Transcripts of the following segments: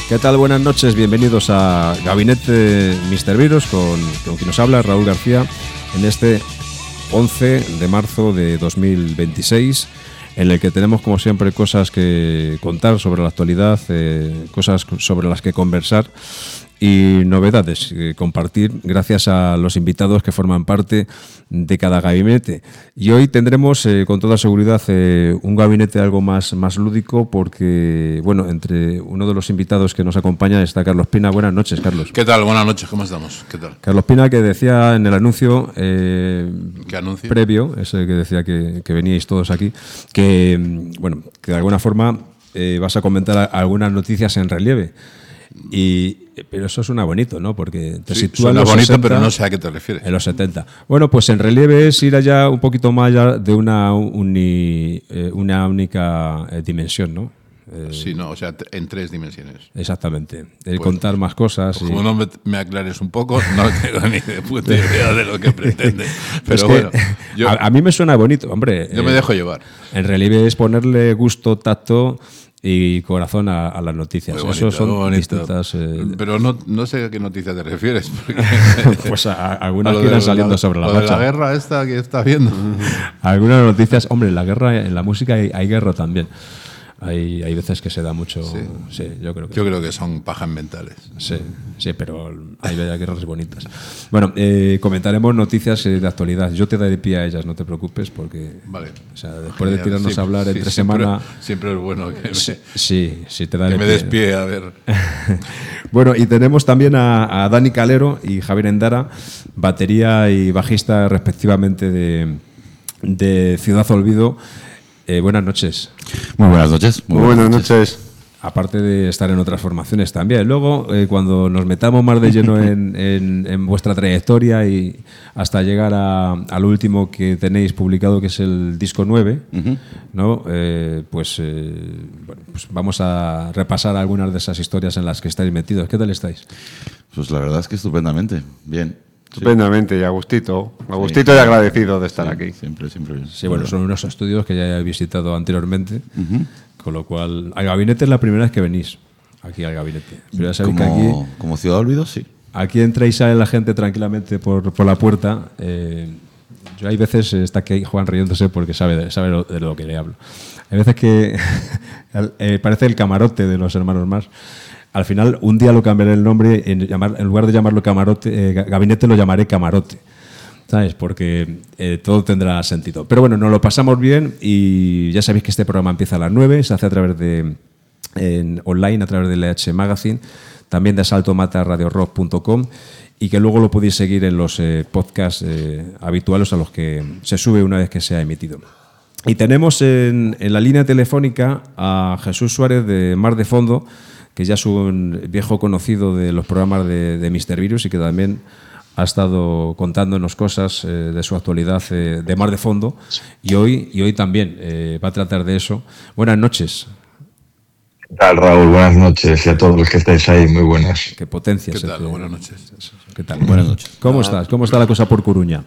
¿Qué tal? Buenas noches, bienvenidos a Gabinete Mr. Virus con quien nos habla Raúl García en este 11 de marzo de 2026, en el que tenemos como siempre cosas que contar sobre la actualidad, cosas sobre las que conversar y novedades que compartir gracias a los invitados que forman parte de cada gabinete. Y hoy tendremos con toda seguridad un gabinete algo más lúdico porque, bueno, entre uno de los invitados que nos acompaña está Carlos Pina. Buenas noches, Carlos. ¿Qué tal? Buenas noches, ¿cómo estamos? ¿Qué tal? Carlos Pina, que decía en el anuncio, ¿Qué anuncio? Previo, ese que decía que veníais todos aquí, que, bueno, que de alguna forma vas a comentar algunas noticias en relieve. Pero eso suena bonito, ¿no? Porque te sitúa en los bonito, 60, pero no sé a qué te refieres. En los 70. Bueno, pues en relieve es ir allá un poquito más allá de una única dimensión, ¿no? Sí, no, o sea, en tres dimensiones. Exactamente. Contar más cosas. Pues como no me aclares un poco, no tengo ni de puta idea de lo que pretende. Pero es que, bueno, a mí me suena bonito, hombre. Yo me dejo llevar. En relieve es ponerle gusto, tacto y corazón a las noticias. Muy bonito, eso son muy distintas. Pero no sé a qué noticia te refieres. Porque pues algunas que irán saliendo sobre la marcha. De la guerra esta que está viendo. Algunas noticias. Hombre, en la guerra, en la música hay guerra también. Hay veces que se da mucho. Sí, yo creo que son pajas mentales. Sí, pero hay guerras bonitas. Bueno, comentaremos noticias de actualidad. Yo te daré pie a ellas, no te preocupes, porque vale. O sea, después de tirarnos a hablar entre semana. Siempre es bueno que te daré me des pie, a ver. Bueno, y tenemos también a Dani Calero y Javier Endara, batería y bajista respectivamente de Ciudad Olvido. Buenas noches. Muy buenas noches. Muy buenas noches. Aparte de estar en otras formaciones también. Luego, cuando nos metamos más de lleno en vuestra trayectoria y hasta llegar al último que tenéis publicado, que es el disco 9, ¿no? Pues vamos a repasar algunas de esas historias en las que estáis metidos. ¿Qué tal estáis? Pues la verdad es que estupendamente. Bien. Estupendamente, y a gustito y agradecido de estar aquí. Siempre bien. Sí, bueno, son unos estudios que ya he visitado anteriormente, con lo cual, al gabinete es la primera vez que venís aquí al gabinete. Pero ya sabéis que aquí, como Ciudad Olvido, sí. Aquí entra y sale la gente tranquilamente por la puerta. Yo hay veces, está aquí Juan riéndose porque sabe de lo que le hablo. Hay veces que parece el camarote de los hermanos Marx. Al final, un día lo cambiaré el nombre, en lugar de llamarlo camarote, gabinete lo llamaré camarote, ¿sabes? Porque todo tendrá sentido. Pero bueno, nos lo pasamos bien y ya sabéis que este programa empieza a las 9, se hace a través online, a través del EH Magazine, también de saltomataradiorock.com y que luego lo podéis seguir en los podcasts habituales a los que se sube una vez que se ha emitido. Y tenemos en la línea telefónica a Jesús Suárez de Mar de Fondo, que ya es un viejo conocido de los programas de Mr. Virus y que también ha estado contándonos cosas de su actualidad de Mar de Fondo y hoy también va a tratar de eso. Buenas noches. ¿Qué tal, Raúl? Buenas noches y a todos los que estáis ahí, muy buenas. Qué potencia. ¿Qué tal? Buenas noches. ¿Qué tal? Buenas noches. ¿Cómo estás? ¿Cómo está la cosa por Coruña?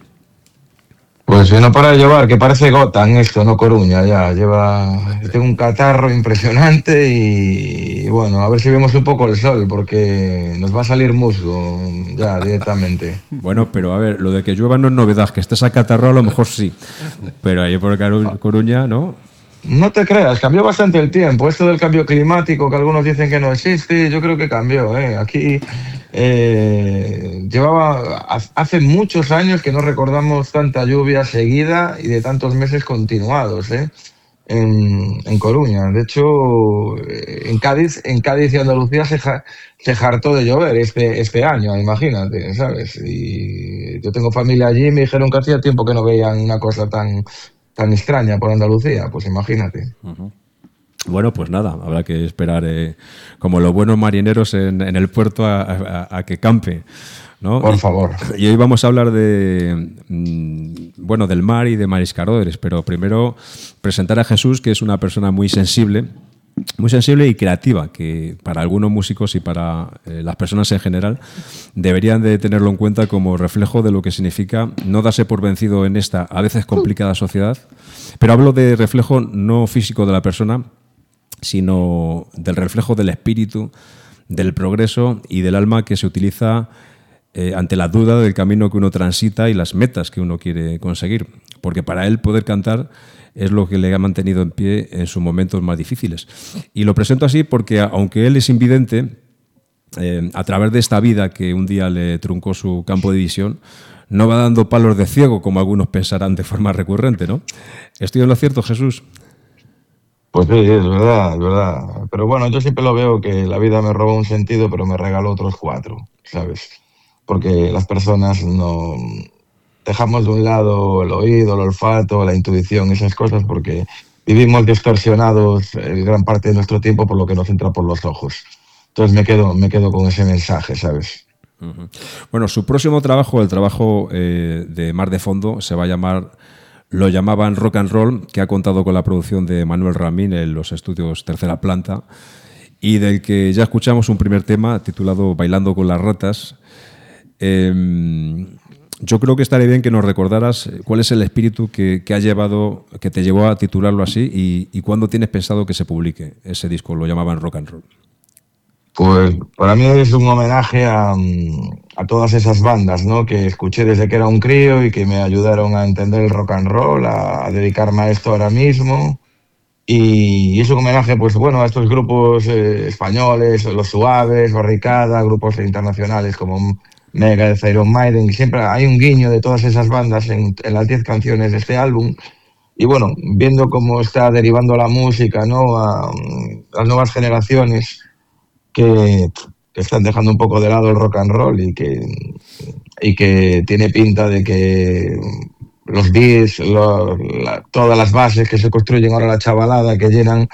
Pues no para de llover, que parece Gotham esto, no Coruña, ya tengo un catarro impresionante y bueno, a ver si vemos un poco el sol, porque nos va a salir musgo ya directamente. Bueno, pero a ver, lo de que llueva no es novedad, que estés acatarrado a lo mejor sí, pero ahí por Coruña, ¿no. No te creas, cambió bastante el tiempo. Esto del cambio climático, que algunos dicen que no existe, yo creo que cambió. Aquí llevaba hace muchos años que no recordamos tanta lluvia seguida y de tantos meses continuados en Coruña. De hecho, en Cádiz y Andalucía se hartó de llover este año, imagínate, ¿sabes? Y yo tengo familia allí y me dijeron que hacía tiempo que no veían una cosa tan extraña por Andalucía, pues imagínate. Bueno, pues nada, habrá que esperar como los buenos marineros en el puerto a que campe, ¿no? Por favor. Y hoy vamos a hablar del mar y de mariscadores, pero primero presentar a Jesús, que es una persona muy sensible y creativa, que para algunos músicos y para las personas en general deberían de tenerlo en cuenta como reflejo de lo que significa no darse por vencido en esta a veces complicada sociedad. Pero hablo de reflejo no físico de la persona, sino del reflejo del espíritu, del progreso y del alma que se utiliza ante la duda del camino que uno transita y las metas que uno quiere conseguir. Porque para él poder cantar es lo que le ha mantenido en pie en sus momentos más difíciles. Y lo presento así porque, aunque él es invidente, a través de esta vida que un día le truncó su campo de visión, no va dando palos de ciego, como algunos pensarán de forma recurrente, ¿no? ¿Estoy en lo cierto, Jesús? Pues sí, es verdad, es verdad. Pero bueno, yo siempre lo veo que la vida me robó un sentido, pero me regaló otros 4, ¿sabes? Porque las personas no dejamos de un lado el oído, el olfato, la intuición, esas cosas, porque vivimos distorsionados gran parte de nuestro tiempo por lo que nos entra por los ojos. Entonces me quedo con ese mensaje, ¿sabes? Uh-huh. Bueno, su próximo trabajo, el trabajo de Mar de Fondo, se va a llamar, lo llamaban Rock and Roll, que ha contado con la producción de Manuel Ramín en los estudios Tercera Planta, y del que ya escuchamos un primer tema titulado Bailando con las ratas. Yo creo que estaría bien que nos recordaras cuál es el espíritu que te llevó a titularlo así y cuándo tienes pensado que se publique ese disco. Lo llamaban Rock and Roll. Pues para mí es un homenaje a todas esas bandas, ¿no? Que escuché desde que era un crío y que me ayudaron a entender el rock and roll, a dedicarme a esto ahora mismo. Y es un homenaje, pues bueno, a estos grupos españoles, Los Suaves, Barricada, grupos internacionales como Megadeth, Iron Maiden, y siempre hay un guiño de todas esas bandas en las 10 canciones de este álbum. Y bueno, viendo cómo está derivando la música, ¿no? A las nuevas generaciones que están dejando un poco de lado el rock and roll y que tiene pinta de que los beats, todas las bases que se construyen ahora la chavalada, que llenan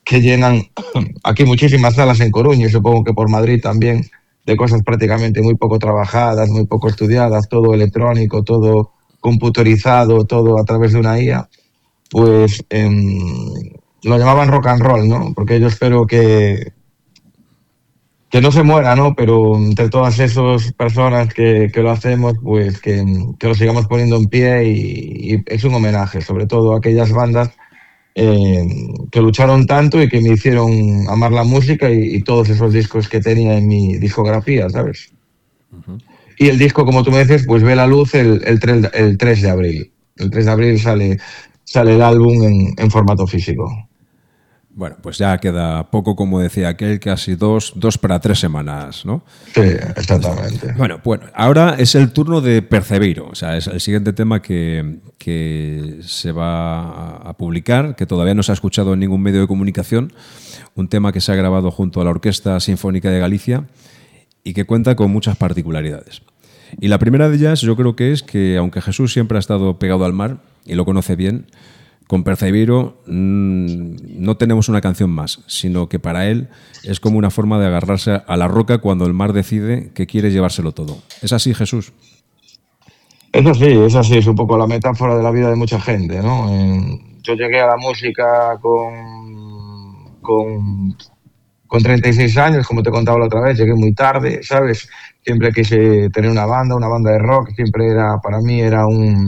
aquí muchísimas salas en Coruña y supongo que por Madrid también, de cosas prácticamente muy poco trabajadas, muy poco estudiadas, todo electrónico, todo computerizado, todo a través de una IA, pues lo llamaban rock and roll, ¿no? Porque yo espero que no se muera, ¿no? Pero entre todas esas personas que lo hacemos, pues que lo sigamos poniendo en pie y es un homenaje, sobre todo a aquellas bandas que lucharon tanto y que me hicieron amar la música y todos esos discos que tenía en mi discografía, ¿sabes? Uh-huh. Y el disco, como tú me dices, pues ve la luz el 3 de abril. El 3 de abril sale el álbum en formato físico. Bueno, pues ya queda poco, como decía aquel, casi dos para 3 semanas, ¿no? Sí, exactamente. Bueno, ahora es el turno de Percebeiro, o sea, es el siguiente tema que se va a publicar, que todavía no se ha escuchado en ningún medio de comunicación, un tema que se ha grabado junto a la Orquesta Sinfónica de Galicia y que cuenta con muchas particularidades. Y la primera de ellas yo creo que es que, aunque Jesús siempre ha estado pegado al mar y lo conoce bien, con Percebeiro no tenemos una canción más, sino que para él es como una forma de agarrarse a la roca cuando el mar decide que quiere llevárselo todo. ¿Es así, Jesús? Es así, es un poco la metáfora de la vida de mucha gente, ¿no? Yo llegué a la música con 36 años, como te he contado la otra vez, llegué muy tarde, ¿sabes? Siempre quise tener una banda de rock, siempre para mí era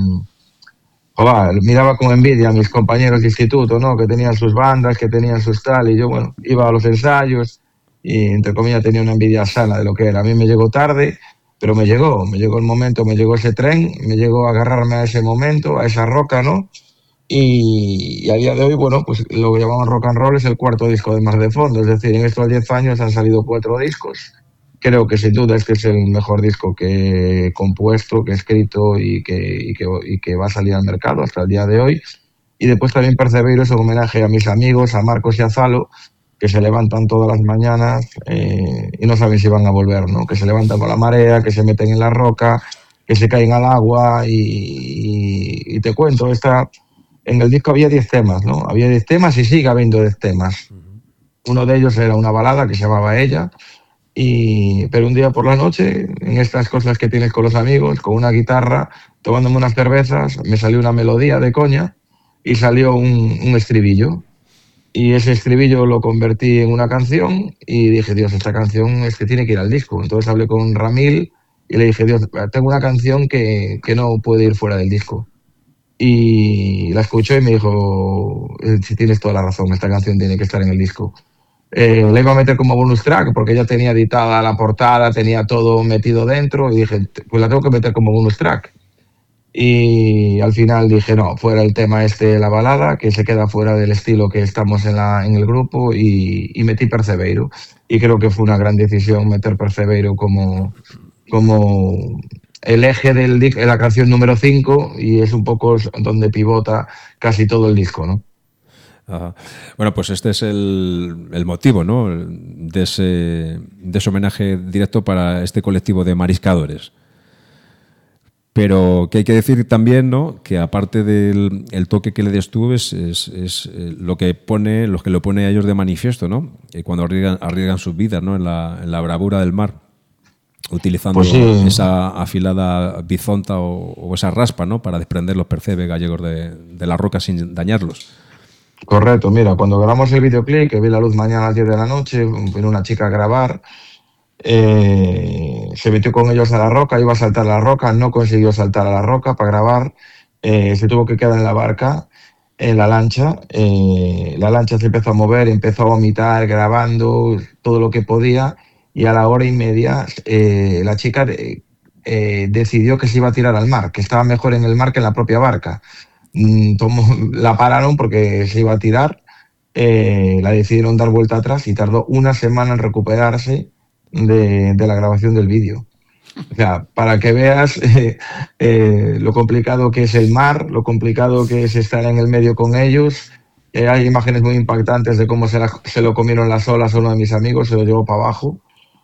miraba con envidia a mis compañeros de instituto, ¿no? Que tenían sus bandas, que tenían sus tal, y yo, bueno, iba a los ensayos y, entre comillas, tenía una envidia sana de lo que era. A mí me llegó tarde, pero me llegó el momento, me llegó ese tren, me llegó a agarrarme a ese momento, a esa roca, ¿no? Y a día de hoy, bueno, pues lo que llamamos rock and roll es el 4º disco de Mar de Fondo, es decir, en estos 10 años han salido 4 discos. Creo que sin duda es el mejor disco que he compuesto, que he escrito y que va a salir al mercado hasta el día de hoy. Y después también Percebeiro es un homenaje a mis amigos, a Marcos y a Zalo, que se levantan todas las mañanas y no saben si van a volver, ¿no? Que se levantan con la marea, que se meten en la roca, que se caen al agua y te cuento, en el disco había 10 temas, ¿no? Había 10 temas y sigue habiendo 10 temas. Uno de ellos era una balada que se llamaba Ella. Pero un día por la noche, en estas cosas que tienes con los amigos, con una guitarra, tomándome unas cervezas, me salió una melodía de coña y salió un estribillo. Y ese estribillo lo convertí en una canción y dije, Dios, esta canción es que tiene que ir al disco. Entonces hablé con Ramil y le dije, Dios, tengo una canción que no puede ir fuera del disco. Y la escuchó y me dijo, si tienes toda la razón, esta canción tiene que estar en el disco. la iba a meter como bonus track porque ya tenía editada la portada, tenía todo metido dentro y dije, pues la tengo que meter como bonus track. Y al final dije, no, fuera el tema la balada, que se queda fuera del estilo que estamos en el grupo y metí Percebeiro. Y creo que fue una gran decisión meter Percebeiro como el eje de la canción número 5 y es un poco donde pivota casi todo el disco, ¿no? Ajá. Bueno, pues este es el motivo, ¿no? De ese homenaje directo para este colectivo de mariscadores. Pero que hay que decir también, ¿no?, que aparte del toque que le des tú es lo que lo pone a ellos de manifiesto, ¿no? Cuando arriesgan sus vidas, ¿no?, en la bravura del mar, utilizando Pues sí. esa afilada bizonta o esa raspa, ¿no?, para desprender los percebes gallegos de la roca sin dañarlos. Correcto, mira, cuando grabamos el videoclip, que vi la luz mañana a las 10 de la noche, vino una chica a grabar, se metió con ellos a la roca, iba a saltar a la roca, no consiguió saltar a la roca para grabar, se tuvo que quedar en la barca, en la lancha se empezó a mover, empezó a vomitar, grabando todo lo que podía, y a la hora y media la chica decidió que se iba a tirar al mar, que estaba mejor en el mar que en la propia barca. La pararon porque se iba a tirar, la decidieron dar vuelta atrás y tardó una semana en recuperarse de la grabación del vídeo. O sea, para que veas lo complicado que es el mar, lo complicado que es estar en el medio con ellos. Hay imágenes muy impactantes de cómo se lo comieron las olas a uno de mis amigos, se lo llevó para abajo.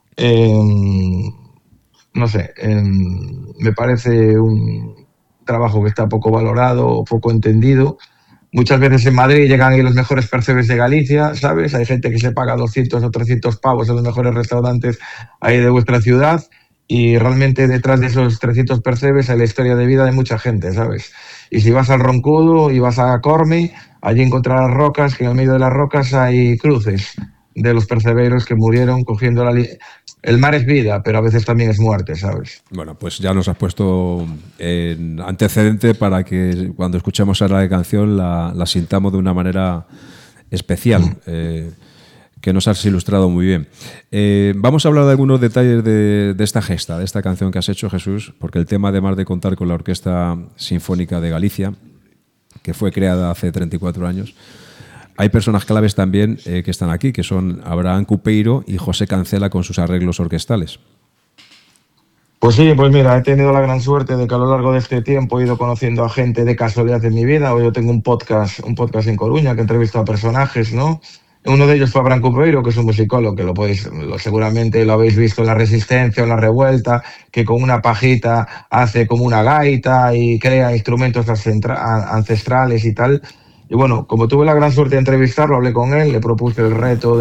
No sé, me parece un trabajo que está poco valorado o poco entendido. Muchas veces en Madrid llegan ahí los mejores percebes de Galicia, ¿sabes? Hay gente que se paga 200 o 300 pavos en los mejores restaurantes ahí de vuestra ciudad y realmente detrás de esos 300 percebes hay la historia de vida de mucha gente, ¿sabes? Y si vas al Roncudo y vas a Corme, allí encontrarás rocas, que en el medio de las rocas hay cruces de los perceberos que murieron cogiendo el mar es vida, pero a veces también es muerte, ¿sabes? Bueno, pues ya nos has puesto en antecedente para que cuando escuchemos ahora la canción la sintamos de una manera especial, que nos has ilustrado muy bien. Vamos a hablar de algunos detalles de esta gesta, de esta canción que has hecho, Jesús, porque el tema, además de contar con la Orquesta Sinfónica de Galicia, que fue creada hace 34 años, hay personas claves también que están aquí, que son Abraham Cupeiro y José Cancela con sus arreglos orquestales. Pues sí, pues mira, he tenido la gran suerte de que a lo largo de este tiempo he ido conociendo a gente de casualidad en mi vida. Hoy yo tengo un podcast en Coruña que entrevisto a personajes, ¿no? Uno de ellos fue Abraham Cupeiro, que es un musicólogo, que seguramente lo habéis visto en La Resistencia o en La Revuelta, que con una pajita hace como una gaita y crea instrumentos ancestrales y tal. Y bueno, como tuve la gran suerte de entrevistarlo, hablé con él, le propuse el reto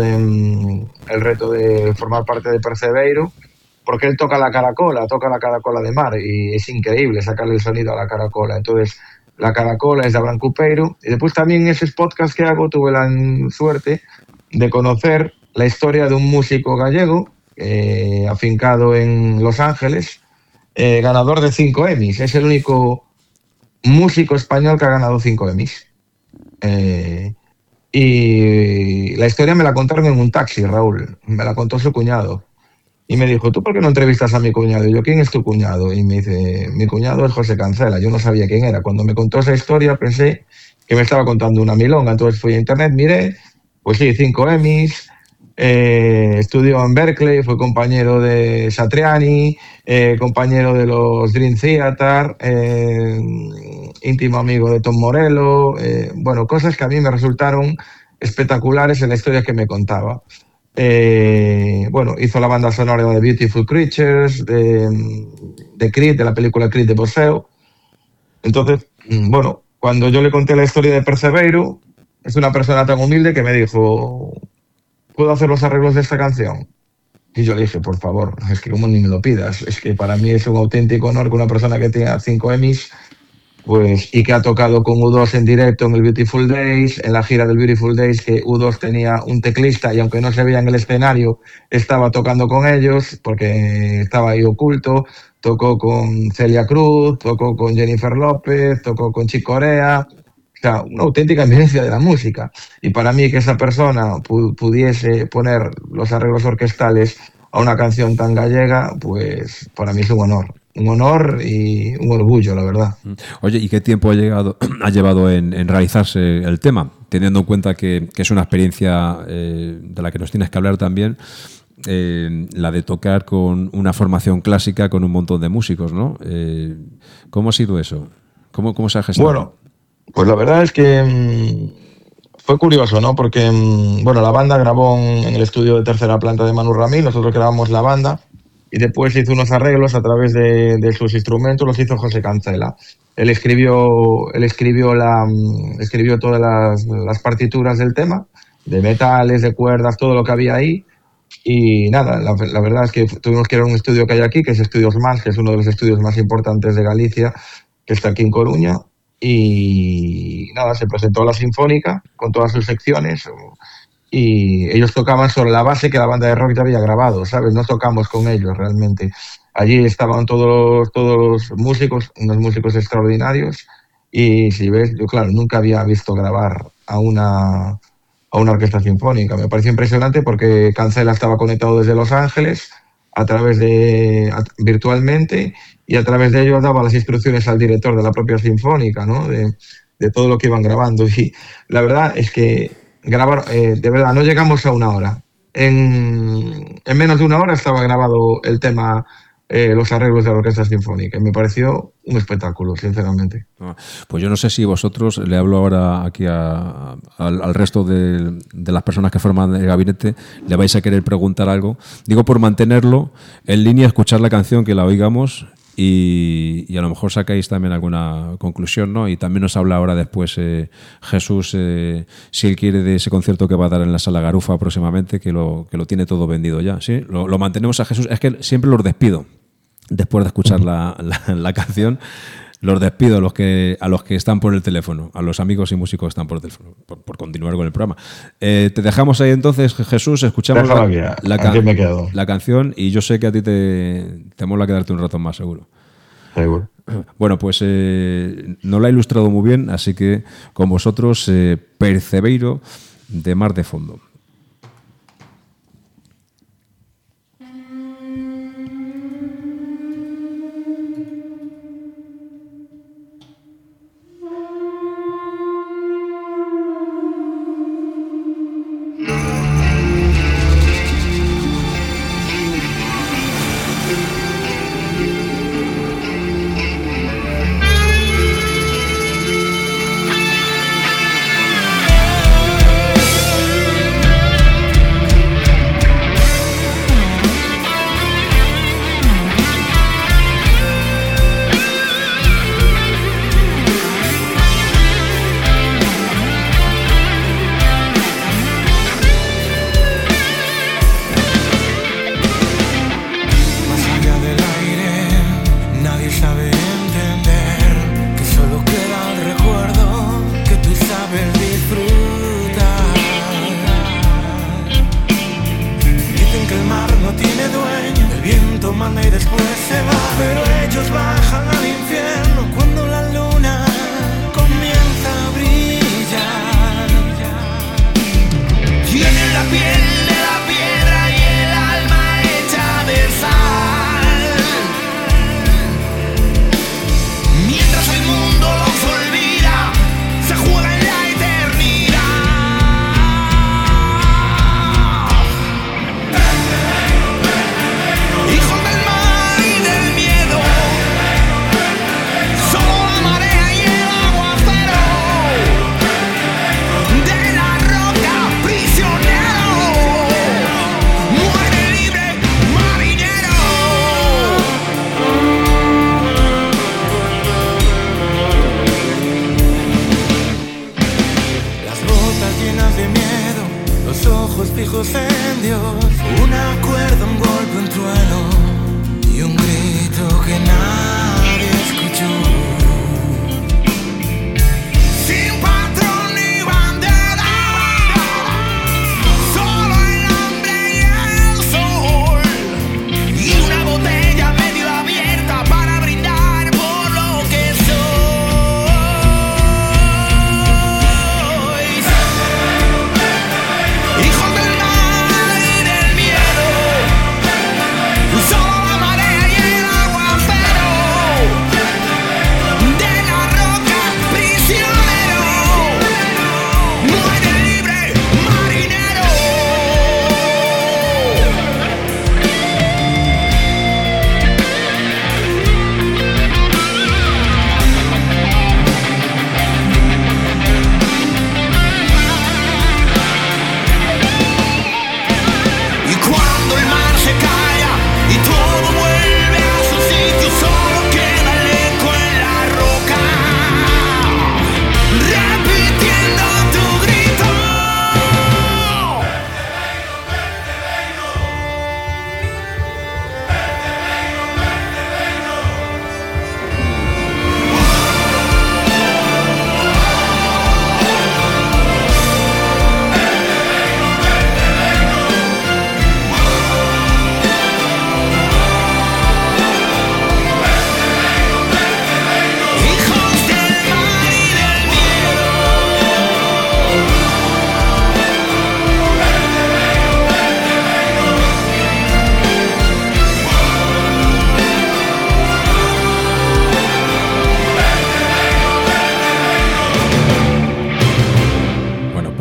de formar parte de Percebeiro, porque él toca la caracola de mar y es increíble sacarle el sonido a la caracola. Entonces, la caracola es de Abraham Cupeiro. Y después también en esos podcasts que hago tuve la suerte de conocer la historia de un músico gallego afincado en Los Ángeles, ganador de 5 Emmys. Es el único músico español que ha ganado 5 Emmys. Y la historia me la contaron en un taxi, Raúl. Me la contó su cuñado. Y me dijo, ¿tú por qué no entrevistas a mi cuñado? Y yo, ¿quién es tu cuñado? Y me dice, mi cuñado es José Cancela. Yo no sabía quién era. Cuando me contó esa historia pensé que me estaba contando una milonga. Entonces fui a internet, miré, pues sí, 5 Emmys. Estudió en Berkeley, fue compañero de Satriani, compañero de los Dream Theater, íntimo amigo de Tom Morello, bueno, cosas que a mí me resultaron espectaculares en la historia que me contaba. Bueno, hizo la banda sonora de Beautiful Creatures, de Creed, de la película Creed de boxeo. Entonces, bueno, cuando yo le conté la historia de Percebeiro, es una persona tan humilde que me dijo, ¿puedo hacer los arreglos de esta canción? Y yo le dije, por favor, es que como ni me lo pidas, es que para mí es un auténtico honor que una persona que tenga 5 Emmys, pues, y que ha tocado con U2 en directo en el Beautiful Days, en la gira del Beautiful Days, que U2 tenía un teclista y aunque no se veía en el escenario, estaba tocando con ellos porque estaba ahí oculto, tocó con Celia Cruz, tocó con Jennifer López, tocó con Chick Corea. sea, una auténtica eminencia de la música. Y para mí que esa persona pudiese poner los arreglos orquestales a una canción tan gallega, pues para mí es un honor y un orgullo, la verdad. Oye, ¿y qué tiempo ha llevado en realizarse el tema? Teniendo en cuenta que es una experiencia de la que nos tienes que hablar también, la de tocar con una formación clásica con un montón de músicos, ¿no? ¿Cómo ha sido eso? ¿Cómo se ha gestionado? Bueno, pues la verdad es que fue curioso, ¿no? Porque, bueno, la banda grabó en el estudio de tercera planta de Manu Ramil, nosotros grabamos la banda y después hizo unos arreglos a través de sus instrumentos, los hizo José Cancela. Él escribió todas las partituras del tema, de metales, de cuerdas, todo lo que había ahí. Y nada, la verdad es que tuvimos que ir a un estudio que hay aquí, que es Estudios Más, que es uno de los estudios más importantes de Galicia, que está aquí en Coruña. Y nada, se presentó a la Sinfónica con todas sus secciones y ellos tocaban sobre la base que la banda de rock ya había grabado, ¿sabes? No tocamos con ellos realmente. Allí estaban todos los músicos, unos músicos extraordinarios, y si ves, yo claro, nunca había visto grabar a una orquesta sinfónica. Me pareció impresionante porque Cancela estaba conectado desde Los Ángeles virtualmente, y a través de ellos daba las instrucciones al director de la propia sinfónica, ¿no? De todo lo que iban grabando. Y la verdad es que grabar, de verdad, no llegamos a una hora. En menos de una hora estaba grabado el tema, los arreglos de la orquesta sinfónica, y me pareció un espectáculo, sinceramente. Pues yo no sé si vosotros, le hablo ahora aquí al resto de las personas que forman el gabinete, le vais a querer preguntar algo. Digo, por mantenerlo en línea, escuchar la canción, que la oigamos y a lo mejor sacáis también alguna conclusión, ¿no? Y también nos habla ahora después Jesús, si él quiere, de ese concierto que va a dar en la Sala Garufa próximamente, que lo tiene todo vendido ya, ¿sí? Lo mantenemos a Jesús. Es que siempre los despido después de escuchar la canción. Los despido a los que están por el teléfono, a los amigos y músicos que están por el teléfono, por continuar con el programa. Te dejamos ahí entonces, Jesús, escuchamos la canción, y yo sé que a ti te mola quedarte un rato más, seguro. Seguro. Bueno, pues nos lo ha ilustrado muy bien, así que con vosotros, Percebeiro, de Mar de Fondo.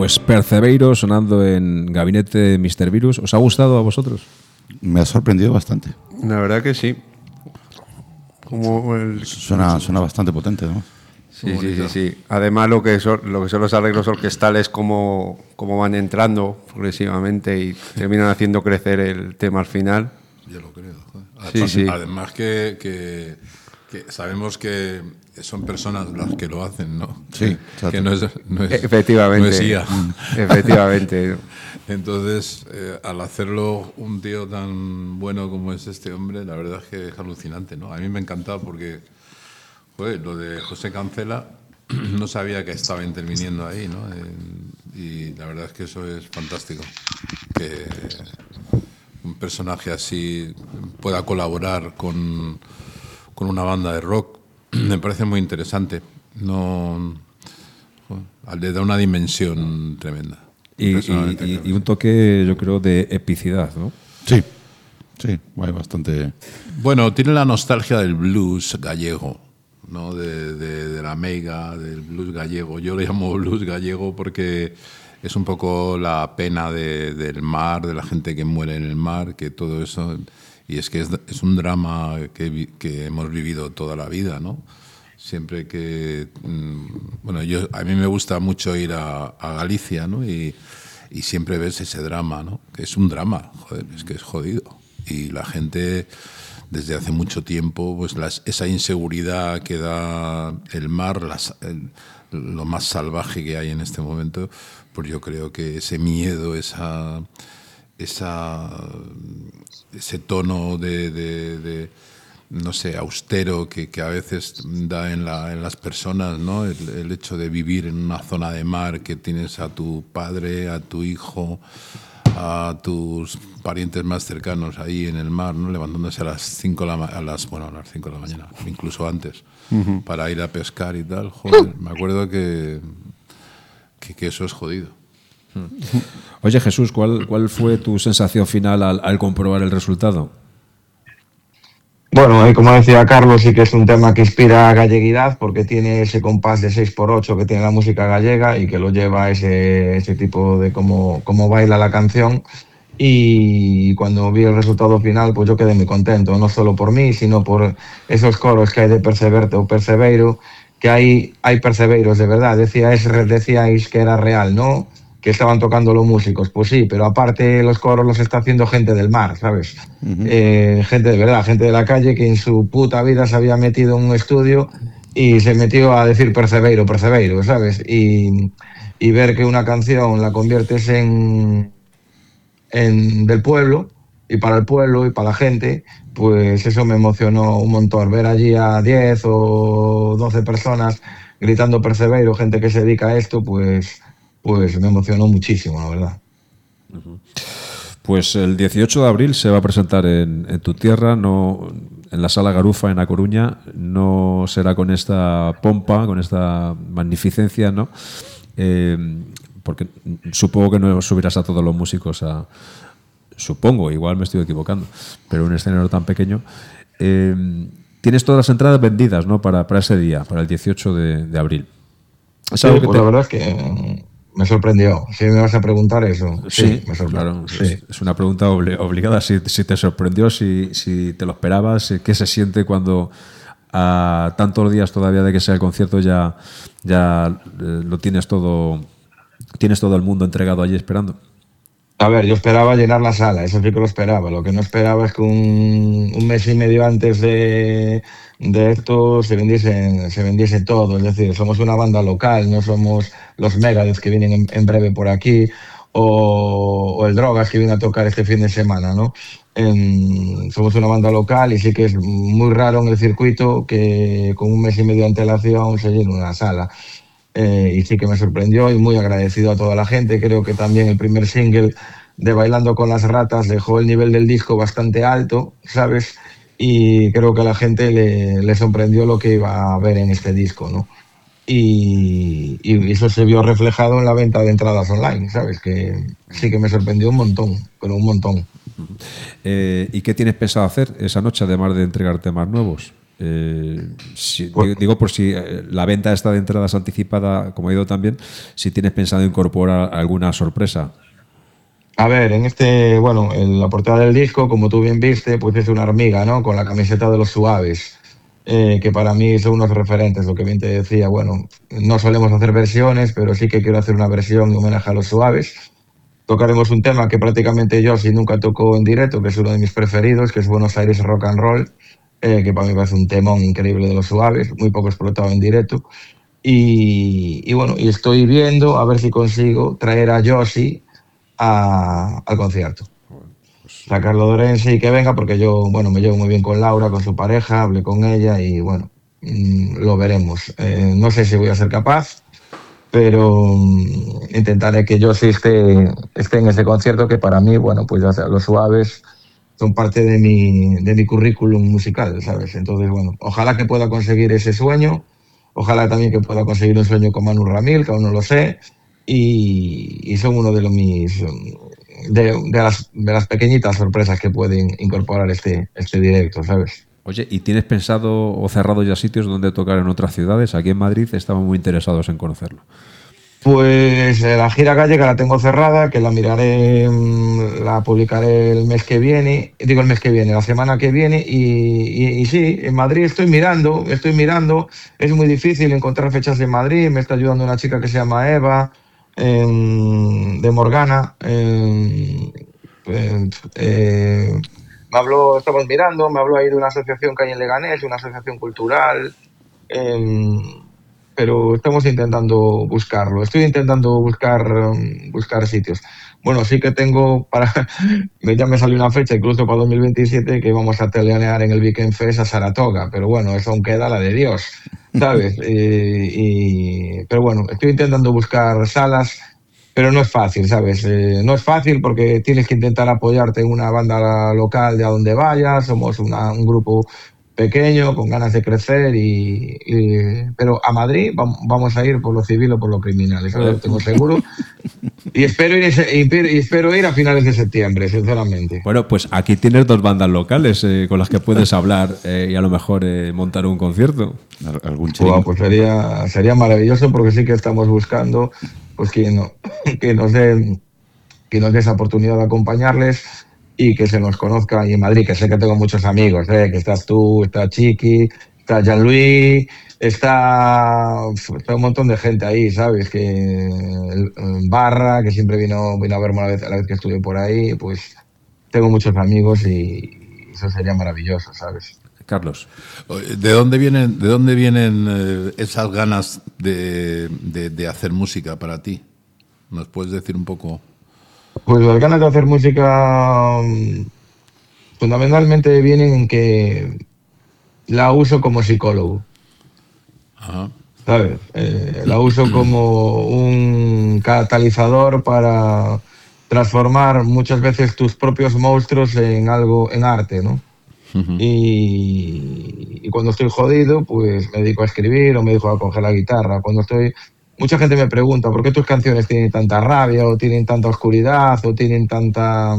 pues Percebeiro sonando en Gabinete de Mr. Virus. ¿Os ha gustado a vosotros? Me ha sorprendido bastante. La verdad que sí. Suena bastante potente, ¿no? Sí. Además, lo que son los arreglos orquestales, cómo van entrando progresivamente y terminan haciendo crecer el tema al final. Yo lo creo. Joder. Sí. Además que sabemos que son personas las que lo hacen, ¿no? Sí, que no es Efectivamente. No es IA. Efectivamente. Entonces, al hacerlo un tío tan bueno como es este hombre, la verdad es que es alucinante, ¿no? A mí me ha encantado porque, joder, lo de José Cancela no sabía que estaba interviniendo ahí, ¿no? Y la verdad es que eso es fantástico. Que un personaje así pueda colaborar con una banda de rock me parece muy interesante. Le da una dimensión tremenda. Y un toque, yo creo, de epicidad, ¿no? Sí, hay bastante... Bueno, tiene la nostalgia del blues gallego, ¿no? De la meiga, del blues gallego. Yo le llamo blues gallego porque es un poco la pena del mar, de la gente que muere en el mar, que todo eso... Y es que es un drama que hemos vivido toda la vida, ¿no? Siempre que... Bueno, a mí me gusta mucho ir a Galicia, ¿no? Y siempre ves ese drama, ¿no? Que es un drama, joder, es que es jodido. Y la gente, desde hace mucho tiempo, pues esa inseguridad que da el mar, lo más salvaje que hay en este momento, pues yo creo que ese miedo, ese tono de no sé, austero que a veces da en las personas, ¿no? El hecho de vivir en una zona de mar que tienes a tu padre, a tu hijo, a tus parientes más cercanos ahí en el mar, ¿no? Levantándose a las 5 de la mañana, incluso antes, para ir a pescar y tal. Joder, me acuerdo que eso es jodido. Oye, Jesús, ¿cuál fue tu sensación final al comprobar el resultado? Bueno, como decía Carlos, sí que es un tema que inspira galleguidad porque tiene ese compás de 6x8 que tiene la música gallega y que lo lleva a ese tipo de cómo baila la canción. Y cuando vi el resultado final, pues yo quedé muy contento, no solo por mí, sino por esos coros que hay de Perseverte o Percebeiro, que hay Persebeiros de verdad. Decíais que era real, ¿no? Que estaban tocando los músicos. Pues sí, pero aparte los coros los está haciendo gente del mar, ¿sabes? Gente de verdad, gente de la calle que en su puta vida se había metido en un estudio y se metió a decir Percebeiro, ¿sabes? Y ver que una canción la conviertes en del pueblo y para el pueblo y para la gente, pues eso me emocionó un montón. Ver allí a 10 o 12 personas gritando Percebeiro, gente que se dedica a esto, pues me emocionó muchísimo, la verdad. Pues el 18 de abril se va a presentar en tu tierra, no en la Sala Garufa en A Coruña. No será con esta pompa, con esta magnificencia, ¿no? Porque supongo que no subirás a todos los músicos supongo, igual me estoy equivocando, pero un escenario tan pequeño. Tienes todas las entradas vendidas, ¿no? Para ese día, para el 18 de abril. Sí, pues la verdad es que me sorprendió. Si me vas a preguntar eso, sí me sorprendió. Claro, sí. Es una pregunta obligada. Si te sorprendió, si te lo esperabas, ¿qué se siente cuando a tantos días todavía de que sea el concierto ya lo tienes todo el mundo entregado allí esperando? A ver, yo esperaba llenar la sala, eso sí que lo esperaba. Lo que no esperaba es que un mes y medio antes de esto se vendiese todo. Es decir, somos una banda local, no somos los Megadeth que vienen en breve por aquí o el Drogas que viene a tocar este fin de semana, ¿no? Somos una banda local y sí que es muy raro en el circuito que con un mes y medio de antelación se llene una sala. Y sí que me sorprendió y muy agradecido a toda la gente. Creo que también el primer single de Bailando con las Ratas dejó el nivel del disco bastante alto, ¿sabes? Y creo que a la gente le sorprendió lo que iba a ver en este disco, ¿no? Y eso se vio reflejado en la venta de entradas online, ¿sabes? Que sí que me sorprendió un montón, pero un montón. ¿Y qué tienes pensado hacer esa noche, además de entregar temas nuevos? Digo por si la venta está de entradas anticipada, como ha ido también, si tienes pensado incorporar alguna sorpresa. A ver, en la portada del disco, como tú bien viste, pues es una hormiga, ¿no? Con la camiseta de los Suaves, que para mí son unos referentes, lo que bien te decía. Bueno, no solemos hacer versiones, pero sí que quiero hacer una versión en homenaje a los Suaves. Tocaremos un tema que prácticamente yo sí nunca tocó en directo, que es uno de mis preferidos, que es Buenos Aires Rock and Roll, que para mí parece un temón increíble de los Suaves, muy poco explotado en directo. Y estoy viendo a ver si consigo traer a Josie al concierto. Sacarlo de Orense y que venga, porque yo, me llevo muy bien con Laura, con su pareja, hablé con ella y lo veremos. No sé si voy a ser capaz, pero intentaré que yo sí esté en ese concierto, que para mí, pues ya sea, los Suaves son parte de mi currículum musical, ¿sabes? Entonces, ojalá que pueda conseguir ese sueño, ojalá también que pueda conseguir un sueño con Manu Ramil, que aún no lo sé, y son uno de las pequeñitas sorpresas que pueden incorporar este directo, ¿sabes? Oye, ¿y tienes pensado o cerrado ya sitios donde tocar en otras ciudades? Aquí en Madrid estamos muy interesados en conocerlo. Pues la gira gallega la tengo cerrada, que la miraré, la publicaré el mes que viene, la semana que viene, y sí, en Madrid estoy mirando, es muy difícil encontrar fechas en Madrid, me está ayudando una chica que se llama Eva, de Morgana, estamos mirando, me habló ahí de una asociación que hay en Leganés, una asociación cultural, pero estamos intentando buscarlo. Estoy intentando buscar sitios. Bueno, sí que tengo ya me salió una fecha, incluso para 2027, que vamos a teleonear en el Weekend Fest a Saratoga, pero bueno, eso aún queda la de Dios, ¿sabes? Pero bueno, estoy intentando buscar salas, pero no es fácil, ¿sabes? No es fácil porque tienes que intentar apoyarte en una banda local de a donde vayas, somos un grupo pequeño, con ganas de crecer, pero a Madrid vamos a ir por lo civil o por lo criminal, eso lo tengo seguro. Y espero ir a finales de septiembre, sinceramente. Bueno, pues aquí tienes 2 bandas locales con las que puedes hablar y a lo mejor montar un concierto. Pues sería maravilloso, porque sí que estamos buscando pues que nos dé esa oportunidad de acompañarles y que se nos conozca ahí en Madrid, que sé que tengo muchos amigos, que estás tú, está Chiqui, está Jean-Louis, está un montón de gente ahí, ¿sabes? Que Barra, que siempre vino a verme a la vez que estuve por ahí, pues tengo muchos amigos y eso sería maravilloso, ¿sabes? Carlos. ¿De dónde vienen esas ganas de hacer música para ti? ¿Nos puedes decir un poco? Pues las ganas de hacer música fundamentalmente vienen en que la uso como psicólogo. Ajá. ¿Sabes? La uso como un catalizador para transformar muchas veces tus propios monstruos en arte, ¿no? Uh-huh. Y cuando estoy jodido, pues me dedico a escribir o me dedico a coger la guitarra. Mucha gente me pregunta por qué tus canciones tienen tanta rabia o tienen tanta oscuridad o tienen tanto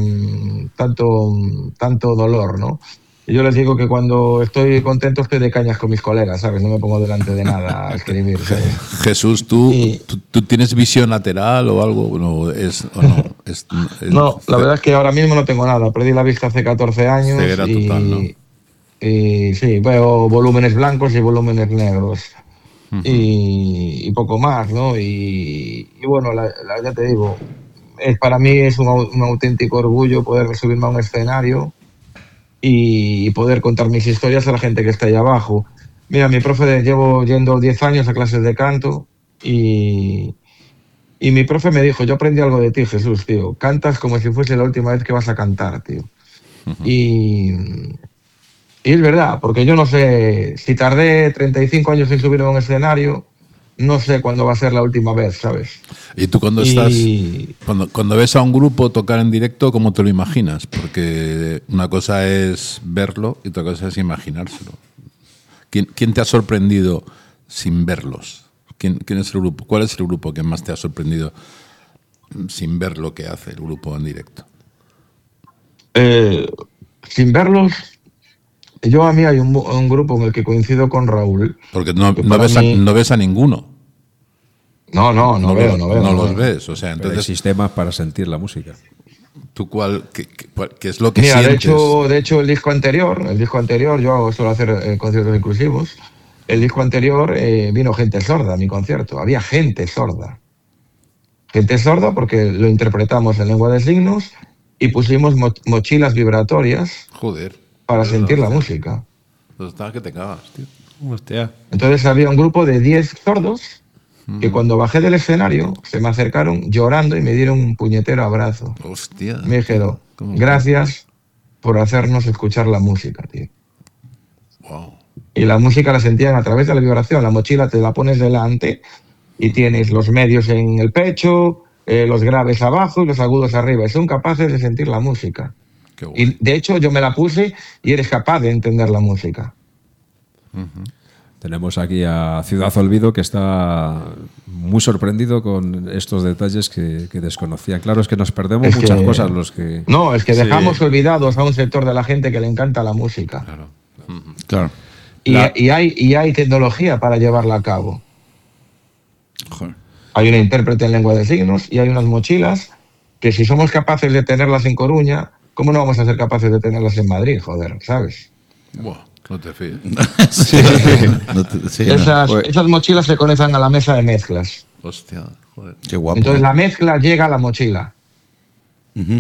dolor, ¿no? Y yo les digo que cuando estoy contento estoy de cañas con mis colegas, ¿sabes? No me pongo delante de nada a escribir, ¿sabes? Jesús, ¿tú tienes visión lateral o algo? No, no, la verdad es que ahora mismo no tengo nada. Perdí la vista hace 14 años. Ceguera total, ¿no? Y sí, veo volúmenes blancos y volúmenes negros. Uh-huh. Y poco más, ¿no? Y bueno, ya te digo, para mí es un auténtico orgullo poder subirme a un escenario y poder contar mis historias a la gente que está ahí abajo. Mira, mi profe, llevo yendo 10 años a clases de canto y mi profe me dijo, yo aprendí algo de ti, Jesús, tío. Cantas como si fuese la última vez que vas a cantar, tío. Uh-huh. Y es verdad, porque yo no sé, si tardé 35 años en subirme a un escenario, no sé cuándo va a ser la última vez, ¿sabes? Y tú cuando ves a un grupo tocar en directo, ¿cómo te lo imaginas? Porque una cosa es verlo y otra cosa es imaginárselo. ¿Quién te ha sorprendido sin verlos? ¿Quién es el grupo? ¿Cuál es el grupo que más te ha sorprendido sin ver lo que hace el grupo en directo? Sin verlos, yo a mí hay un grupo en el que coincido con Raúl. Porque no que para ves, mí- no ves a ninguno. No veo. No los ves. O sea, Pero hay entonces, sistemas para sentir la música. ¿tú qué es lo que Mira, sientes? de hecho el disco anterior, yo suelo hacer conciertos inclusivos. El disco anterior vino gente sorda a mi concierto. Había gente sorda. Gente sorda porque lo interpretamos en lengua de signos y pusimos mochilas vibratorias Joder. para sentir la música. Pues está que te cagas, tío. Hostia. Entonces había un grupo de 10 sordos que cuando bajé del escenario se me acercaron llorando y me dieron un puñetero abrazo. Hostia. Me dijeron, ¿Cómo? gracias por hacernos escuchar la música, tío. Wow. Y la música la sentían a través de la vibración. La mochila te la pones delante y tienes los medios en el pecho, los graves abajo y los agudos arriba. Y son capaces de sentir la música. Qué guay. Y de hecho yo me la puse y eres capaz de entender la música. Tenemos aquí a Ciudad Olvido, que está muy sorprendido con estos detalles que desconocía. Claro, es que nos perdemos Es muchas que- cosas los que... No, es que dejamos olvidados a un sector de la gente que le encanta la música. Claro. Claro. Y hay tecnología para llevarla a cabo. Joder. Hay una intérprete en lengua de signos y hay unas mochilas que si somos capaces de tenerlas en Coruña, ¿cómo no vamos a ser capaces de tenerlas en Madrid? Joder, ¿sabes? Buah, no te fíes. Sí, sí, no. Esas mochilas se conectan a la mesa de mezclas. Hostia, joder. Qué guapo. Entonces la mezcla llega a la mochila. Ujú.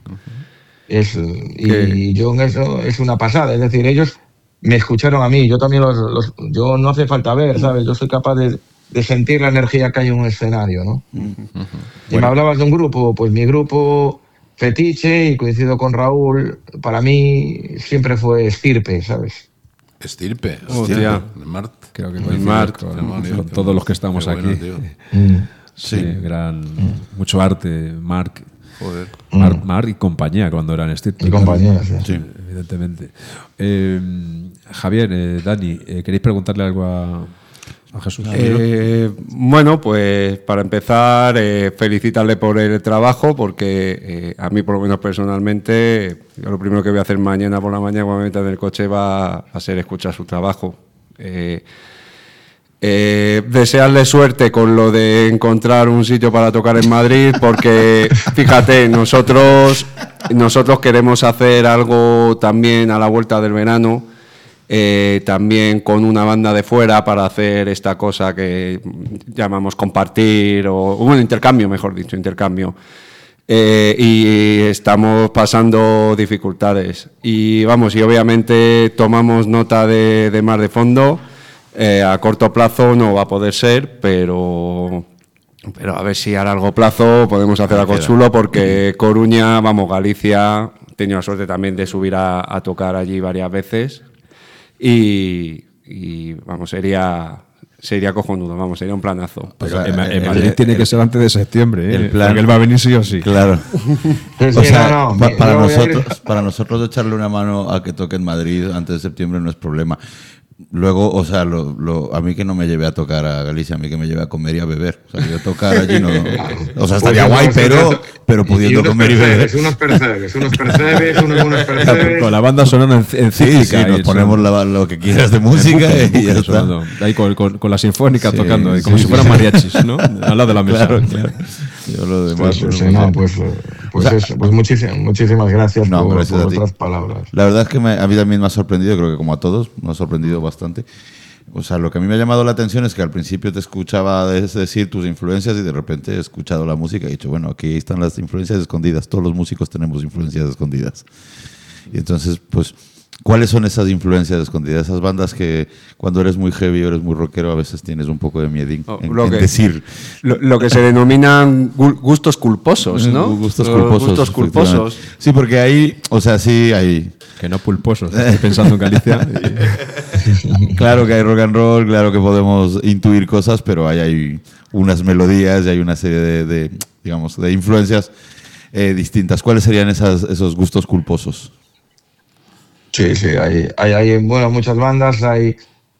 Y yo en eso es una pasada. Es decir, ellos me escucharon a mí. Yo también yo no hace falta ver, ¿sabes? Yo soy capaz de sentir la energía que hay en un escenario, ¿no? Y me hablabas de un grupo, pues mi grupo fetiche, y coincido con Raúl, para mí siempre fue Estirpe, ¿sabes? Estirpe. Hostia. De Marte. Creo que El coincide Marc, con, demonio, con qué todos los que estamos qué bueno, aquí. tío. Sí, mucho arte, Marc. Joder. Marc y compañía cuando eran Estirpe. Mi compañía, sí. Sí. Evidentemente. Javier, Dani, ¿queréis preguntarle algo a Jesús? Bueno, pues para empezar, felicitarle por el trabajo, porque a mí, por lo menos personalmente, yo lo primero que voy a hacer mañana por la mañana cuando me meta en el coche va a ser escuchar su trabajo. Desearle suerte con lo de encontrar un sitio para tocar en Madrid, porque fíjate, nosotros queremos hacer algo también a la vuelta del verano. También con una banda de fuera para hacer esta cosa que llamamos compartir, o bueno, intercambio, mejor dicho, intercambio. Y estamos pasando dificultades. Y vamos, y obviamente tomamos nota de Mar de Fondo. A corto plazo no va a poder ser, pero a ver si a largo plazo podemos hacer algo chulo, porque Coruña, vamos, Galicia, he tenido la suerte también de subir a tocar allí varias veces. Y vamos, sería cojonudo, vamos, sería un planazo. Pero O sea, en Madrid tiene que ser antes de septiembre, el plan- porque él va a venir sí o sí. Claro. Sí, O sí, sea, no, para yo voy a ir- para nosotros echarle una mano a que toque en Madrid antes de septiembre no es problema. Luego, o sea, a mí que no me lleve a tocar a Galicia, a mí que me lleve a comer y a beber. O sea, yo tocar allí no... O sea, estaría guay, pero pudiendo comer y beber. unos percebes, unos percebes. Con la banda sonando en Sí, cíclica, nos y ponemos lo que quieras de música y ya está. sonando. Ahí con la sinfónica Sí, tocando, sí, como sí, si fueran sí. mariachis, ¿no? Al lado de la mesa. Claro, claro. Yo lo demás... Sí, no sí, lo no, sé. pues muchísimas gracias No, por gracias a ti. vuestras palabras. La verdad es que a mí también me ha sorprendido, creo que como a todos, me ha sorprendido bastante. O sea, lo que a mí me ha llamado la atención es que al principio te escuchaba decir tus influencias y de repente he escuchado la música y he dicho, bueno, aquí están las influencias escondidas. Todos los músicos tenemos influencias escondidas. Y entonces, pues, ¿cuáles son esas influencias escondidas? Esas bandas que cuando eres muy heavy o eres muy rockero a veces tienes un poco de miedín en decir. Lo que se denominan gustos culposos, ¿no? Gustos Los culposos. Gustos culposos. efectivamente. Sí, porque ahí, o sea, sí hay... Que no pulposos. Estoy pensando en Galicia. Claro que hay rock and roll, claro que podemos intuir cosas, pero hay unas melodías y hay una serie digamos, de influencias distintas. ¿Cuáles serían esos gustos culposos? Sí, hay bueno, muchas bandas, hay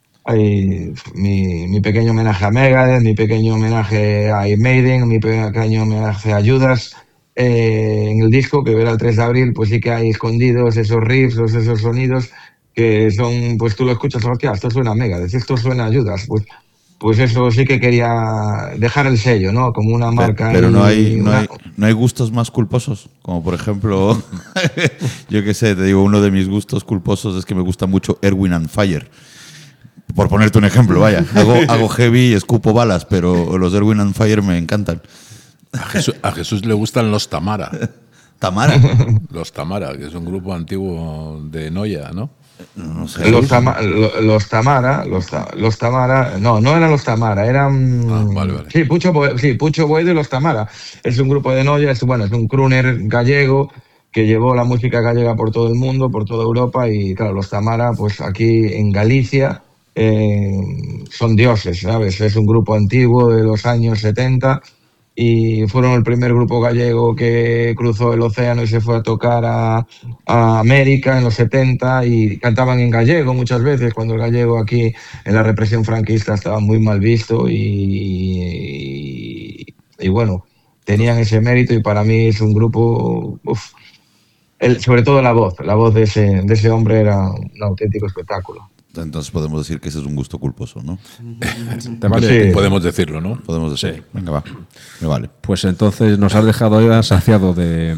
mi pequeño homenaje a Megadeth, mi pequeño homenaje a Iron Maiden, mi pequeño homenaje a Judas. En el disco que verá el 3 de abril, pues sí que hay escondidos esos riffs, esos sonidos que son, pues tú lo escuchas, hostia, esto suena a Megadeth, esto suena a Judas, pues eso sí que quería dejar el sello, ¿no? Como una marca. Pero no hay gustos más culposos. Como por ejemplo, yo qué sé, te digo, uno de mis gustos culposos es que me gusta mucho Erwin and Fire. Por ponerte un ejemplo, vaya. Hago heavy y escupo balas, pero los Erwin and Fire me encantan. A Jesús le gustan los Tamara. ¿Tamara? Los Tamara, que es un grupo antiguo de Noya, ¿no? No sé. Los Tamara, no eran los Tamara, eran... Vale. Sí, Pucho Boedo y los Tamara. Es un grupo de Noya, es un crooner gallego que llevó la música gallega por todo el mundo, por toda Europa, y claro, los Tamara, pues aquí en Galicia son dioses, ¿sabes? Es un grupo antiguo de los años 70 y fueron el primer grupo gallego que cruzó el océano y se fue a tocar a América en los 70 y cantaban en gallego muchas veces, cuando el gallego aquí en la represión franquista estaba muy mal visto y bueno, tenían ese mérito y para mí es un grupo, sobre todo la voz de ese hombre era un auténtico espectáculo. Entonces podemos decir que ese es un gusto culposo, ¿no? Vale. Sí. Podemos decirlo, ¿no? Podemos decir. Sí. Venga, va. Me vale. Pues entonces nos has dejado ya saciado de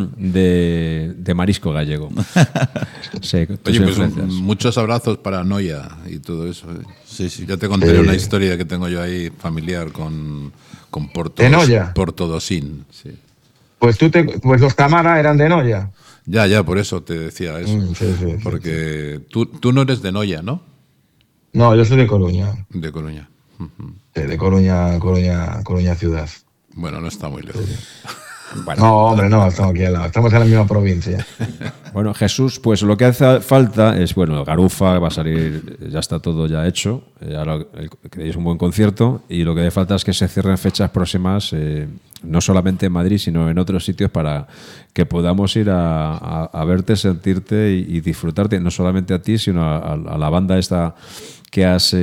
marisco gallego. Sí, tus Oye, pues influencias. muchos abrazos para Noya y todo eso. Sí, sí. Ya te contaré una historia que tengo yo ahí familiar con ¿De Noya? Portodosín. Sí. Pues los Tamara eran de Noya. Ya, por eso te decía eso. Sí. Porque tú no eres de Noya, ¿no? No, yo soy de Coruña. De Coruña. Ujú. Sí, de Coruña ciudad. Bueno, no está muy lejos. Bueno, No, hombre, no, estamos aquí al lado. Estamos en la misma provincia. Bueno, Jesús, pues lo que hace falta es, Garufa va a salir, ya está todo ya hecho, ahora queréis un buen concierto y lo que hace falta es que se cierren fechas próximas, no solamente en Madrid, sino en otros sitios para que podamos ir a verte, sentirte y disfrutarte, no solamente a ti, sino a la banda esta que has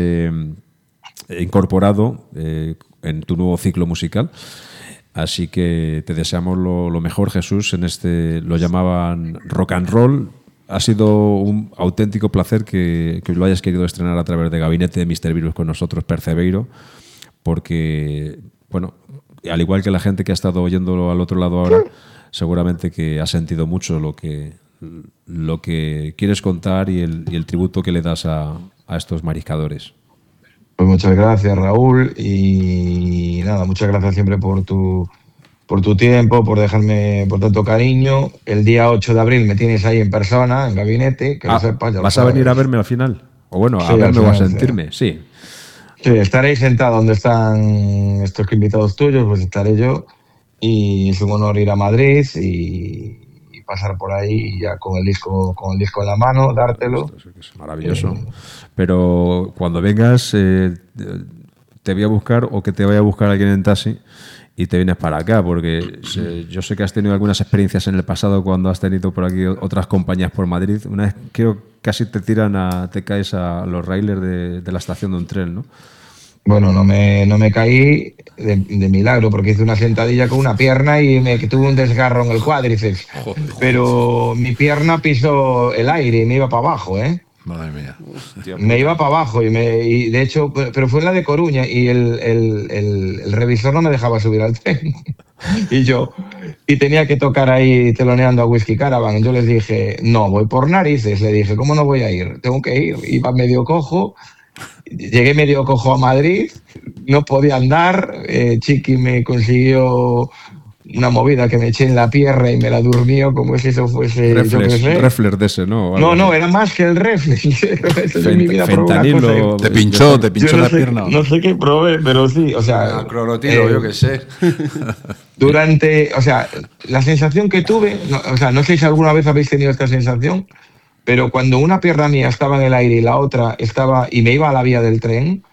incorporado en tu nuevo ciclo musical. Así que te deseamos lo mejor, Jesús, en lo llamaban rock and roll. Ha sido un auténtico placer que lo hayas querido estrenar a través de Gabinete de Mr. Virus con nosotros, Percebeiro, porque, bueno, al igual que la gente que ha estado oyéndolo al otro lado ahora, seguramente que ha sentido mucho lo que quieres contar y el tributo que le das a estos mariscadores. Pues muchas gracias, Raúl, y nada, muchas gracias siempre por tu tiempo, por dejarme, por tanto cariño. El día 8 de abril me tienes ahí en persona, en Gabinete, que lo sepas, ya lo ¿Vas a sabes. venir a verme al final? O bueno, Sí, a verme al o a final, sentirme, sí. Sí, estaré sentado donde están estos invitados tuyos, pues estaré yo, y es un honor ir a Madrid y pasar por ahí ya con el disco en la mano, dártelo. Es maravilloso. Pero cuando vengas, te voy a buscar o que te vaya a buscar alguien en taxi y te vienes para acá, porque yo sé que has tenido algunas experiencias en el pasado cuando has tenido por aquí otras compañías por Madrid. Una vez creo casi te caes a los railers de la estación de un tren, ¿no? Bueno, no me caí de milagro porque hice una sentadilla con una pierna y tuve un desgarro en el cuádriceps. Pero mi pierna pisó el aire y me iba para abajo, ¿eh? Madre mía. Me iba para abajo y de hecho, pero fue en la de Coruña y el revisor no me dejaba subir al tren. y tenía que tocar ahí teloneando a Whisky Caravan. Yo les dije, no, voy por narices. Le dije, ¿cómo no voy a ir? Tengo que ir. Iba medio cojo. Llegué medio cojo a Madrid, no podía andar, Chiqui me consiguió una movida que me eché en la pierna y me la durmió como si eso fuese reflex de ese, ¿no? No, era más que el reflex. En mi vida probé una fentanilo. cosa. Te pinchó la pierna. No sé qué probé, pero sí, o sea... Clorotilo, yo qué sé. La sensación que tuve, no sé si alguna vez habéis tenido esta sensación, pero cuando una pierna mía estaba en el aire y la otra estaba y me iba a la vía del tren,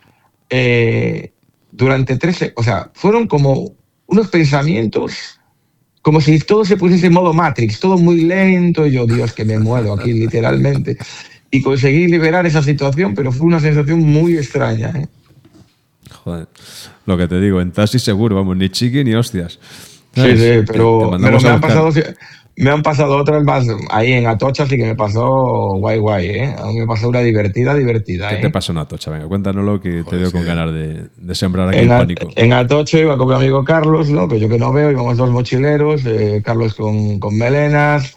fueron como unos pensamientos, como si todo se pusiese en modo Matrix, todo muy lento, y yo, Dios, que me muero aquí literalmente. Y conseguí liberar esa situación, pero fue una sensación muy extraña, ¿eh? Joder, lo que te digo, en taxi seguro, vamos, ni chiqui ni hostias. Sí, pero me me han pasado otras más. Ahí en Atocha sí que me pasó guay, ¿eh? A mí me pasó una divertida, ¿Qué ¿eh? te pasó en Atocha? Venga, cuéntanoslo que te veo con ganas de sembrar aquí En, el A- pánico. en Atocha iba con mi amigo Carlos, ¿no? Que yo que no veo, íbamos dos mochileros, Carlos con melenas,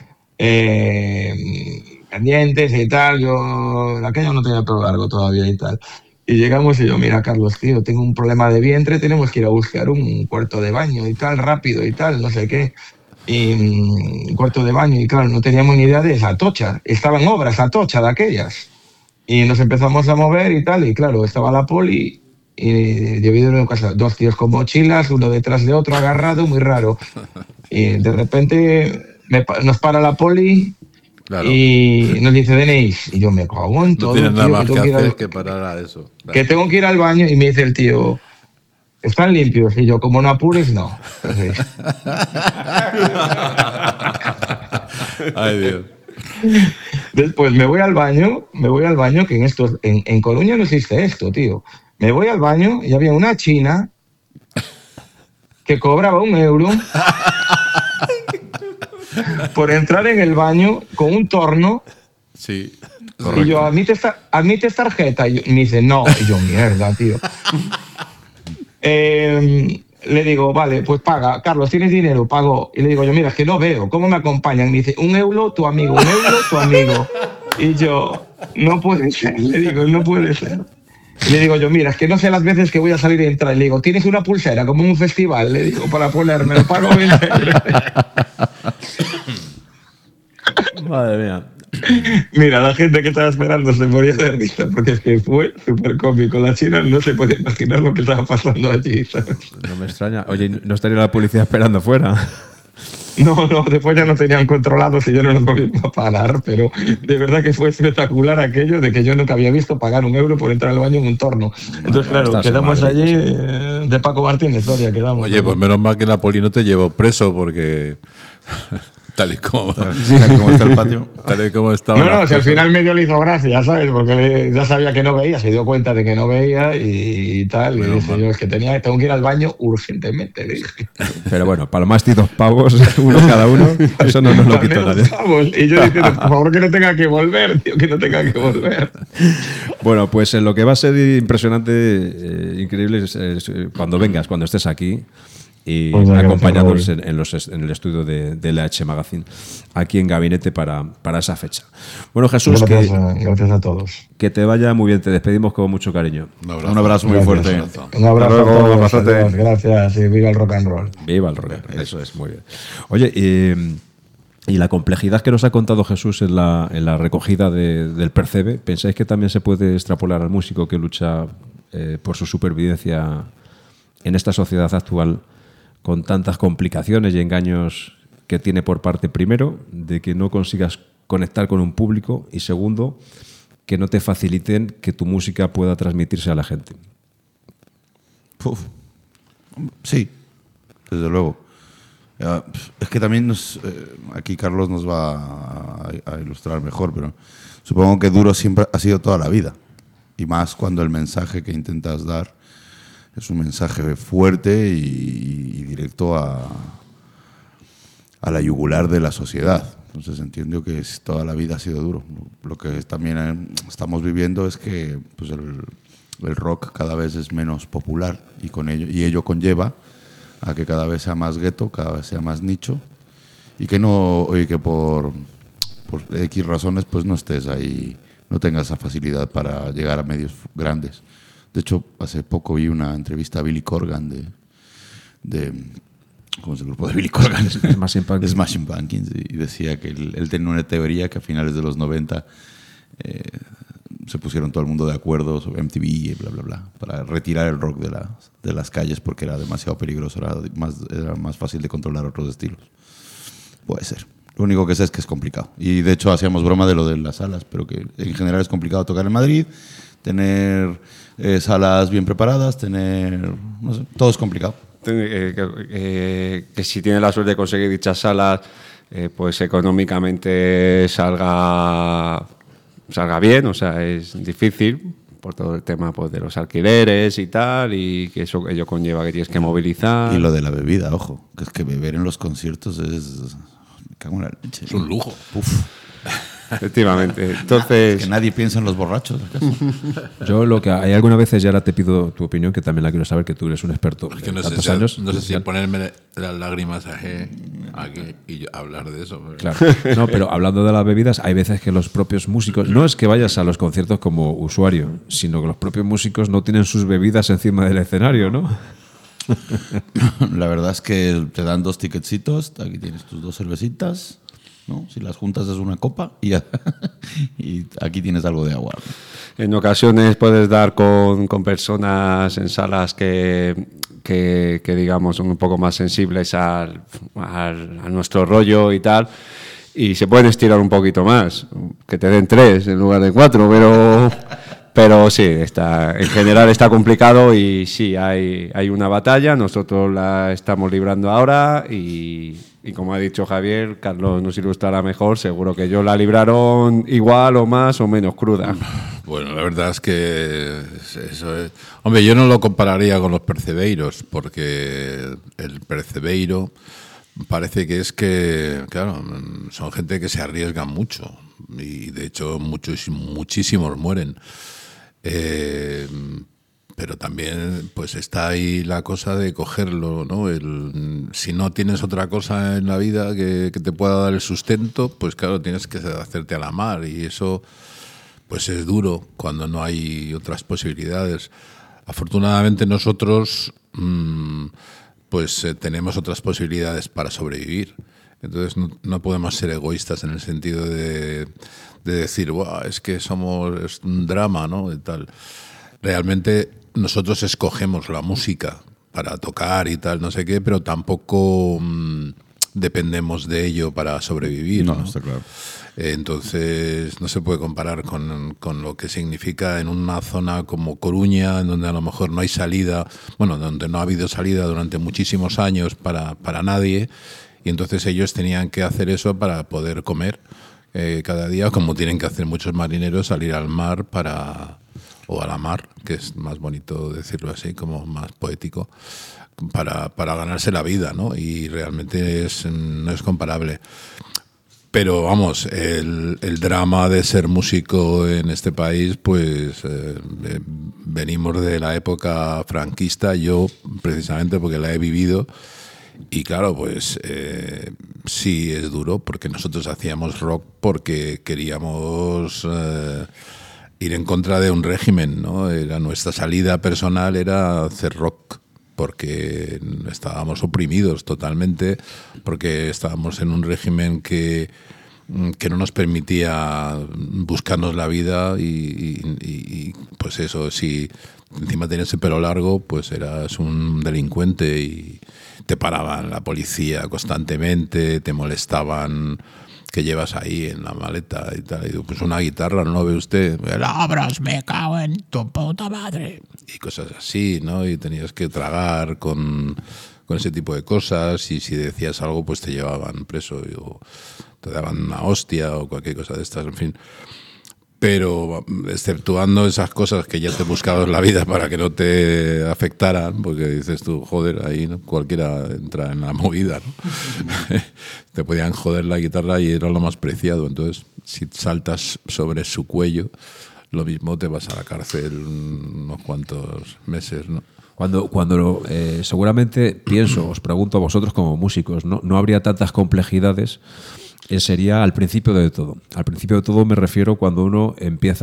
pendientes y tal. Yo, aquello no tenía pelo largo todavía y tal. Y llegamos y yo, mira, Carlos, tío, tengo un problema de vientre, tenemos que ir a buscar un cuarto de baño y tal, rápido y tal, no sé qué. Y un cuarto de baño y claro, no teníamos ni idea de esa Atocha. Estaba en obras Atocha de aquellas. Y nos empezamos a mover y tal, y claro, estaba la poli y yo vi en casa dos tíos con mochilas, uno detrás de otro, agarrado, muy raro. Y de repente nos para la poli Claro. y nos dice DNIs. Y yo me cago en No todo, tienes nada tío, más que tengo ir hacer que parar a eso. que tengo que ir al baño y me dice el tío, ¿están limpios? Y yo, como no apures, no. Entonces, Ay, Dios. después me voy al baño, que en Coruña no existe esto, tío. Me voy al baño y había una china que cobraba 1 euro por entrar en el baño con un torno. Sí. Y yo, ¿admites tarjeta? Y me dice, no. Y yo, mierda, tío. Le digo, vale, pues paga. Carlos, ¿tienes dinero? Pago. Y le digo yo, mira, es que no veo. ¿Cómo me acompañan? Me dice, 1 euro tu amigo, 1 euro tu amigo. Y yo, no puede ser. Le digo, no puede ser. Y le digo yo, mira, es que no sé las veces que voy a salir y entrar. Y le digo, ¿tienes una pulsera como en un festival? Le digo, para ponerme, lo pago 20 euros. Madre mía. Mira, la gente que estaba esperando se moría de risa porque es que fue súper cómico. La china no se podía imaginar lo que estaba pasando allí, ¿sabes? No me extraña. Oye, ¿no estaría la policía esperando fuera? No, después ya no tenían controlados y yo no los volvimos a parar, pero de verdad que fue espectacular aquello de que yo nunca había visto pagar 1 euro por entrar al baño en un torno. Entonces, claro, estás en quedamos Madrid, allí sí. de Paco Martínez, todavía quedamos. Oye, pues menos mal que la poli no te llevó preso porque tal y como, ¿Cómo está el patio? tal y como estaba. No, si al final medio le hizo gracia, ¿sabes? Porque ya sabía que no veía, se dio cuenta de que no veía y tal. Y dice, yo es que tengo que ir al baño urgentemente, le dije. Pero bueno, Palmasti 2 pavos, uno cada uno, eso no nos lo quita nadie. Vamos, y yo diciendo, por favor que no tenga que volver, tío, que no tenga que volver. Bueno, pues lo que va a ser impresionante, increíble, es cuando vengas, cuando estés aquí y Pues gracias, acompañándonos Raúl. en el estudio de LH Magazine, aquí en Gabinete para esa fecha. Bueno, Jesús, Gracias a todos. que te vaya muy bien, te despedimos con mucho cariño. Un abrazo muy fuerte. Un abrazo Hasta luego, a todos. abrazote. Adiós, gracias y viva el rock and roll. Viva el rock, eso es, muy bien. Oye, y la complejidad que nos ha contado Jesús en la recogida del percebe, ¿pensáis que también se puede extrapolar al músico que lucha por su supervivencia en esta sociedad actual con tantas complicaciones y engaños que tiene por parte, primero, de que no consigas conectar con un público y segundo, que no te faciliten que tu música pueda transmitirse a la gente? Uf. Sí, desde luego. Es que también aquí Carlos nos va a ilustrar mejor, pero supongo que duro siempre ha sido toda la vida. Y más cuando el mensaje que intentas dar es un mensaje fuerte y directo a la yugular de la sociedad. Entonces entiendo que toda la vida ha sido duro. Lo que también estamos viviendo es que pues el rock cada vez es menos popular y ello conlleva a que cada vez sea más gueto, cada vez sea más nicho y que por X razones pues no estés ahí, no tengas esa facilidad para llegar a medios grandes. De hecho, hace poco vi una entrevista a Billy Corgan de ¿cómo es el grupo de Billy Corgan? Smashing Pumpkins. Smashing Pumpkins, y decía que él tenía una teoría que a finales de los 90 se pusieron todo el mundo de acuerdo sobre MTV y bla, bla, bla, para retirar el rock de las calles porque era demasiado peligroso, era más fácil de controlar otros estilos. Puede ser. Lo único que sé es que es complicado. Y de hecho hacíamos broma de lo de las salas, pero que en general es complicado tocar en Madrid, tener salas bien preparadas, no sé, todo es complicado. Que si tiene la suerte de conseguir dichas salas, pues económicamente salga bien, o sea, es difícil por todo el tema pues, de los alquileres y tal, y que ello conlleva que tienes que movilizar. Y lo de la bebida, ojo, que es que beber en los conciertos es cago en la leche. Es un lujo. Efectivamente. Entonces, Que nadie piensa en los borrachos. ¿acaso? Yo lo que hay algunas veces, y ahora te pido tu opinión, que también la quiero saber, que tú eres un experto Es que de no sé, tantos si, años. no sé si ponerme las lágrimas aquí y hablar de eso. Pero... Claro. No, pero hablando de las bebidas, hay veces que los propios músicos, no es que vayas a los conciertos como usuario, sino que los propios músicos no tienen sus bebidas encima del escenario, ¿no? La verdad es que te dan 2 ticketcitos, aquí tienes tus 2 cervecitas, ¿no? Si las juntas es una copa y, ya, y aquí tienes algo de agua. en ocasiones puedes dar con personas en salas que digamos son un poco más sensibles a nuestro rollo y tal, y se pueden estirar un poquito más, que te den 3 en lugar de 4, pero sí, en general está complicado y sí, hay una batalla, nosotros la estamos librando ahora y como ha dicho Javier, Carlos nos ilustrará mejor, seguro que ellos la libraron igual o más o menos cruda. Bueno, la verdad es que eso es... Hombre, yo no lo compararía con los percebeiros, porque el percebeiro parece que es que, claro, son gente que se arriesga mucho y de hecho muchísimos mueren. Pero también pues está ahí la cosa de cogerlo, ¿no? Si no tienes otra cosa en la vida que te pueda dar el sustento, pues claro, tienes que hacerte a la mar y eso pues es duro cuando no hay otras posibilidades. Afortunadamente nosotros pues tenemos otras posibilidades para sobrevivir. Entonces no podemos ser egoístas en el sentido de decir, wow, es que es un drama, ¿no? Y tal. Realmente nosotros escogemos la música para tocar y tal, no sé qué, pero tampoco dependemos de ello para sobrevivir. No, ¿no? está claro. Entonces no se puede comparar con lo que significa en una zona como Coruña, en donde a lo mejor no hay salida, bueno, donde no ha habido salida durante muchísimos años para nadie, y entonces ellos tenían que hacer eso para poder comer cada día, como tienen que hacer muchos marineros, salir al mar o a la mar, que es más bonito decirlo así, como más poético, para ganarse la vida, ¿no? Y realmente no es comparable. Pero vamos, el drama de ser músico en este país, pues venimos de la época franquista, yo precisamente porque la he vivido, y claro, pues sí es duro, porque nosotros hacíamos rock porque queríamos ir en contra de un régimen, ¿no? Nuestra salida personal era hacer rock, porque estábamos oprimidos totalmente, porque estábamos en un régimen que no nos permitía buscarnos la vida y pues eso, si encima tenías el pelo largo, pues eras un delincuente y te paraban la policía constantemente, te molestaban. ¿Qué llevas ahí en la maleta y tal? Y digo, pues una guitarra, ¿no lo ve usted? ¡Labras, me cago en tu puta madre! Y cosas así, ¿no? Y tenías que tragar con ese tipo de cosas, y si decías algo, pues te llevaban preso o te daban una hostia o cualquier cosa de estas, en fin. Pero exceptuando esas cosas que ya te buscabas la vida para que no te afectaran, porque dices tú, joder, ahí ¿no? Cualquiera entra en la movida, ¿no? Te podían joder la guitarra y era lo más preciado. Entonces, si saltas sobre su cuello, lo mismo te vas a la cárcel unos cuantos meses, ¿no? Cuando seguramente os pregunto a vosotros como músicos, no habría tantas complejidades. Sería al principio de todo. Al principio de todo me refiero cuando uno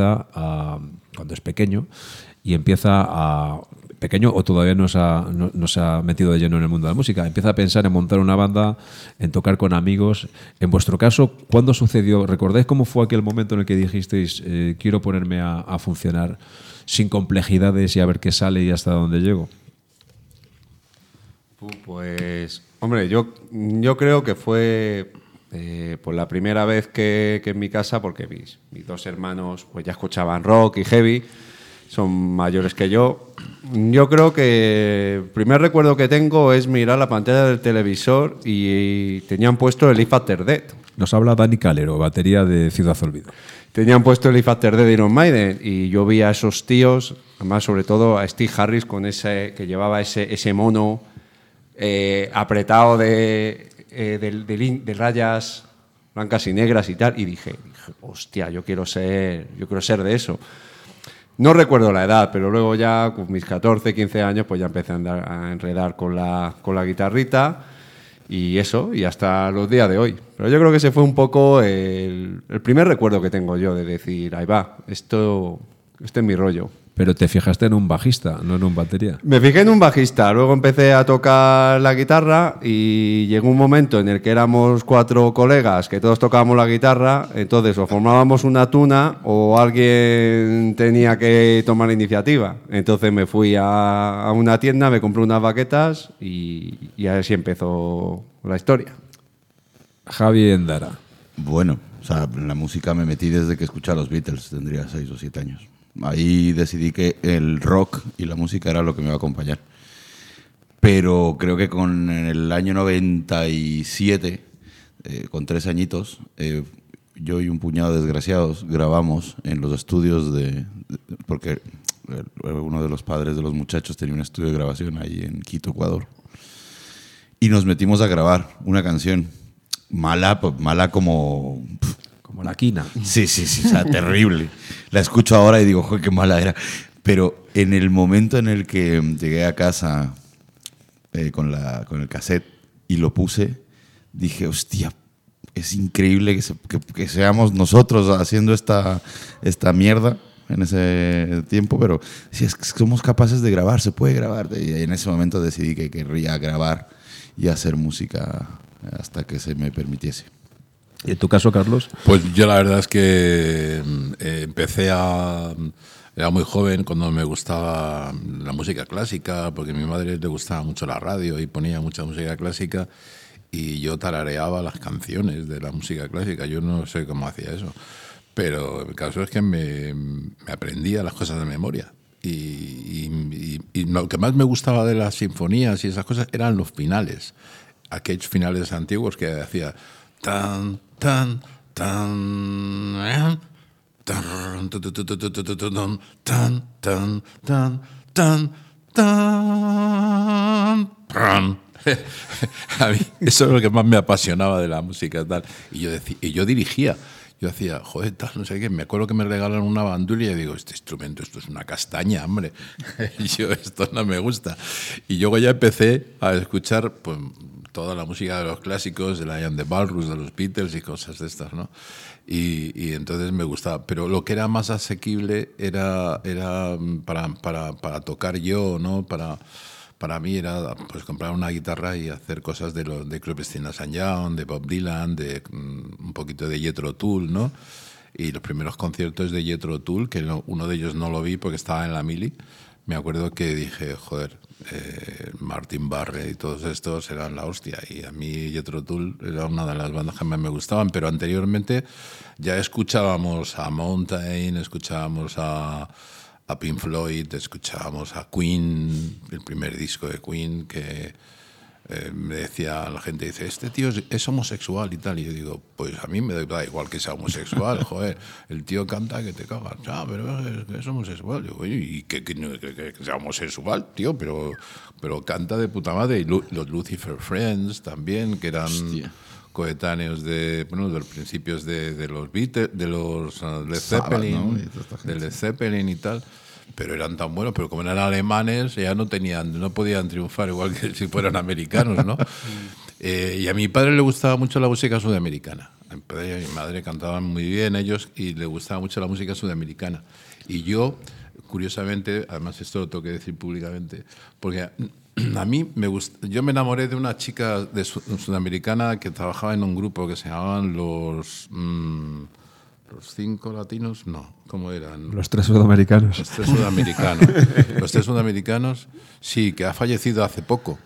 cuando es pequeño y pequeño o todavía no se ha metido de lleno en el mundo de la música, empieza a pensar en montar una banda, en tocar con amigos. En vuestro caso, ¿cuándo sucedió? ¿Recordáis cómo fue aquel momento en el que dijisteis quiero ponerme a funcionar sin complejidades y a ver qué sale y hasta dónde llego? Pues, hombre, yo creo que fue por la primera vez que en mi casa, porque mis 2 hermanos pues ya escuchaban rock y heavy, son mayores que yo. Yo creo que el primer recuerdo que tengo es mirar la pantalla del televisor y tenían puesto el If After Death. Nos habla Dani Calero, batería de Ciudad Olvido. Tenían puesto el If After Death de Iron Maiden y yo vi a esos tíos, además sobre todo a Steve Harris con que llevaba ese mono apretado de rayas blancas y negras y tal, y dije, hostia, yo quiero ser de eso. No recuerdo la edad, pero luego ya con mis 14, 15 años pues ya empecé a enredar con la guitarrita y eso, y hasta los días de hoy. Pero yo creo que ese fue un poco el primer recuerdo que tengo yo de decir, ahí va, este es mi rollo. Pero te fijaste en un bajista, no en un batería. Me fijé en un bajista, luego empecé a tocar la guitarra y llegó un momento en el que éramos 4 colegas que todos tocábamos la guitarra, entonces o formábamos una tuna o alguien tenía que tomar la iniciativa. Entonces me fui a una tienda, me compré unas baquetas y así empezó la historia. Javi Endara. Bueno, o sea, en la música me metí desde que escuché a los Beatles, tendría 6 o 7 años. Ahí decidí que el rock y la música era lo que me iba a acompañar. Pero creo que en el año 97, con 3 añitos, yo y un puñado de desgraciados grabamos en los estudios porque uno de los padres de los muchachos tenía un estudio de grabación ahí en Quito, Ecuador. Y nos metimos a grabar una canción mala como la quina. Sí, o sea, terrible. La escucho ahora y digo, joder, qué mala era. Pero en el momento en el que llegué a casa con el cassette y lo puse, dije, hostia, es increíble que seamos nosotros haciendo esta mierda en ese tiempo, pero si es que somos capaces de grabar, se puede grabar. Y en ese momento decidí que querría grabar y hacer música hasta que se me permitiese. ¿Y en tu caso, Carlos? Pues yo la verdad es que era muy joven cuando me gustaba la música clásica, porque a mi madre le gustaba mucho la radio y ponía mucha música clásica y yo tarareaba las canciones de la música clásica. Yo no sé cómo hacía eso, pero el caso es que me aprendía las cosas de memoria. Y lo que más me gustaba de las sinfonías y esas cosas eran los finales, aquellos finales antiguos que hacía tan, tan, tan, tan, tan, tan, tan, tan, tan. A mí eso es lo que más me apasionaba de la música tal. Y yo dirigía. Yo hacía, joder, tal, no sé qué. Me acuerdo que me regalaron una bandurria y digo, este instrumento, esto es una castaña, hombre. Yo, esto no me gusta. Y luego ya empecé a escuchar pues, toda la música de los clásicos, de la Ian de Walrus, de los Beatles y cosas de estas, ¿no? Y entonces me gustaba. Pero lo que era más asequible era para tocar yo, ¿no? Para mí era pues comprar una guitarra y hacer cosas de Christina St. John, de Bob Dylan, de un poquito de Jethro Tull, ¿no? Y los primeros conciertos de Jethro Tull, que uno de ellos no lo vi porque estaba en la mili, me acuerdo que dije, joder, Martin Barre y todos estos eran la hostia. Y a mí Jethro Tull era una de las bandas que más me gustaban, pero anteriormente ya escuchábamos a Mountain, escuchábamos a Pink Floyd, escuchábamos a Queen, el primer disco de Queen, que me decía, la gente dice, este tío es homosexual y tal. Y yo digo, pues a mí me da igual que sea homosexual, joder, el tío canta que te cagas, pero es homosexual. Yo, oye, ¿y que sea homosexual, tío? Pero canta de puta madre. Y los Lucifer Friends también, que eran... Hostia. Coetáneos de los principios de los Beatles, de los Led Zeppelin, ¿no? De Led Zeppelin y tal, pero eran tan buenos, pero como eran alemanes ya no podían triunfar igual que si fueran americanos, ¿no? Y a mi padre le gustaba mucho la música sudamericana. Mi padre y mi madre cantaban muy bien ellos y le gustaba mucho la música sudamericana. Y yo, curiosamente, además esto lo tengo que decir públicamente, porque a mí yo me enamoré de una chica sudamericana que trabajaba en un grupo que se llamaban los 5 latinos, no, ¿cómo eran? Los 3 sudamericanos. Los 3 sudamericanos. Los 3 sudamericanos, sí, que ha fallecido hace poco.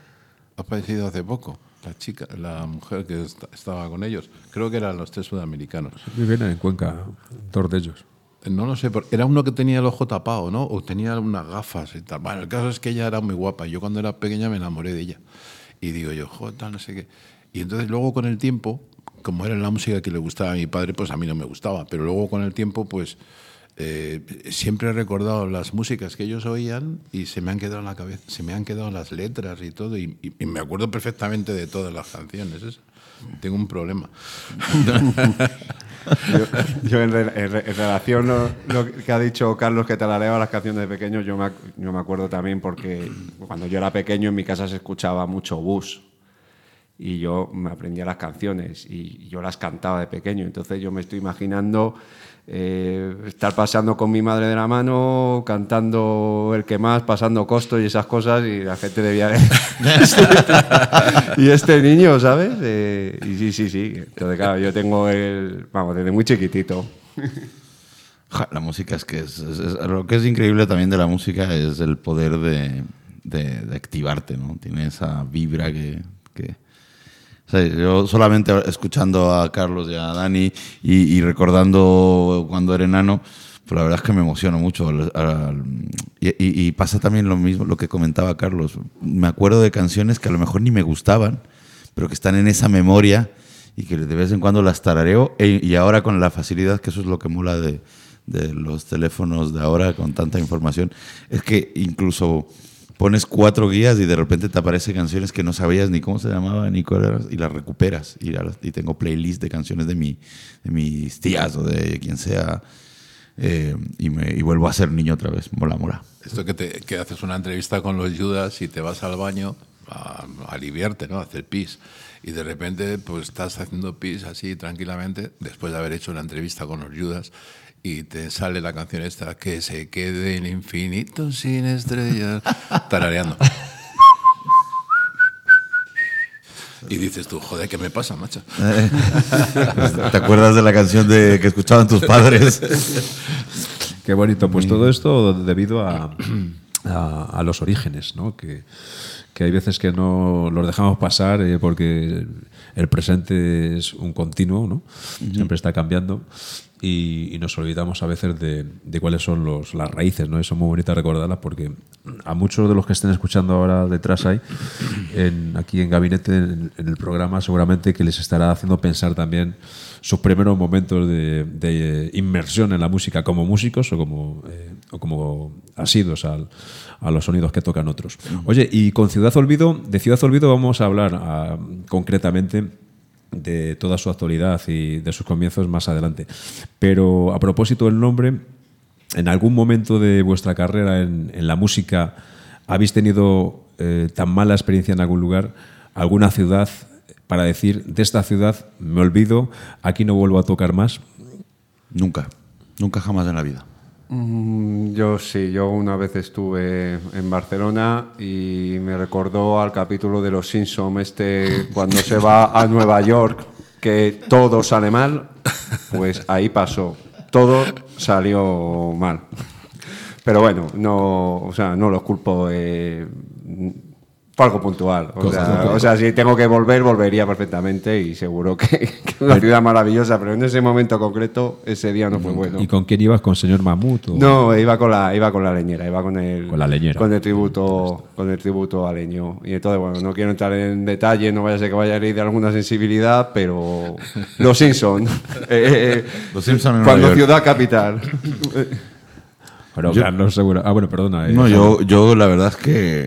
La chica, la mujer que estaba con ellos. Creo que eran los 3 sudamericanos. Viven en Cuenca, 2 de ellos. No lo sé, era uno que tenía el ojo tapado, ¿no? O tenía unas gafas y tal. Bueno, el caso es que ella era muy guapa. Yo cuando era pequeña me enamoré de ella. Y digo yo, joder, tal, no sé qué. Y entonces luego con el tiempo, como era la música que le gustaba a mi padre, pues a mí no me gustaba. Pero luego con el tiempo, pues siempre he recordado las músicas que ellos oían y se me han quedado en la cabeza, se me han quedado las letras y todo. Y me acuerdo perfectamente de todas las canciones. tengo un problema. Yo en relación a lo que ha dicho Carlos, que tarareaba las canciones de pequeño, yo me acuerdo también porque cuando yo era pequeño en mi casa se escuchaba mucho Bush y yo me aprendía las canciones y yo las cantaba de pequeño. Entonces yo me estoy imaginando estar paseando con mi madre de la mano, cantando El que más, pasando costos y esas cosas, y la gente debía y este niño, ¿sabes? Y sí. Entonces, claro, yo tengo desde muy chiquitito. La música lo que es increíble también de la música es el poder de activarte, ¿no? Tiene esa vibra que o sea, yo solamente escuchando a Carlos y a Dani y recordando cuando era enano, pues la verdad es que me emociono mucho. Y pasa también lo mismo, lo que comentaba Carlos. Me acuerdo de canciones que a lo mejor ni me gustaban, pero que están en esa memoria y que de vez en cuando las tarareo. Y ahora con la facilidad, que eso es lo que mola de los teléfonos de ahora, con tanta información, es que incluso pones 4 guías y de repente te aparecen canciones que no sabías ni cómo se llamaban ni cuál era, y las recuperas. Y tengo playlist de canciones de mis tías o de quien sea, y vuelvo a ser niño otra vez. Mola. Esto que haces una entrevista con los Judas y te vas al baño a aliviarte, ¿no? A hacer pis. Y de repente pues estás haciendo pis así tranquilamente, después de haber hecho una entrevista con los Judas, y te sale la canción esta, que se quede el infinito sin estrellas, tarareando. Y dices tú, joder, ¿qué me pasa, macho? ¿Te acuerdas de la canción que escuchaban tus padres? Qué bonito. Pues todo esto debido a los orígenes, ¿no? Que hay veces que no los dejamos pasar porque el presente es un continuo, ¿no? Siempre está cambiando. Y nos olvidamos a veces de cuáles son las raíces, ¿no? Eso es muy bonito recordarlas, porque a muchos de los que estén escuchando ahora detrás aquí en Gabinete, en el programa, seguramente que les estará haciendo pensar también sus primeros momentos de inmersión en la música como músicos o como asiduos a los sonidos que tocan otros. Oye, y de Ciudad Olvido vamos a hablar concretamente de toda su actualidad y de sus comienzos más adelante. Pero a propósito del nombre, ¿en algún momento de vuestra carrera en la música habéis tenido tan mala experiencia en algún lugar, alguna ciudad, para decir, de esta ciudad me olvido, aquí no vuelvo a tocar más? Nunca jamás en la vida. Yo una vez estuve en Barcelona y me recordó al capítulo de Los Simpsons, cuando se va a Nueva York, que todo sale mal, pues ahí pasó, todo salió mal. Pero bueno, no los culpo, fue algo puntual. O sea, si tengo que volvería perfectamente, y seguro que es una ciudad maravillosa, pero en ese momento concreto, ese día no fue bueno. ¿Y con quién ibas? ¿Con señor Mamut? No, iba con la leñera, iba con la leñera. Con el tributo a Leño. Y entonces, bueno, no quiero entrar en detalle, no vaya a ser que vaya a herir de alguna sensibilidad, pero Los Simpsons. Los Simpsons cuando ciudad capital. Pero Carlos seguro. bueno, perdona. No, yo la verdad es que...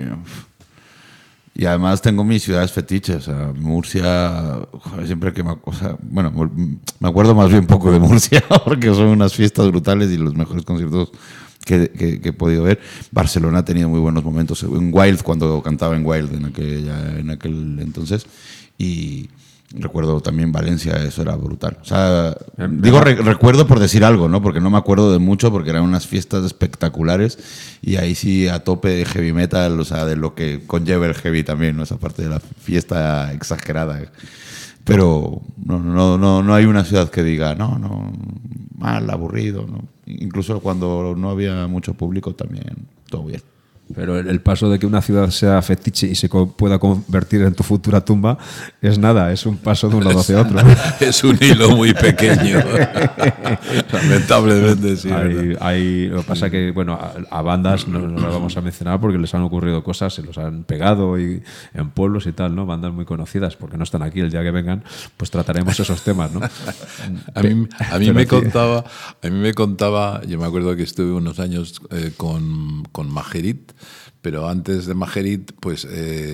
Y además tengo mis ciudades fetiches, o sea, Murcia, siempre que me acuerdo más bien poco de Murcia, porque son unas fiestas brutales y los mejores conciertos que he podido ver. Barcelona ha tenido muy buenos momentos, en Wild, cuando cantaba en Wild en aquel entonces, y recuerdo también Valencia, eso era brutal. O sea, digo recuerdo por decir algo, ¿no? Porque no me acuerdo de mucho, porque eran unas fiestas espectaculares y ahí sí a tope de heavy metal, o sea, de lo que conlleva el heavy también, ¿no? Esa parte de la fiesta exagerada. Pero no hay una ciudad que diga, no, mal, aburrido, ¿no? Incluso cuando no había mucho público también, todo bien. Pero el paso de que una ciudad sea fetiche y se pueda convertir en tu futura tumba es nada, es un paso de un lado hacia otro. Es un hilo muy pequeño. Lamentablemente, sí. Lo que pasa que, bueno, a bandas no las vamos a mencionar porque les han ocurrido cosas, se los han pegado y en pueblos y tal, ¿no? Bandas muy conocidas, porque no están aquí. El día que vengan, pues trataremos esos temas, ¿no? A mí me contaba, yo me acuerdo que estuve unos años con Majerit, pero antes de Majerit, pues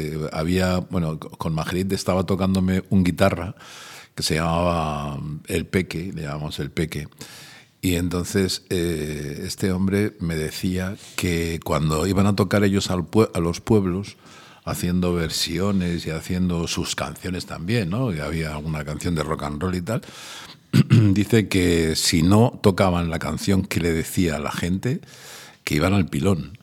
con Majerit estaba tocándome un guitarra que se llamaba El Peque, le llamamos El Peque. Y entonces este hombre me decía que cuando iban a tocar ellos a los pueblos, haciendo versiones y haciendo sus canciones también, ¿no? Y había alguna canción de rock and roll y tal, dice que si no tocaban la canción que le decía a la gente, que iban al pilón.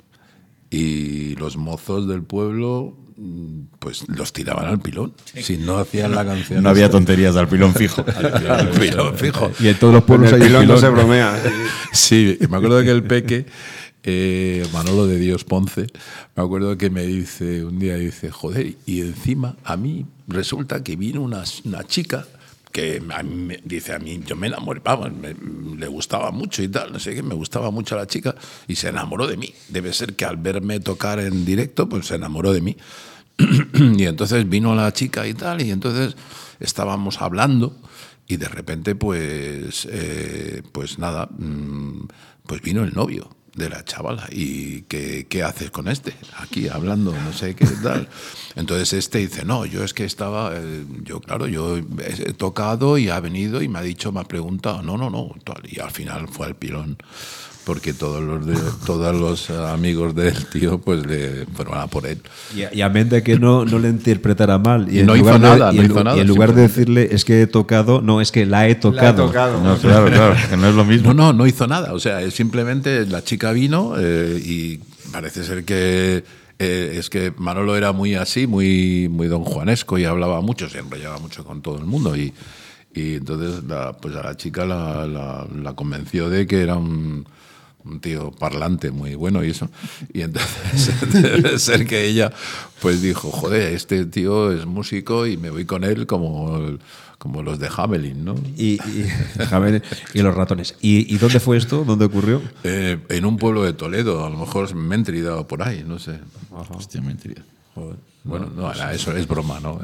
Y los mozos del pueblo, pues los tiraban al pilón. Si no hacían la canción. No había tonterías, al pilón fijo. Al pilón fijo. Y en todos los pueblos hay pilón no se bromea. Sí, me acuerdo que el Peque, Manolo de Dios Ponce, me acuerdo que me dice un día, dice, joder, y encima a mí resulta que vino una chica que dice a mí, yo me enamoré, vamos, le gustaba mucho y tal, no sé qué, me gustaba mucho la chica y se enamoró de mí. Debe ser que al verme tocar en directo, pues se enamoró de mí. Y entonces vino la chica y tal, y entonces estábamos hablando y de repente, pues nada, pues vino el novio de la chavala. ¿Y qué haces con este? Aquí hablando, no sé qué tal. Entonces este dice, no, yo es que estaba, yo he tocado y ha venido y me ha preguntado, no, tal. Y al final fue al pilón, porque todos los amigos del tío pues le fueron a por él. Y a mente que no le interpretara mal. Y no hizo nada. Y en lugar de decirle, es que he tocado, no, es que la he tocado. No, claro, que no es lo mismo. No hizo nada. O sea, simplemente la chica vino y parece ser que es que Manolo era muy así, muy don juanesco y hablaba mucho, se enrollaba mucho con todo el mundo y entonces pues a la chica la convenció de que era un tío parlante muy bueno y eso. Y entonces debe ser que ella pues dijo, joder, este tío es músico y me voy con él como los de Hamelin, ¿no? Y los ratones. ¿Y dónde fue esto? ¿Dónde ocurrió? En un pueblo de Toledo, a lo mejor Méntrida o por ahí, no sé. Ajá. Hostia, Méntrida. Joder. Bueno, no, eso es broma, ¿no?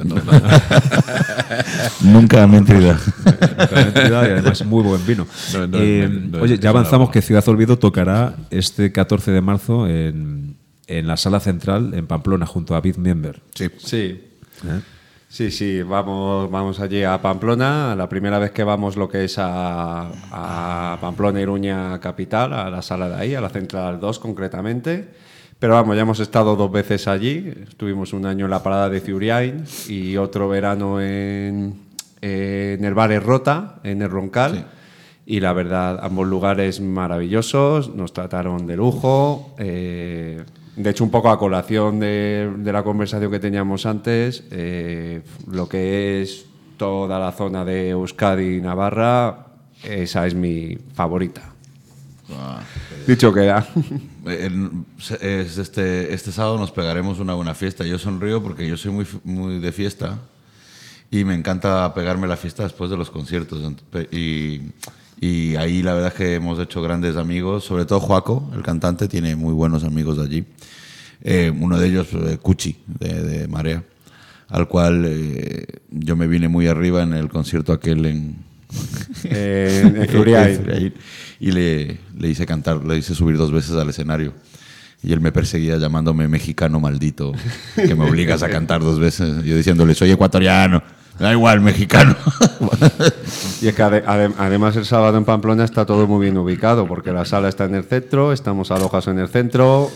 Nunca Méntrida. Y además muy buen vino. Oye, ya avanzamos que Ciudad Olvido tocará este 14 de marzo en la Sala Central en Pamplona junto a Big Member. Sí. Sí, vamos allí a Pamplona, la primera vez que vamos lo que es a Pamplona, Iruña capital, a la sala de ahí, a la Central 2 concretamente. Pero vamos, ya hemos estado 2 veces allí, estuvimos un año en la parada de Ciuriain y otro verano en el bar Errota, en el Roncal. Sí. Y la verdad, ambos lugares maravillosos, nos trataron de lujo. De hecho, un poco a colación de la conversación que teníamos antes, lo que es toda la zona de Euskadi y Navarra, esa es mi favorita. Dicho queda. Este sábado nos pegaremos una buena fiesta. Yo sonrío porque yo soy muy de fiesta y me encanta pegarme la fiesta después de los conciertos. Y ahí la verdad es que hemos hecho grandes amigos, sobre todo Joaco, el cantante, tiene muy buenos amigos de allí. Uno de ellos, Cuchi, de Marea, al cual yo me vine muy arriba en el concierto aquel en Ciuriain. Y le hice cantar, le hice subir 2 veces al escenario. Y él me perseguía llamándome mexicano maldito, que me obligas a cantar 2 veces. Yo diciéndole, soy ecuatoriano, me da igual, mexicano. Y es que además el sábado en Pamplona está todo muy bien ubicado, porque la sala está en el centro, estamos alojados en el centro.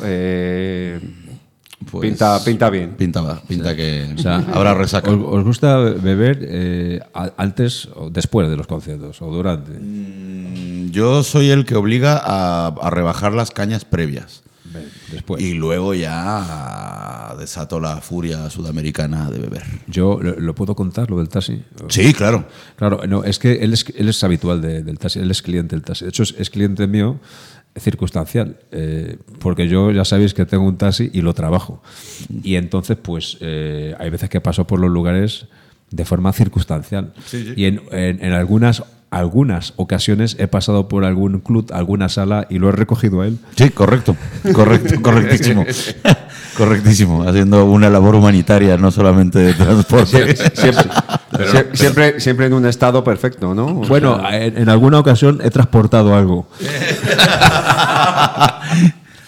Pues pinta bien. Pinta que habrá resaca. ¿Os gusta beber antes o después de los conciertos o durante? Yo soy el que obliga a rebajar las cañas previas. Después. Y luego ya desato la furia sudamericana de beber. Yo lo puedo contar, lo del taxi. Sí, claro. Claro, no, es que él es habitual del taxi, él es cliente del taxi. De hecho, es cliente mío circunstancial, porque yo ya sabéis que tengo un taxi y lo trabajo. Y entonces, pues, hay veces que paso por los lugares de forma circunstancial. Sí. Y en algunas ocasiones he pasado por algún club, alguna sala y lo he recogido a él. Sí, correctísimo. Correctísimo, haciendo una labor humanitaria, no solamente de transporte. Siempre en un estado perfecto, ¿no? Bueno, en alguna ocasión he transportado algo.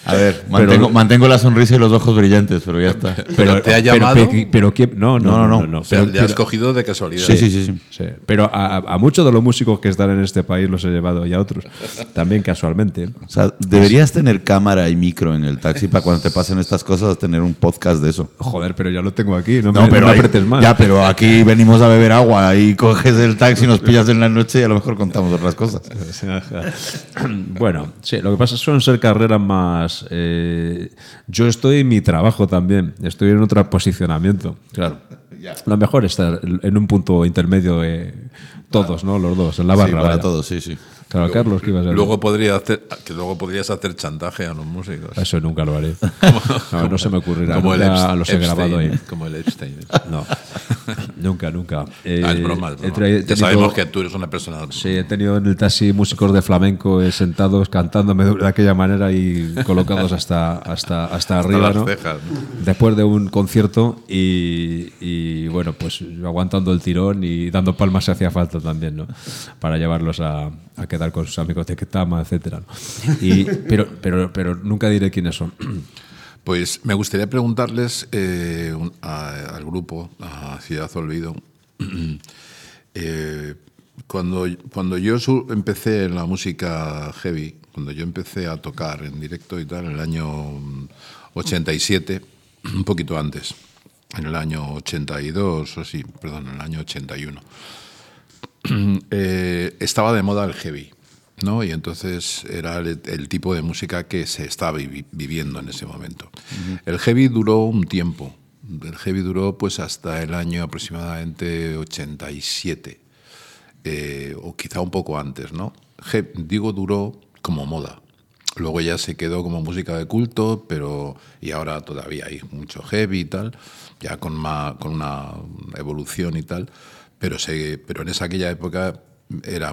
A ver, mantengo la sonrisa y los ojos brillantes, pero ya está. Pero te ha llamado. Pero no. O sea, le has cogido de casualidad. Sí. Sí, pero a muchos de los músicos que están en este país los he llevado y a otros, también casualmente. O sea, deberías tener cámara y micro en el taxi para cuando te pasen estas cosas tener un podcast de eso. Joder, pero ya lo tengo aquí, no No, me apretes más. Ya, pero aquí venimos a beber agua, ahí coges el taxi, nos pillas en la noche y a lo mejor contamos otras cosas. Bueno, sí, lo que pasa suelen ser carreras más... yo estoy en mi trabajo también, estoy en otro posicionamiento, claro. Lo mejor es estar en un punto intermedio de todos, ¿no? Los dos, en la barra. Sí, para vaya. todos, sí. Claro, Carlos, ¿qué ibas a decir? Luego podrías hacer chantaje a los músicos. Eso nunca lo haré. No se me ocurrirá. Como Nunca los he grabado ahí. Como el Epstein. No, nunca. Es broma. Ya sabemos que tú eres una persona... Sí, he tenido en el taxi músicos de flamenco sentados cantándome de aquella manera y colocados hasta arriba, las ¿no? cejas, ¿no? Después de un concierto y bueno, pues yo aguantando el tirón y dando palmas si hacía falta también, ¿no? Para llevarlos a quedar con sus amigos de Ketama, etcétera, ¿no? Pero nunca diré quiénes son. Pues me gustaría preguntarles al grupo, a Ciudad Olvido, cuando yo empecé en la música heavy, cuando yo empecé a tocar en directo y tal, en el año 87, un poquito antes, en el año 82, o sí, perdón, en el año 81, estaba de moda el heavy, ¿no? Y entonces era el tipo de música que se estaba viviendo en ese momento. Uh-huh. El heavy duró un tiempo. El heavy duró pues hasta el año aproximadamente 87, o quizá un poco antes, ¿no? Duró como moda. Luego ya se quedó como música de culto, y ahora todavía hay mucho heavy y tal, ya con una evolución y tal, pero en aquella época era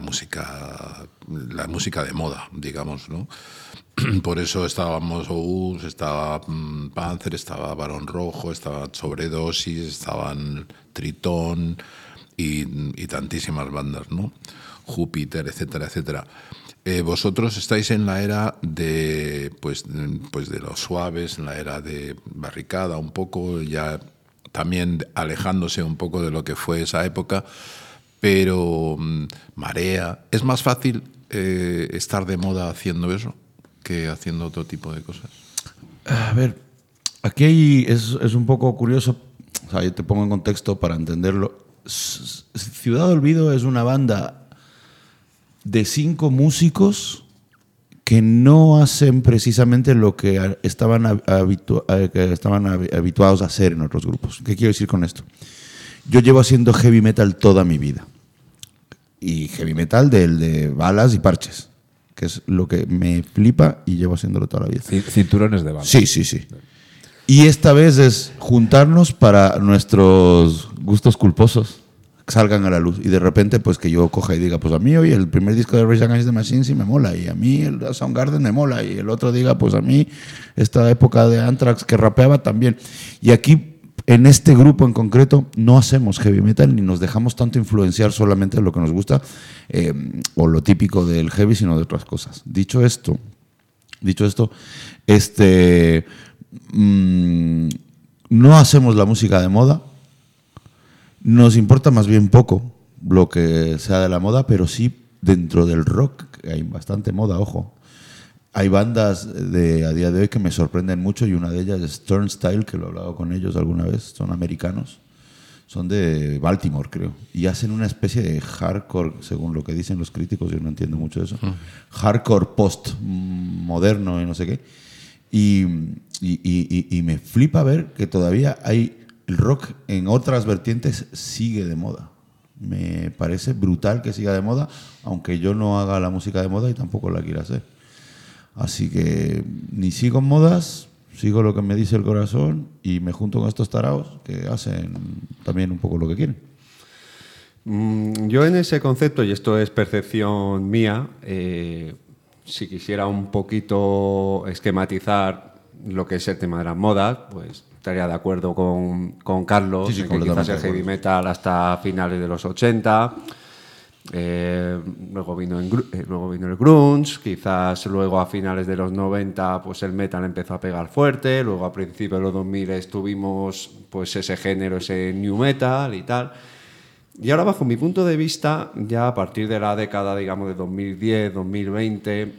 la música de moda, digamos, ¿no? Por eso estábamos Ous, estaba Panther, estaba Barón Rojo, estaba Sobredosis, estaban Tritón y tantísimas bandas, ¿no? Júpiter, etcétera, etcétera. Vosotros estáis en la era de los suaves, en la era de Barricada, un poco, ya también alejándose un poco de lo que fue esa época, pero Marea. ¿Es más fácil estar de moda haciendo eso que haciendo otro tipo de cosas? A ver, aquí es un poco curioso, o sea, yo te pongo en contexto para entenderlo. Ciudad Olvido es una banda de 5 músicos que no hacen precisamente lo que estaban habituados a hacer en otros grupos. ¿Qué quiero decir con esto? Yo llevo haciendo heavy metal toda mi vida. Y heavy metal de balas y parches, que es lo que me flipa y llevo haciéndolo toda la vida. Cinturones de balas. Sí. Y esta vez es juntarnos para nuestros gustos culposos salgan a la luz. Y de repente, pues que yo coja y diga, pues a mí hoy el primer disco de Rage Against the Machine sí me mola, y a mí el Soundgarden me mola, y el otro diga, pues a mí esta época de Anthrax que rapeaba también. Y aquí, en este grupo en concreto, no hacemos heavy metal ni nos dejamos tanto influenciar solamente de lo que nos gusta o lo típico del heavy, sino de otras cosas. Dicho esto, no hacemos la música de moda. Nos importa más bien poco lo que sea de la moda, pero sí dentro del rock hay bastante moda, ojo. Hay bandas a día de hoy que me sorprenden mucho y una de ellas es Turnstile, que lo he hablado con ellos alguna vez, son americanos, son de Baltimore creo, y hacen una especie de hardcore, según lo que dicen los críticos, yo no entiendo mucho de eso, hardcore post-moderno y no sé qué, y me flipa ver que todavía hay el rock en otras vertientes sigue de moda. Me parece brutal que siga de moda, aunque yo no haga la música de moda y tampoco la quiera hacer. Así que ni sigo en modas, sigo lo que me dice el corazón y me junto con estos taraos que hacen también un poco lo que quieren. Yo en ese concepto, y esto es percepción mía, si quisiera un poquito esquematizar lo que es el tema de las modas, pues estaría de acuerdo con Carlos, sí, en que quizás el heavy metal hasta finales de los 80, Luego vino el grunge, quizás luego a finales de los 90 pues el metal empezó a pegar fuerte, luego a principios de los 2000 tuvimos pues ese género, ese new metal y tal. Y ahora, bajo mi punto de vista, ya a partir de la década, digamos, de 2010, 2020,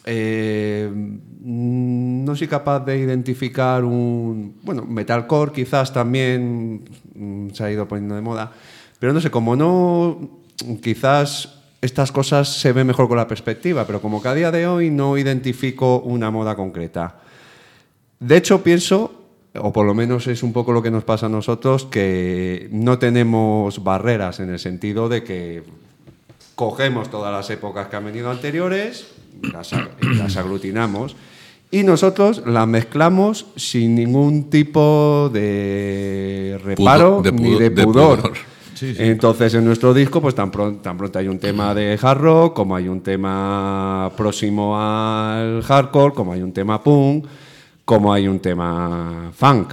no soy capaz de identificar metalcore quizás también se ha ido poniendo de moda, pero no sé, como no, quizás estas cosas se ven mejor con la perspectiva, pero como que a día de hoy no identifico una moda concreta. De hecho, pienso, o por lo menos es un poco lo que nos pasa a nosotros, que no tenemos barreras en el sentido de que cogemos todas las épocas que han venido anteriores, las aglutinamos y nosotros las mezclamos sin ningún tipo de reparo ni de pudor. Sí. Entonces, en nuestro disco, pues tan pronto hay un tema de hard rock, como hay un tema próximo al hardcore, como hay un tema punk, como hay un tema funk.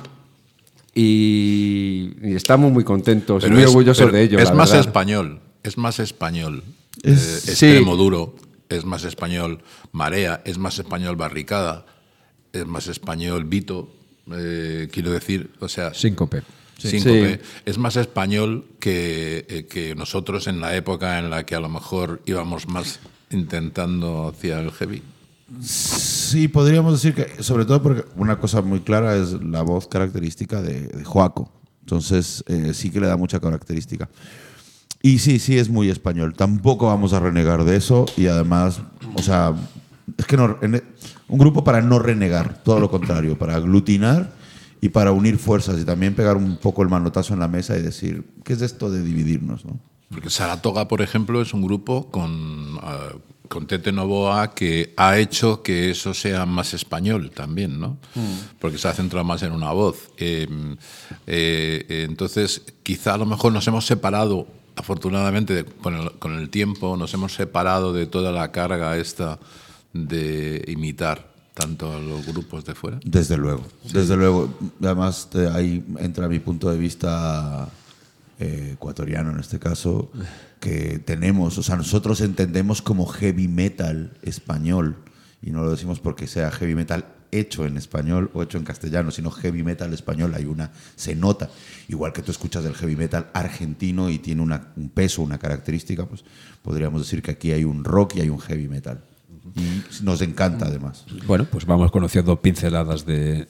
Y estamos muy contentos y muy orgullosos de ello. Es más verdad. español, es más español. Sí. Extremo Duro es más español, Marea es más español, Barricada es más español, Vito, quiero decir, o sea... Síncope. Síncope. Es más español que nosotros en la época en la que a lo mejor íbamos más intentando hacia el heavy. Sí, podríamos decir que, sobre todo porque una cosa muy clara es la voz característica de Joaco. Entonces, sí que le da mucha característica. Y sí, es muy español. Tampoco vamos a renegar de eso. Y además, o sea, es que un grupo para no renegar, todo lo contrario, para aglutinar y para unir fuerzas y también pegar un poco el manotazo en la mesa y decir, ¿qué es esto de dividirnos, no? Porque Saratoga, por ejemplo, es un grupo con Tete Novoa que ha hecho que eso sea más español también, ¿no? Porque se ha centrado más en una voz. Entonces, quizá a lo mejor nos hemos separado, afortunadamente, con el tiempo, nos hemos separado de toda la carga esta de imitar tanto a los grupos de fuera. Desde luego, desde luego. Además, ahí entra mi punto de vista ecuatoriano en este caso, que tenemos, o sea, nosotros entendemos como heavy metal español, y no lo decimos porque sea heavy metal hecho en español o hecho en castellano, sino heavy metal español, se nota, igual que tú escuchas del heavy metal argentino y tiene un peso, una característica, pues podríamos decir que aquí hay un rock y hay un heavy metal. Y nos encanta además. Bueno, pues vamos conociendo pinceladas de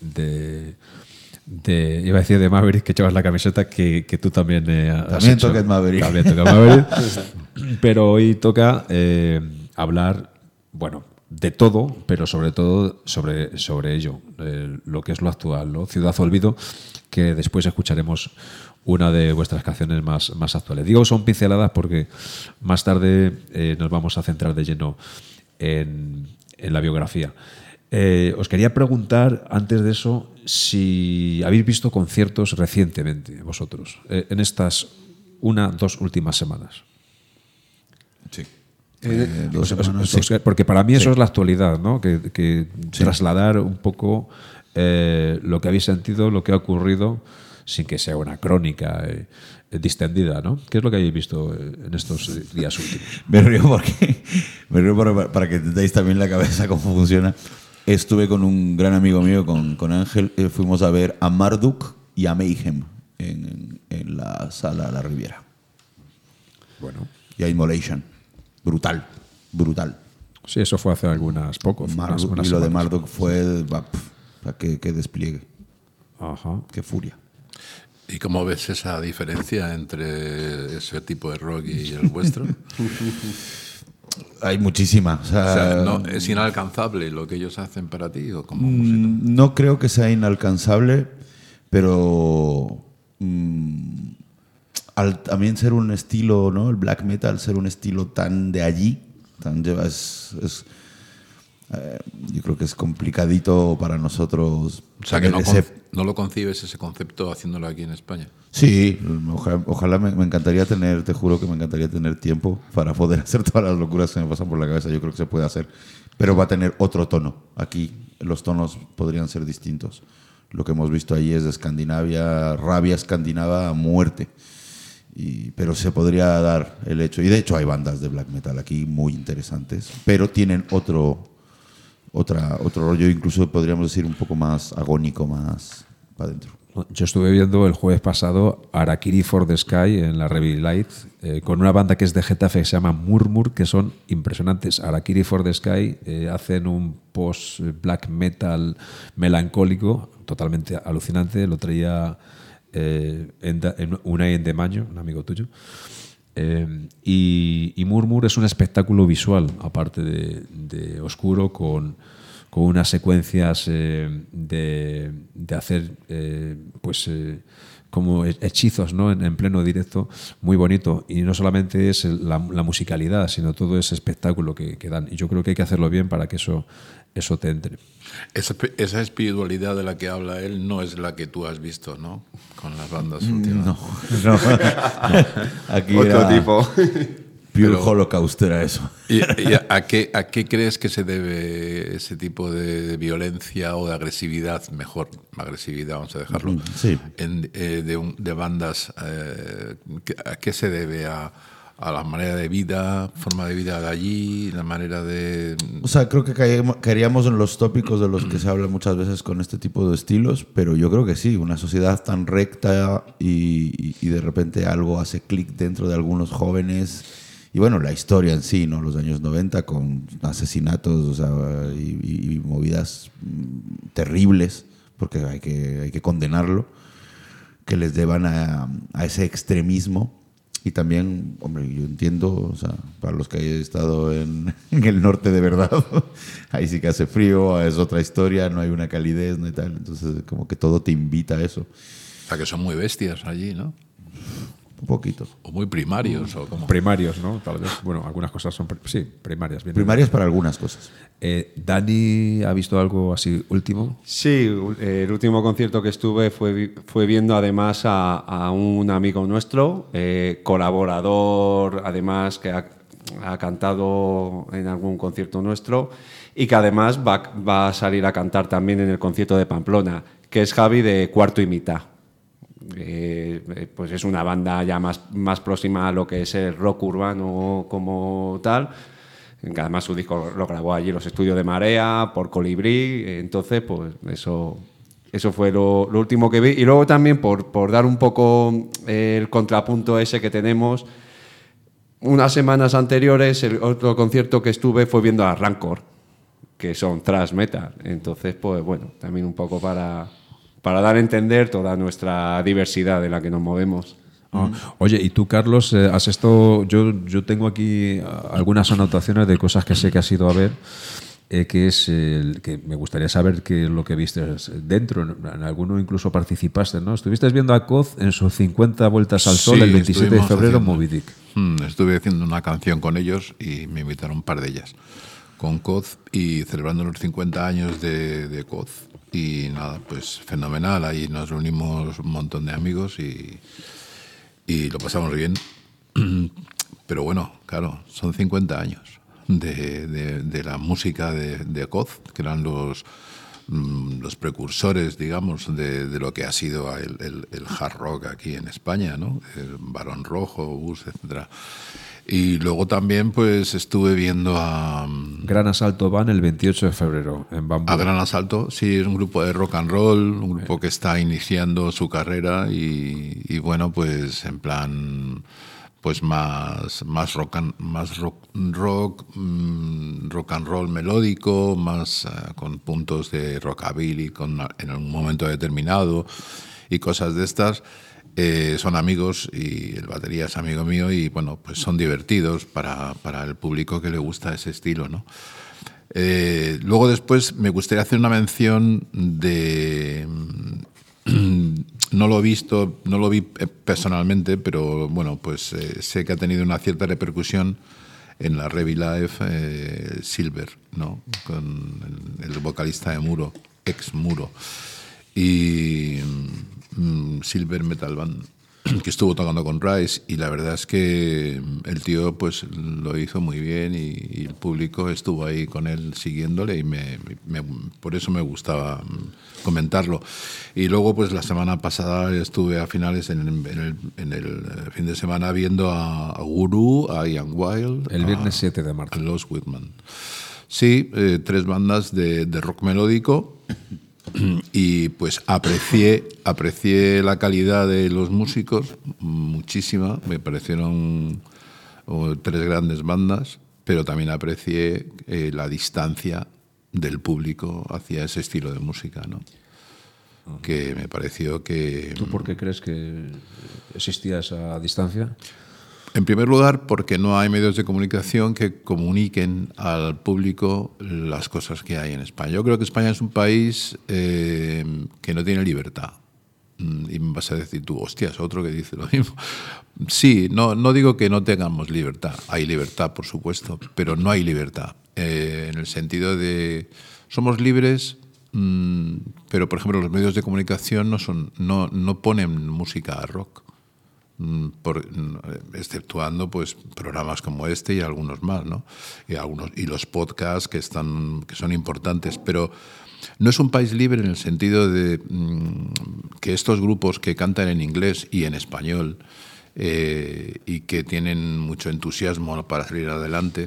iba a decir de Maverick, que llevas la camiseta que tú también has también hecho. toca Maverick. También toca Maverick. Pero hoy toca hablar, bueno, de todo, pero sobre todo sobre ello, lo que es lo actual, ¿no? Ciudad Olvido, que después escucharemos una de vuestras canciones más actuales. Digo, son pinceladas porque más tarde nos vamos a centrar de lleno en la biografía. Os quería preguntar, antes de eso, si habéis visto conciertos recientemente, vosotros, en estas 2 últimas semanas. Sí. 2 semanas, sí. Porque para mí eso es la actualidad, ¿no? Que trasladar un poco lo que habéis sentido, lo que ha ocurrido, sin que sea una crónica distendida, ¿no? ¿Qué es lo que habéis visto en estos días últimos? Me río porque para que entendáis también la cabeza cómo funciona. Estuve con un gran amigo mío, con Ángel, fuimos a ver a Marduk y a Mayhem en la sala La Riviera. Bueno. Y a Immolation. Brutal. Sí, eso fue hace unas Y lo de Marduk fue qué despliegue. Ajá. Qué furia. ¿Y cómo ves esa diferencia entre ese tipo de rock y el vuestro? Hay muchísima. O sea, ¿no, es inalcanzable lo que ellos hacen para ti? ¿O como músico? No creo que sea inalcanzable, pero al también ser un estilo, ¿no? El black metal ser un estilo tan de allí, yo creo que es complicadito para nosotros. O sea, que no lo concibes ese concepto haciéndolo aquí en España. Sí, ojalá me encantaría tener, te juro que me encantaría tener tiempo para poder hacer todas las locuras que me pasan por la cabeza. Yo creo que se puede hacer, pero va a tener otro tono. Aquí los tonos podrían ser distintos. Lo que hemos visto ahí es de Escandinavia, rabia escandinava a muerte. pero se podría dar el hecho, y de hecho hay bandas de black metal aquí muy interesantes, pero tienen otro rollo, incluso podríamos decir un poco más agónico, más para adentro. Yo estuve viendo el jueves pasado Harakiri for the Sky en la Rebel Light con una banda que es de Getafe que se llama Murmur, que son impresionantes. Harakiri for the Sky hacen un post-black metal melancólico totalmente alucinante. Lo traía Unai Endemaño, un amigo tuyo. Y Murmur es un espectáculo visual, aparte de oscuro, con unas secuencias de hacer como hechizos, ¿no? en pleno directo, muy bonito. Y no solamente es la musicalidad, sino todo ese espectáculo que dan. Y yo creo que hay que hacerlo bien para que eso te entre. Esa espiritualidad de la que habla él no es la que tú has visto, ¿no? Con las bandas últimas. No. Aquí Otro tipo. Pure Holocaust era eso. ¿Y a qué crees que se debe ese tipo de violencia o de agresividad? Mejor, agresividad, vamos a dejarlo. Sí. De bandas. ¿A qué se debe? ¿A la manera de vida, forma de vida de allí, la manera de...? O sea, creo que caeríamos en los tópicos de los que se habla muchas veces con este tipo de estilos, pero yo creo que sí, una sociedad tan recta y de repente algo hace clic dentro de algunos jóvenes. Y bueno, la historia en sí, ¿no? Los años 90 con asesinatos, o sea, y movidas terribles, porque hay que condenarlo, que les deban a ese extremismo. Y también, hombre, yo entiendo, o sea, para los que hayan estado en el norte de verdad, ahí sí que hace frío, es otra historia, no hay una calidez, no hay tal. Entonces, como que todo te invita a eso. O sea, que son muy bestias allí, ¿no? Un poquito. O muy primarios, o como... Primarios, ¿no? Tal vez. Bueno, algunas cosas son primarias. Bien. Primarias para algunas cosas. ¿Dani ha visto algo así último? Sí, el último concierto que estuve fue viendo además a un amigo nuestro, colaborador además que ha cantado en algún concierto nuestro y que además va a salir a cantar también en el concierto de Pamplona, que es Javi de Cuarto y Mitad. Pues es una banda ya más próxima a lo que es el rock urbano como tal. Además su disco lo grabó allí en los estudios de Marea, por Colibrí. Entonces, pues eso fue lo último que vi. Y luego también, por dar un poco el contrapunto ese que tenemos, unas semanas anteriores, el otro concierto que estuve fue viendo a Rancor, que son thrash metal. Entonces, pues bueno, también un poco para dar a entender toda nuestra diversidad de la que nos movemos. Oye, y tú, Carlos, has estado... Yo tengo aquí algunas anotaciones de cosas que sé que has ido a ver, que es que me gustaría saber qué es lo que viste dentro. En alguno incluso participaste, ¿no? Estuviste viendo a Koz en sus 50 vueltas al sol el 27 de febrero en Moby Dick. Estuve haciendo una canción con ellos y me invitaron un par de ellas. Con Koz y celebrando los 50 años de Koz. Y nada, pues fenomenal. Ahí nos reunimos un montón de amigos y lo pasamos bien. Pero bueno, claro, son 50 años de la música de Koz, que eran los precursores, digamos, de lo que ha sido el hard rock aquí en España, ¿no? El Barón Rojo, Bus, etcétera. Y luego también pues estuve viendo a... Gran Asalto van el 28 de febrero en Bambú. A Gran Asalto, sí, es un grupo de rock and roll, un grupo que está iniciando su carrera y bueno, pues en plan pues más rock and roll melódico, más con puntos de rockabilly en un momento determinado y cosas de estas. Son amigos y el batería es amigo mío y bueno, pues son divertidos para el público que le gusta ese estilo, ¿no? Luego después me gustaría hacer una mención de... No lo vi personalmente, pero bueno, pues sé que ha tenido una cierta repercusión en la Revi Live Silver, ¿no? Con el vocalista de Muro, ex Muro. Y Silver Metal Band. que estuvo tocando con Rice, y la verdad es que el tío pues lo hizo muy bien y el público estuvo ahí con él siguiéndole y por eso me gustaba comentarlo. Y luego pues la semana pasada estuve a finales en el fin de semana viendo a Guru, a Ian Wild, El viernes 7 de marzo. a Los Whitman. Sí, 3 bandas de rock melódico. Y pues aprecié la calidad de los músicos muchísima, me parecieron 3 grandes bandas, pero también aprecié la distancia del público hacia ese estilo de música, ¿no? Que me pareció que... ¿Tú por qué crees que existía esa distancia? En primer lugar, porque no hay medios de comunicación que comuniquen al público las cosas que hay en España. Yo creo que España es un país que no tiene libertad. Y me vas a decir tú, hostias, otro que dice lo mismo. Sí, no digo que no tengamos libertad. Hay libertad, por supuesto, pero no hay libertad. En el sentido de, somos libres, pero, por ejemplo, los medios de comunicación no ponen música rock. Exceptuando pues programas como este y algunos más, ¿no? Y los podcasts que son importantes, pero no es un país libre en el sentido de que estos grupos que cantan en inglés y en español y que tienen mucho entusiasmo para salir adelante,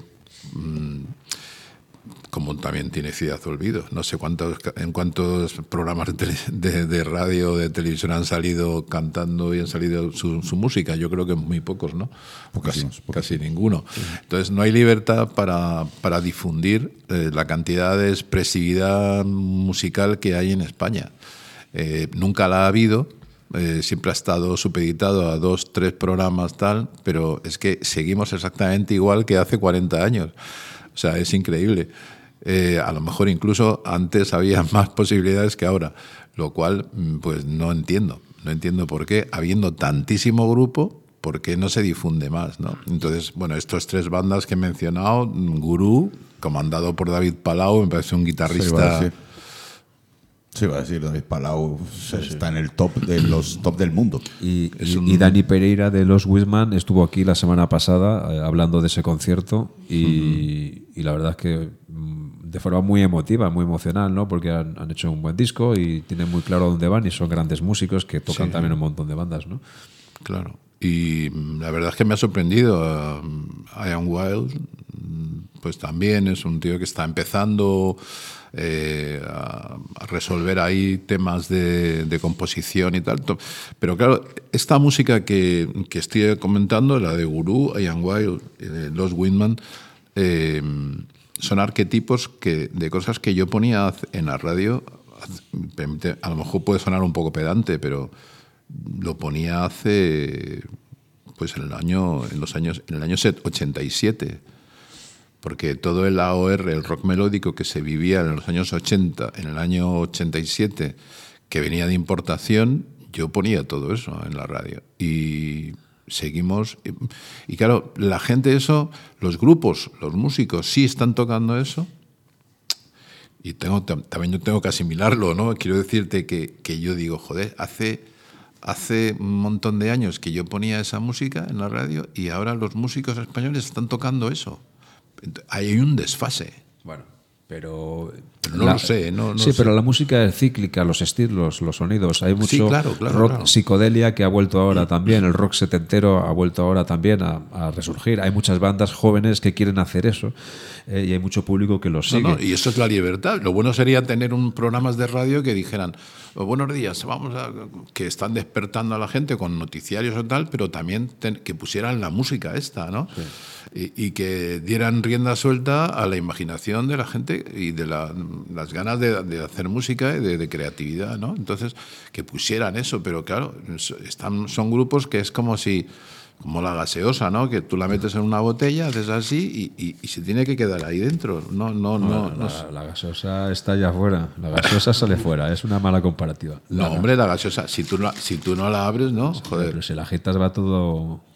como también tiene Ciudad Olvido. No sé en cuántos programas de radio o de televisión han salido cantando y han salido su música. Yo creo que muy pocos, ¿no? Casi ninguno. Entonces no hay libertad para difundir la cantidad de expresividad musical que hay en España. Nunca la ha habido. Siempre ha estado supeditado a 2, 3 programas tal, pero es que seguimos exactamente igual que hace 40 años. O sea, es increíble. A lo mejor incluso antes había más posibilidades que ahora, lo cual pues no entiendo por qué, habiendo tantísimo grupo, por qué no se difunde más, ¿no? Entonces, bueno, estos 3 bandas que he mencionado, Gurú, comandado por David Palau, me parece un guitarrista... Sí, iba a decir, David Palau está en el top de los top del mundo. Y Dani Pereira de Los Whitman estuvo aquí la semana pasada hablando de ese concierto y la verdad es que de forma muy emotiva, muy emocional, ¿no? Porque han hecho un buen disco y tienen muy claro dónde van y son grandes músicos que tocan también un montón de bandas, ¿no? Claro. Y la verdad es que me ha sorprendido. Ian Wild, pues también es un tío que está empezando a resolver ahí temas de composición y tal. Pero claro, esta música que estoy comentando, la de Gurú, Ian Wild, Los Whitman, son arquetipos de cosas que yo ponía en la radio. A lo mejor puede sonar un poco pedante, pero lo ponía hace, pues en el año 87, porque todo el AOR, el rock melódico que se vivía en los años 80, en el año 87, que venía de importación, yo ponía todo eso en la radio. Y seguimos. Y claro, la gente eso, los grupos, los músicos sí están tocando eso. Y también yo tengo que asimilarlo, ¿no? Quiero decirte que yo digo, joder, hace un montón de años que yo ponía esa música en la radio y ahora los músicos españoles están tocando eso. Hay un desfase. Bueno, pero no lo sé. Sí, pero la música es cíclica, los estilos, los sonidos. Hay mucho rock psicodelia que ha vuelto ahora también. El rock setentero ha vuelto ahora también a resurgir. Hay muchas bandas jóvenes que quieren hacer eso y hay mucho público que los sigue. Y eso es la libertad. Lo bueno sería tener programas de radio que dijeran, buenos días, que están despertando a la gente con noticiarios o tal, pero también que pusieran la música esta, ¿no? Sí. Y que dieran rienda suelta a la imaginación de la gente y de las ganas de hacer música y de creatividad, ¿no? Entonces, que pusieran eso, pero claro, son grupos que es como la gaseosa, ¿no? Que tú la metes en una botella, haces así y se tiene que quedar ahí dentro. La gaseosa está allá afuera. La gaseosa sale fuera. Es una mala comparativa. Hombre, la gaseosa, si tú no la abres, ¿no? Joder. Pero si la agitas va todo...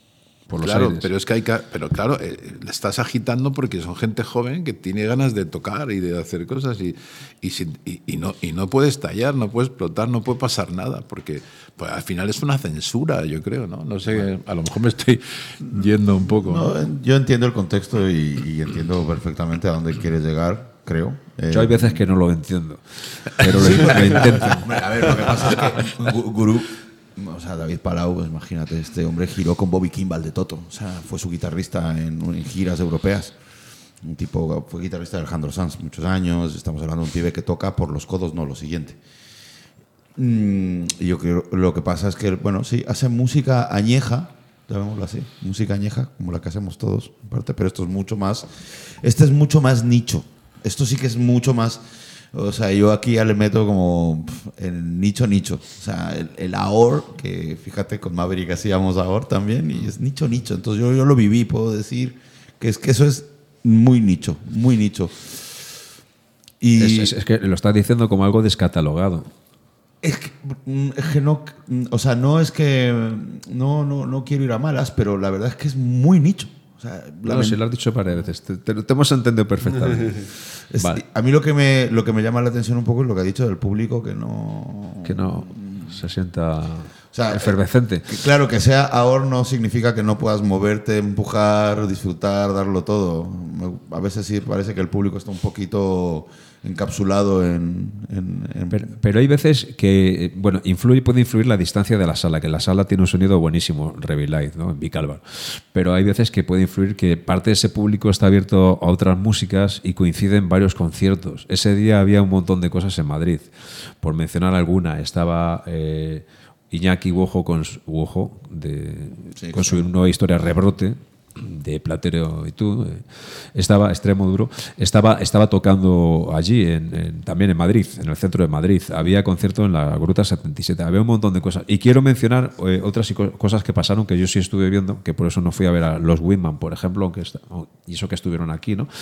por los Claro, aires. pero es que pero claro, le estás agitando porque son gente joven que tiene ganas de tocar y de hacer cosas y no puede estallar, no puede explotar, no puede pasar nada, porque pues, al final es una censura, yo creo, ¿no? No sé, a lo mejor me estoy yendo un poco. No, yo entiendo el contexto y entiendo perfectamente a dónde quieres llegar, creo. Yo hay veces que no lo entiendo, pero lo intento. Hombre, a ver, lo que pasa es que Gurú, o sea, David Palau, pues imagínate, este hombre giró con Bobby Kimball de Toto, o sea, fue su guitarrista en giras europeas. Un tipo, fue guitarrista de Alejandro Sanz muchos años, estamos hablando de un pibe que toca por los codos, no lo siguiente. Y yo creo, lo que pasa es que, bueno, sí, hace música añeja, llamémoslo así, música añeja, como la que hacemos todos, en parte, pero esto es mucho más, este es mucho más nicho. Esto sí que es mucho más, o sea, yo aquí ya le meto como el nicho. O sea, el AOR, que fíjate, con Maverick hacíamos AOR también, y es nicho. Entonces yo lo viví, puedo decir que eso es muy nicho. Y Es que lo estás diciendo como algo descatalogado. es que no, o sea, no es que no quiero ir a malas, pero la verdad es que es muy nicho. O sea, No, si lo has dicho varias veces, te hemos entendido perfectamente. Vale. A mí lo que me llama la atención un poco es lo que ha dicho del público, que no se sienta sea, efervescente. Claro, que sea ahora no significa que no puedas moverte, empujar, disfrutar, darlo todo. A veces sí parece que el público está un poquito encapsulado en Pero hay veces que, bueno, puede influir la distancia de la sala, que la sala tiene un sonido buenísimo, Revilight, ¿no? En Vicalba. Pero hay veces que puede influir que parte de ese público está abierto a otras músicas y coinciden varios conciertos. Ese día había un montón de cosas en Madrid. Por mencionar alguna, estaba Iñaki Wojo con su nueva historia Rebrote, de Platero y tú, estaba Extremo Duro, estaba tocando allí, también en Madrid, en el centro de Madrid. Había concierto en la Gruta 77, había un montón de cosas. Y quiero mencionar otras cosas que pasaron que yo sí estuve viendo, que por eso no fui a ver a los Whitman, por ejemplo, y eso que estuvieron aquí, ¿no?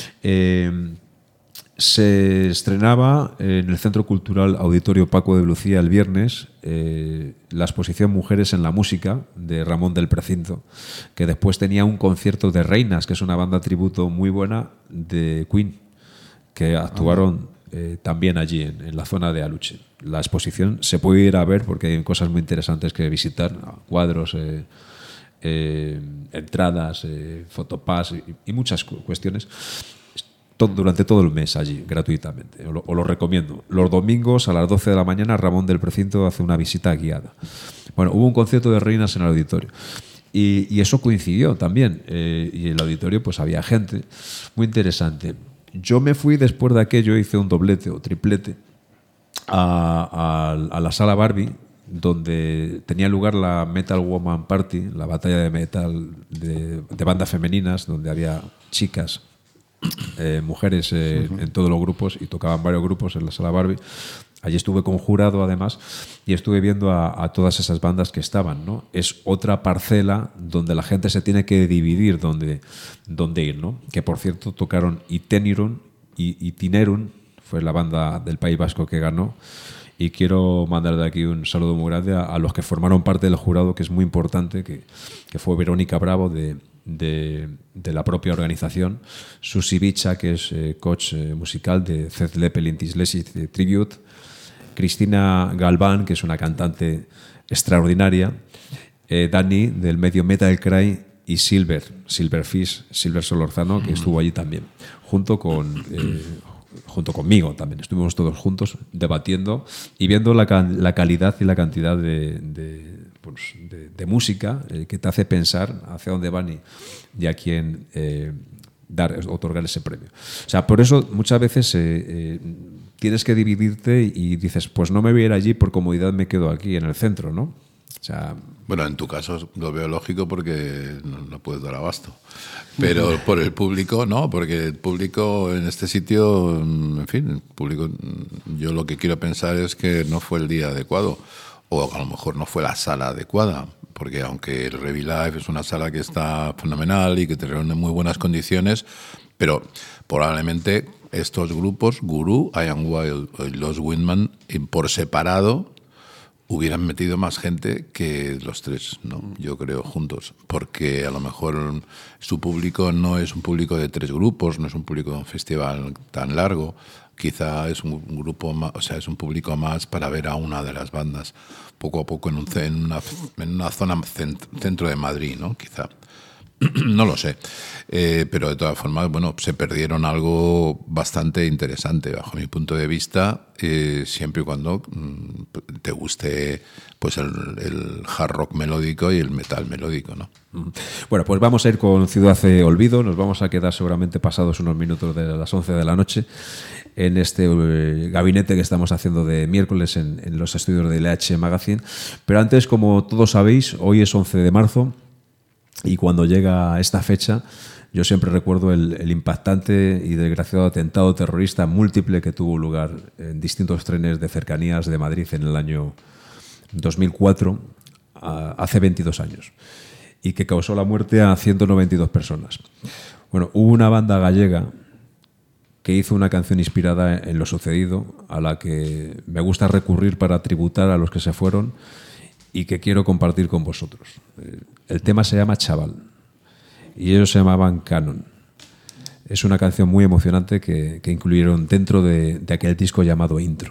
Se estrenaba en el Centro Cultural Auditorio Paco de Lucía el viernes la exposición Mujeres en la Música de Ramón del Precinto, que después tenía un concierto de Reinas, que es una banda tributo muy buena de Queen, que actuaron también allí, en la zona de Aluche. La exposición se puede ir a ver porque hay cosas muy interesantes que visitar, cuadros, entradas, fotopass y muchas cuestiones. Durante todo el mes allí, gratuitamente. Os lo recomiendo. Los domingos a las 12 de la mañana Ramón del Precinto hace una visita guiada. Bueno, hubo un concierto de Reinas en el auditorio. Y eso coincidió también. Y en el auditorio pues había gente muy interesante. Yo me fui después de aquello, hice un doblete o triplete a la sala Barbie, donde tenía lugar la Metal Woman Party, la batalla de metal de bandas femeninas, donde había chicas, mujeres en todos los grupos, y tocaban varios grupos en la sala Barbie. Allí estuve con jurado, además, y estuve viendo a todas esas bandas que estaban, ¿no? Es otra parcela donde la gente se tiene que dividir dónde ir, ¿no? Que, por cierto, tocaron Itinerun, fue la banda del País Vasco que ganó. Y quiero mandar de aquí un saludo muy grande a los que formaron parte del jurado, que es muy importante, que fue Verónica Bravo de la propia organización, Susi Bicha, que es coach musical de Zed Leppelin Tislesi Tribute, Cristina Galván, que es una cantante extraordinaria, Dani del medio Metal Cry, y Silver Solorzano, que estuvo allí también, junto conmigo también. Estuvimos todos juntos debatiendo y viendo la calidad y la cantidad de música que te hace pensar hacia dónde van y a quién otorgar ese premio. O sea, por eso muchas veces tienes que dividirte y dices, pues no me voy a ir allí, por comodidad me quedo aquí en el centro, ¿no? O sea, bueno, en tu caso lo veo lógico porque no puedes dar abasto. Pero por el público, no, porque el público en este sitio, en fin, el público, yo lo que quiero pensar es que no fue el día adecuado, o a lo mejor no fue la sala adecuada, porque aunque el Revilife es una sala que está fenomenal y que te reúne en muy buenas condiciones, pero probablemente estos grupos, Guru, Ian Wild y los Whitman, por separado, hubieran metido más gente que los tres, ¿no? Yo creo, juntos, porque a lo mejor su público no es un público de 3 grupos, no es un público de un festival tan largo, quizá es un grupo más, o sea, es un público más para ver a una de las bandas poco a poco en una zona centro de Madrid, ¿no? Quizá. No lo sé, pero de todas formas, bueno, se perdieron algo bastante interesante bajo mi punto de vista, siempre y cuando te guste pues el hard rock melódico y el metal melódico, ¿no? Bueno, pues vamos a ir con Ciudad Olvido, nos vamos a quedar seguramente pasados unos minutos de las 11 de la noche en este gabinete que estamos haciendo de miércoles en los estudios de LH Magazine, pero antes, como todos sabéis, hoy es 11 de marzo, y cuando llega esta fecha, yo siempre recuerdo el impactante y desgraciado atentado terrorista múltiple que tuvo lugar en distintos trenes de cercanías de Madrid en el año 2004, hace 22 años, y que causó la muerte a 192 personas. Bueno, hubo una banda gallega que hizo una canción inspirada en lo sucedido, a la que me gusta recurrir para tributar a los que se fueron y que quiero compartir con vosotros. El tema se llama Chaval y ellos se llamaban Canon. Es una canción muy emocionante que incluyeron dentro de aquel disco llamado Intro.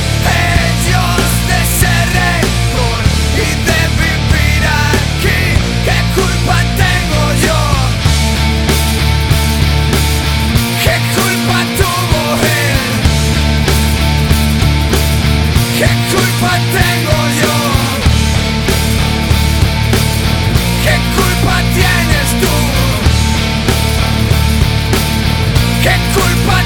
Aquí tengo yo? ¿Qué culpa tienes tú? ¿Qué culpa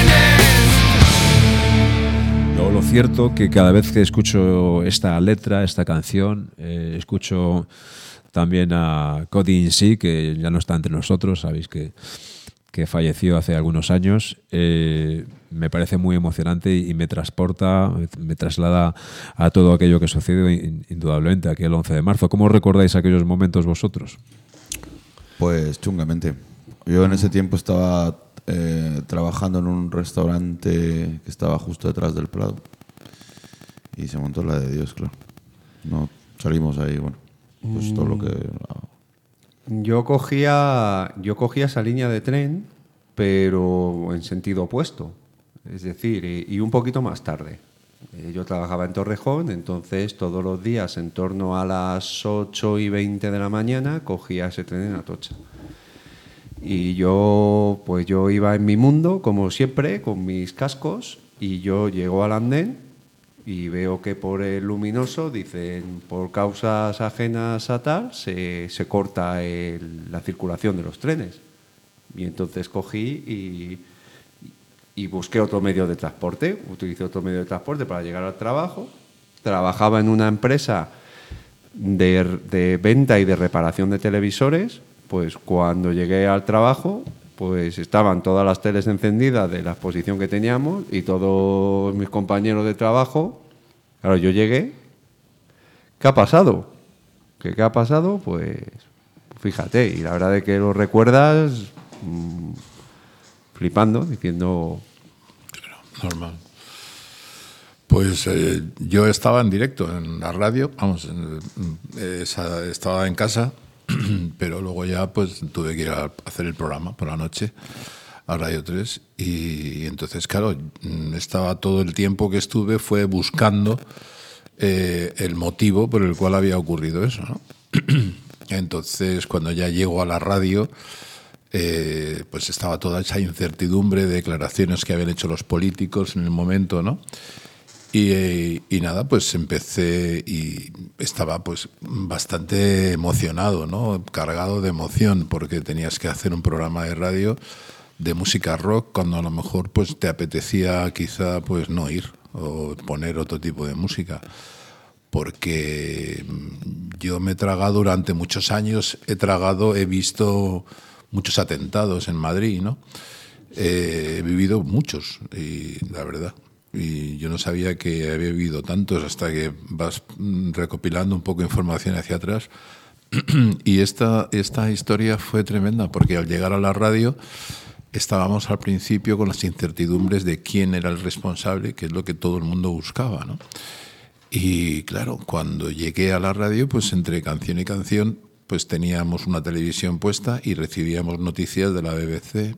tienes? Lo cierto que cada vez que escucho esta letra, esta canción, escucho también a Cody In Sí, que ya no está entre nosotros, sabéis que falleció hace algunos años. Me parece muy emocionante y me transporta, me traslada a todo aquello que sucedió indudablemente aquel 11 de marzo. ¿Cómo recordáis aquellos momentos vosotros? Pues chungamente. Yo en ese tiempo estaba trabajando en un restaurante que estaba justo detrás del Prado y se montó la de Dios, claro. No salimos ahí, bueno, pues todo lo que... Yo cogía esa línea de tren, pero en sentido opuesto. Es decir, y un poquito más tarde. Yo trabajaba en Torrejón, entonces todos los días en torno a las 8:20 de la mañana cogía ese tren en Atocha. Y yo iba en mi mundo, como siempre, con mis cascos, y yo llego al andén y veo que por el luminoso dicen por causas ajenas a tal se corta la circulación de los trenes. Y entonces cogí y busqué otro medio de transporte, utilicé otro medio de transporte para llegar al trabajo. Trabajaba en una empresa de venta y de reparación de televisores. Pues cuando llegué al trabajo, pues estaban todas las teles encendidas de la exposición que teníamos y todos mis compañeros de trabajo. Claro, yo llegué. ¿Qué ha pasado? ¿Qué ha pasado? Pues fíjate, y la verdad es que lo recuerdas flipando, diciendo... Normal. Pues yo estaba en directo en la radio, vamos, estaba en casa, pero luego ya pues tuve que ir a hacer el programa por la noche a Radio 3 y entonces, claro, estaba todo el tiempo que estuve fue buscando el motivo por el cual había ocurrido eso, ¿no? Entonces, cuando ya llego a la radio, pues estaba toda esa incertidumbre de declaraciones que habían hecho los políticos en el momento, ¿no? Y nada, pues empecé y estaba pues bastante emocionado, ¿no? Cargado de emoción, porque tenías que hacer un programa de radio de música rock cuando a lo mejor pues te apetecía quizá pues no ir o poner otro tipo de música. Porque yo me he tragado durante muchos años, he visto muchos atentados en Madrid, ¿no? He vivido muchos, y la verdad. Y yo no sabía que había vivido tantos hasta que vas recopilando un poco de información hacia atrás. Y esta historia fue tremenda, porque al llegar a la radio estábamos al principio con las incertidumbres de quién era el responsable, que es lo que todo el mundo buscaba, ¿no? Y claro, cuando llegué a la radio, pues entre canción y canción, pues teníamos una televisión puesta y recibíamos noticias de la BBC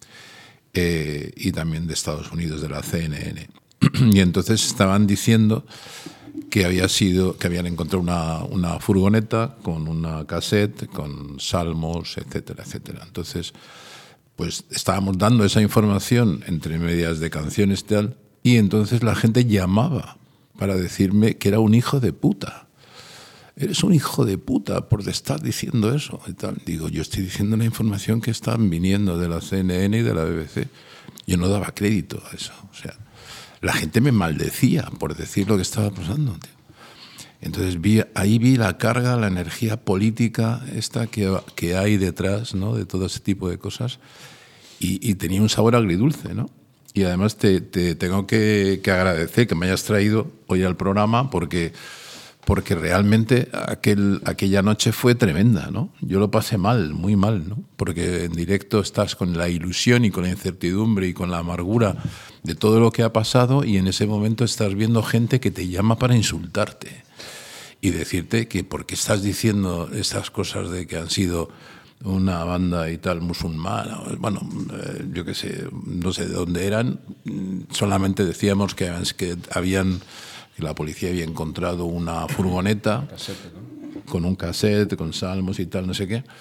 y también de Estados Unidos, de la CNN. Y entonces estaban diciendo que habían encontrado una furgoneta con una cassette, con salmos, etcétera, etcétera. Entonces, pues estábamos dando esa información entre medias de canciones y tal, y entonces la gente llamaba para decirme que era un hijo de puta. Eres un hijo de puta por estar diciendo eso y tal. Digo, yo estoy diciendo la información que están viniendo de la CNN y de la BBC. Yo no daba crédito a eso. O sea, la gente me maldecía por decir lo que estaba pasando, tío. Entonces ahí vi la carga, la energía política esta que hay detrás, ¿no? De todo ese tipo de cosas, y tenía un sabor agridulce, ¿no? Y además te tengo que agradecer que me hayas traído hoy al programa porque realmente aquella noche fue tremenda, ¿no? Yo lo pasé mal, muy mal, ¿no? Porque en directo estás con la ilusión y con la incertidumbre y con la amargura de todo lo que ha pasado, y en ese momento estás viendo gente que te llama para insultarte y decirte que porque estás diciendo estas cosas de que han sido una banda y tal musulmana, bueno, yo qué sé, no sé de dónde eran, solamente decíamos que la policía había encontrado una furgoneta con un cassette, con salmos y tal, no sé qué,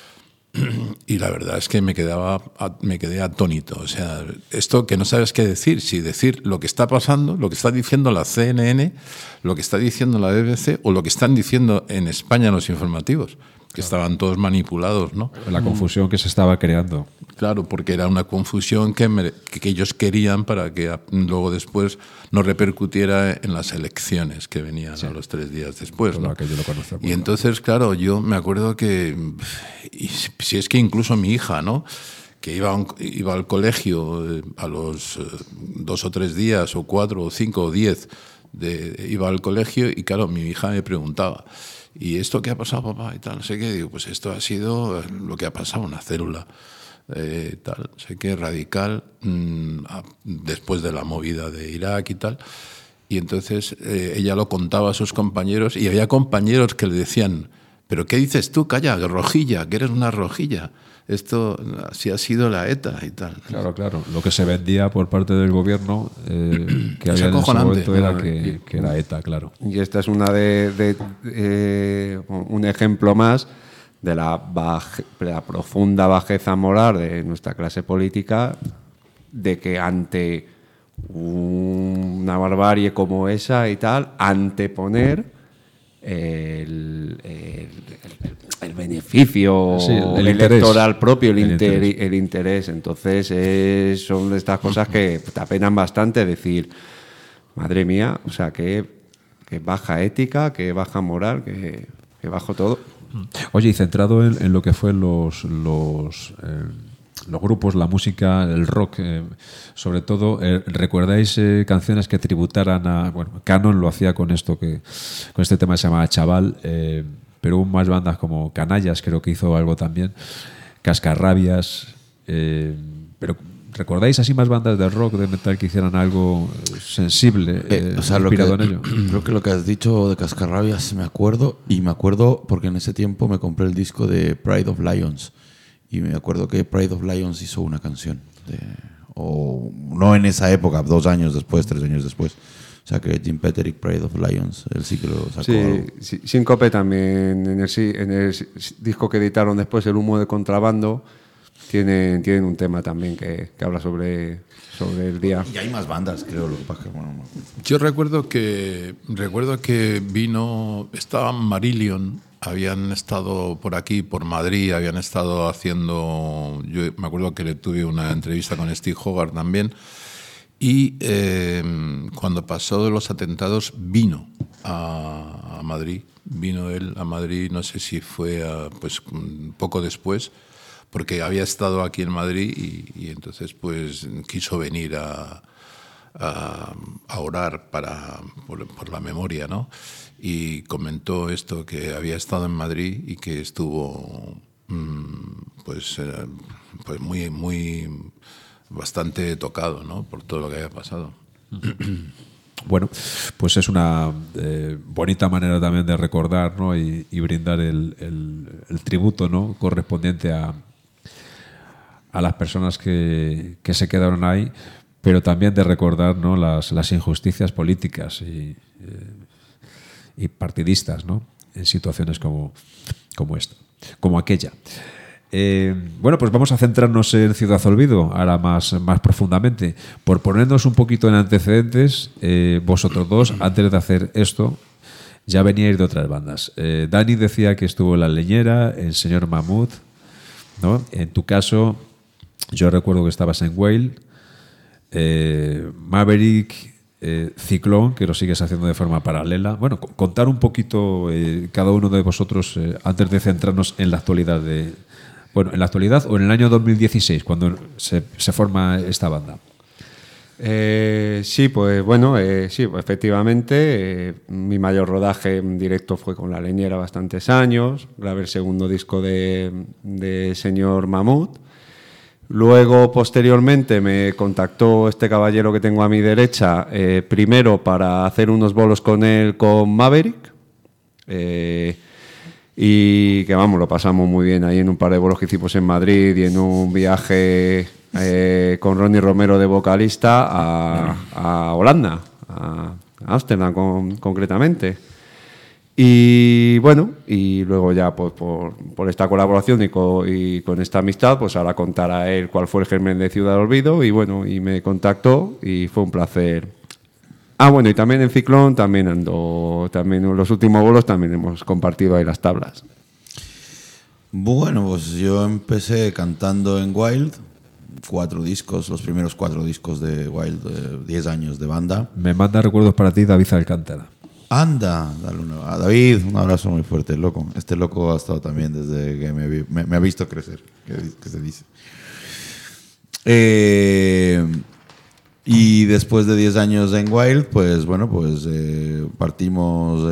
Y la verdad es que me quedé atónito. O sea, esto que no sabes qué decir, si decir lo que está pasando, lo que está diciendo la CNN, lo que está diciendo la BBC o lo que están diciendo en España en los informativos, que estaban todos manipulados, ¿no? La confusión que se estaba creando. Claro, porque era una confusión que ellos querían para que luego después no repercutiera en las elecciones que venían a los 3 días después, ¿no? Que yo lo conozco. Y entonces, claro, yo me acuerdo que, y si es que incluso mi hija, ¿no?, que iba al colegio a los 2 o 3 días, o 4 o 5 o 10, iba al colegio y claro, mi hija me preguntaba, ¿y esto qué ha pasado, papá? Y tal, no sé qué. Digo, pues esto ha sido lo que ha pasado, una célula. Tal, sé que radical, después de la movida de Irak y tal. Y entonces ella lo contaba a sus compañeros y había compañeros que le decían, ¿pero qué dices tú? Calla, rojilla, que eres una rojilla. Esto así ha sido la ETA y tal. Claro, claro. Lo que se vendía por parte del gobierno que había en ese acojonante. momento era que era ETA, claro. Y esta es una un ejemplo más de la profunda bajeza moral de nuestra clase política, de que ante una barbarie como esa y tal, anteponer el beneficio Sí, el electoral interés. propio, El interés. el interés. Entonces, son de estas cosas que te apenan bastante decir, madre mía, o sea, que baja ética, que baja moral, que bajo todo. Oye, y centrado en lo que fue los grupos, la música, el rock, sobre todo, ¿recordáis canciones que tributaran a... Bueno, Canon lo hacía con este tema que se llamaba Chaval, pero hubo más bandas como Canallas, creo que hizo algo también, Cascarrabias, pero ¿recordáis así más bandas de rock, de metal que hicieran algo sensible, inspirado en ello? Creo que lo que has dicho de Cascarrabias me acuerdo porque en ese tiempo me compré el disco de Pride of Lions y me acuerdo que Pride of Lions hizo una canción, o no en esa época, 2 años después, 3 años después. O sea que Jim Petterick, Pride of Lions, él sí que lo sacó algo. Sí, Síncope también, en el disco que editaron después, El humo de contrabando, tienen un tema también que habla sobre el día. Y hay más bandas, creo. Lo que pasa que, bueno, no. Yo recuerdo que estaba Marillion, habían estado por aquí, por Madrid, habían estado haciendo, yo me acuerdo que le tuve una entrevista con Steve Hogarth también, y cuando pasó de los atentados vino a Madrid, no sé si fue pues un poco después, porque había estado aquí en Madrid y entonces pues quiso venir a orar por la memoria, ¿no? Y comentó esto, que había estado en Madrid y que estuvo pues muy bastante tocado, ¿no?, por todo lo que había pasado. Bueno, pues es una bonita manera también de recordar, ¿no?, y brindar el tributo, ¿no?, correspondiente a las personas que se quedaron ahí, pero también de recordar, ¿no?, las injusticias políticas y partidistas, ¿no?, en situaciones como esta, como aquella. Bueno, pues vamos a centrarnos en Ciudad Olvido, ahora más profundamente. Por ponernos un poquito en antecedentes, vosotros dos, antes de hacer esto, ya veníais de otras bandas. Dani decía que estuvo en La Leñera, en Señor Mamut, ¿no? En tu caso, yo recuerdo que estabas en Whale, Maverick, Ciclón, que lo sigues haciendo de forma paralela. Bueno, contar un poquito cada uno de vosotros antes de centrarnos en la actualidad en la actualidad o en el año 2016, cuando se forma esta banda. Sí, pues bueno, sí, pues efectivamente, mi mayor rodaje en directo fue con La Leñera bastantes años, grabé el segundo disco de Señor Mamut. Luego, posteriormente, me contactó este caballero que tengo a mi derecha, primero para hacer unos bolos con él con Maverick, y que vamos, lo pasamos muy bien ahí en un par de bolos que hicimos en Madrid y en un viaje con Ronnie Romero de vocalista a Holanda, a Ámsterdam concretamente. Y bueno, y luego ya pues, por esta colaboración y con esta amistad, pues ahora contará él cuál fue el germen de Ciudad del Olvido y bueno, y me contactó y fue un placer. Bueno, y también en Ciclón, también en los últimos bolos también hemos compartido ahí las tablas. Bueno, pues yo empecé cantando en Wild, 4 discos, los primeros 4 discos de Wild, 10 años de banda. Me manda recuerdos para ti David Alcántara. Anda, dale a David, un abrazo muy fuerte, loco. Este loco ha estado también desde que me ha visto crecer, que se dice. Y después de 10 años en Wild, pues bueno, pues partimos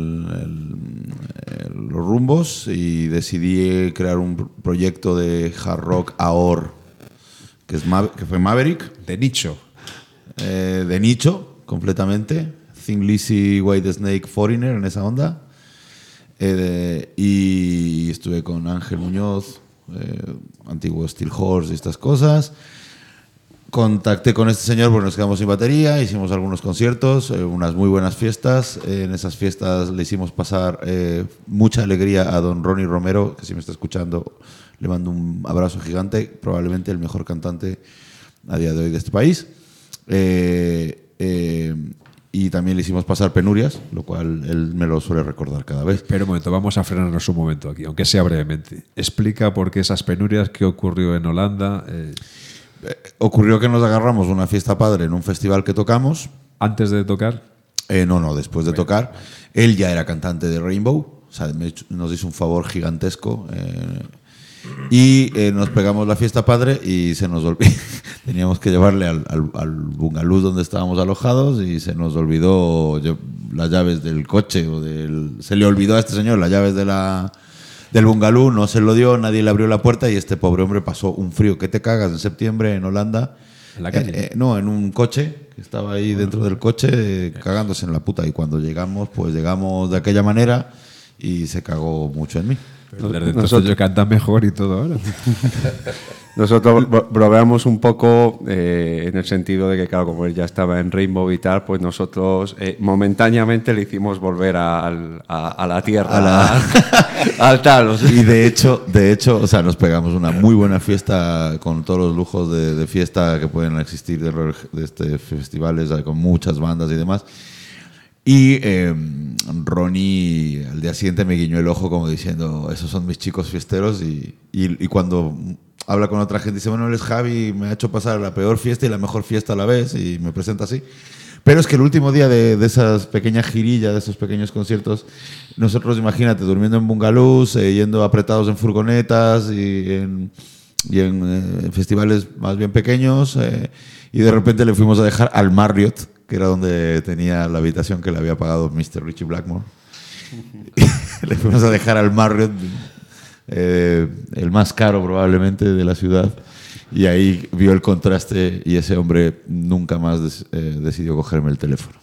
los rumbos y decidí crear un proyecto de hard rock AOR, que fue Maverick. De nicho. De nicho, completamente. Thin Lizzy, White Snake, Foreigner, en esa onda. Y estuve con Ángel Muñoz, antiguo Steel Horse y estas cosas. Contacté con este señor porque nos quedamos sin batería, hicimos algunos conciertos, unas muy buenas fiestas. En esas fiestas le hicimos pasar mucha alegría a don Ronnie Romero, que si me está escuchando le mando un abrazo gigante, probablemente el mejor cantante a día de hoy de este país. Y también le hicimos pasar penurias, lo cual él me lo suele recordar cada vez. Pero un momento, vamos a frenarnos un momento aquí, aunque sea brevemente. Explica por qué esas penurias, qué ocurrió en Holanda. Ocurrió que nos agarramos una fiesta padre en un festival que tocamos. ¿Antes de tocar? No, después de tocar. Él ya era cantante de Rainbow, o sea, nos hizo un favor gigantesco. Y nos pegamos la fiesta padre y se nos olvidó. Teníamos que llevarle al bungalú donde estábamos alojados y se nos olvidó las llaves del coche. Se le olvidó a este señor las llaves del bungalú, no se lo dio, nadie le abrió la puerta y este pobre hombre pasó un frío que te cagas en septiembre en Holanda. ¿En la calle? No, en un coche, que estaba ahí dentro del coche cagándose en la puta. Y cuando llegamos, pues llegamos de aquella manera y se cagó mucho en mí. Pero desde entonces yo canta mejor y todo ahora. Nosotros bromeamos un poco en el sentido de que, claro, como él ya estaba en Rainbow y tal, pues nosotros momentáneamente le hicimos volver a la tierra, al tal. O sea. Y de hecho, o sea, nos pegamos una muy buena fiesta con todos los lujos de fiesta que pueden existir de festivales, con muchas bandas y demás. Y Ronnie al día siguiente me guiñó el ojo como diciendo, esos son mis chicos fiesteros, y cuando habla con otra gente dice, bueno, él es Javi, me ha hecho pasar la peor fiesta y la mejor fiesta a la vez, y me presenta así. Pero es que el último día de esas pequeñas girillas, de esos pequeños conciertos, nosotros, imagínate, durmiendo en bungalús, yendo apretados en furgonetas y en festivales más bien pequeños, y de repente le fuimos a dejar al Marriott, que era donde tenía la habitación que le había pagado Mr. Richie Blackmore. Le fuimos a dejar al Marriott, el más caro probablemente de la ciudad, y ahí vio el contraste y ese hombre nunca más decidió cogerme el teléfono.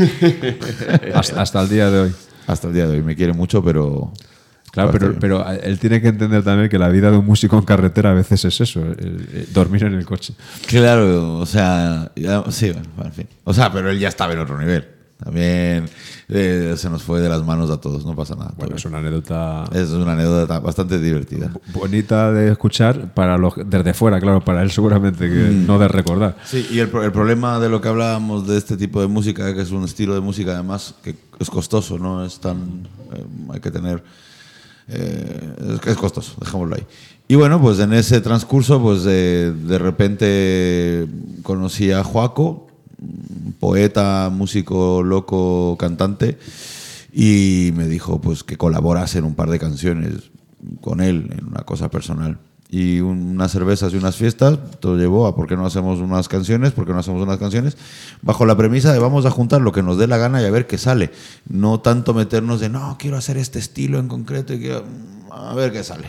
hasta el día de hoy. Hasta el día de hoy. Me quiere mucho, pero... Claro, pero él tiene que entender también que la vida de un músico en carretera a veces es eso, dormir en el coche. Claro, o sea, sí, bueno, en fin. O sea, pero él ya estaba en otro nivel. También se nos fue de las manos a todos, no pasa nada. Bueno, es una anécdota... Es una anécdota bastante divertida. Bonita de escuchar desde fuera, claro, para él seguramente que no de recordar. Sí, y el problema de lo que hablábamos de este tipo de música, que es un estilo de música además que es costoso, no es tan... hay que tener... es costoso, dejémoslo ahí. Y bueno, pues en ese transcurso, pues de repente conocí a Joaco, poeta, músico, loco, cantante, y me dijo pues que colaborase en un par de canciones con él, en una cosa personal. Y unas cervezas y unas fiestas, todo llevó a ¿por qué no hacemos unas canciones? ¿Por qué no hacemos unas canciones? Bajo la premisa de vamos a juntar lo que nos dé la gana y a ver qué sale. No tanto meternos de no, quiero hacer este estilo en concreto y quiero a ver qué sale.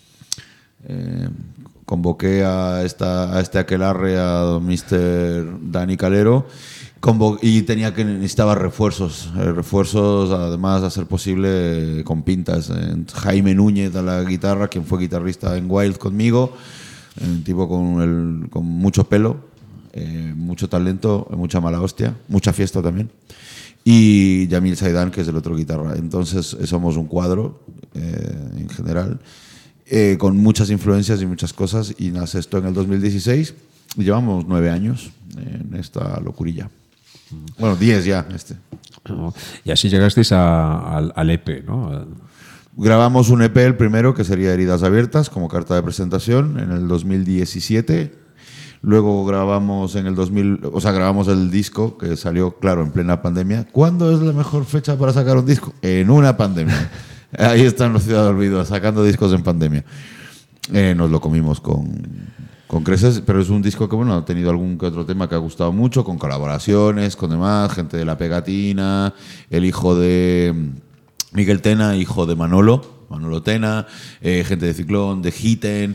Convoqué a este aquelarre, a don Mr. Dani Calero, y necesitaba refuerzos, además a ser posible con pintas. Jaime Núñez a la guitarra, quien fue guitarrista en Wild conmigo, un tipo con mucho pelo, mucho talento, mucha mala hostia, mucha fiesta también. y Yamil Saidan, que es el otro guitarra. Entonces somos un cuadro en general, con muchas influencias y muchas cosas, y nace esto en el 2016 y llevamos 9 años en esta locurilla. Bueno, 10 ya. ¿no? Y así llegasteis al EP, ¿no? Grabamos un EP, el primero, que sería Heridas Abiertas, como carta de presentación, en el 2017. Luego grabamos grabamos el disco, que salió, claro, en plena pandemia. ¿Cuándo es la mejor fecha para sacar un disco? En una pandemia. Ahí están los Ciudad de Olvido, sacando discos en pandemia. Nos lo comimos con creces, pero es un disco que, bueno, ha tenido algún que otro tema que ha gustado mucho, con colaboraciones, con demás, gente de La Pegatina, el hijo de Miguel Tena, hijo de Manolo Tena, gente de Ciclón, de Hiten,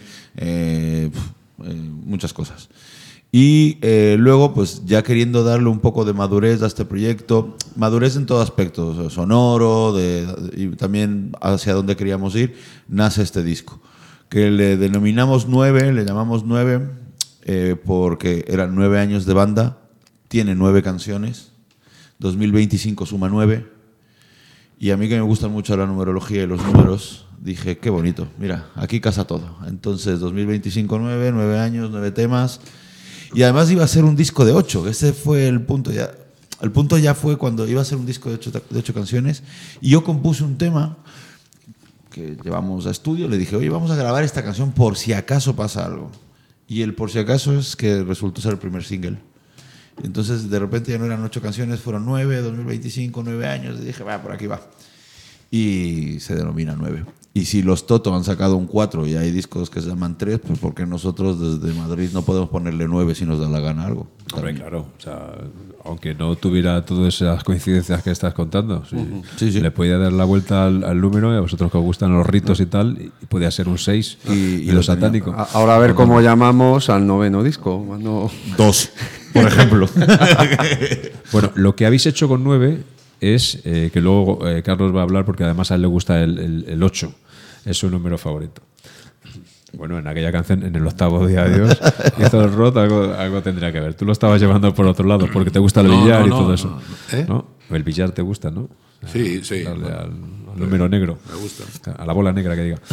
muchas cosas. Y luego, pues ya queriendo darle un poco de madurez a este proyecto, madurez en todo aspecto, sonoro, y también hacia dónde queríamos ir, nace este disco, que le denominamos 9, le llamamos 9, porque eran 9 años de banda, tiene 9 canciones, 2025 suma 9, y a mí que me gustan mucho la numerología y los números, dije, qué bonito, mira, aquí casa todo. Entonces, 2025 9 años, 9 temas, y además iba a ser un disco de 8, ese fue el punto ya. El punto ya fue cuando iba a ser un disco de 8 canciones, y yo compuse un tema que llevamos a estudio, le dije, oye, vamos a grabar esta canción por si acaso pasa algo. Y el por si acaso es que resultó ser el primer single. Entonces, de repente ya no eran 8 canciones, fueron 9, 2025, 9 años, y dije, va, por aquí va. Y se denomina 9. Y si los Toto han sacado un 4 y hay discos que se llaman 3, pues ¿por qué nosotros desde Madrid no podemos ponerle 9 si nos da la gana algo? Hombre, claro. O sea, aunque no tuviera todas esas coincidencias que estás contando, Sí, sí. le podía dar la vuelta al número, y a vosotros que os gustan los ritos y tal, y podía ser un 6 y lo satánico. Ahora a ver cómo llamamos al 9º disco. Cuando... 2, por ejemplo. Bueno, lo que habéis hecho con 9 es que luego Carlos va a hablar, porque además a él le gusta el 8, es su número favorito. Bueno, en aquella canción, en el 8º día de Dios, hizo el Rod, algo tendría que ver. Tú lo estabas llevando por otro lado, porque te gusta el billar y todo eso. ¿No? El billar te gusta, ¿no? Sí, sí. Darle al número negro. Me gusta. A la bola negra, que diga.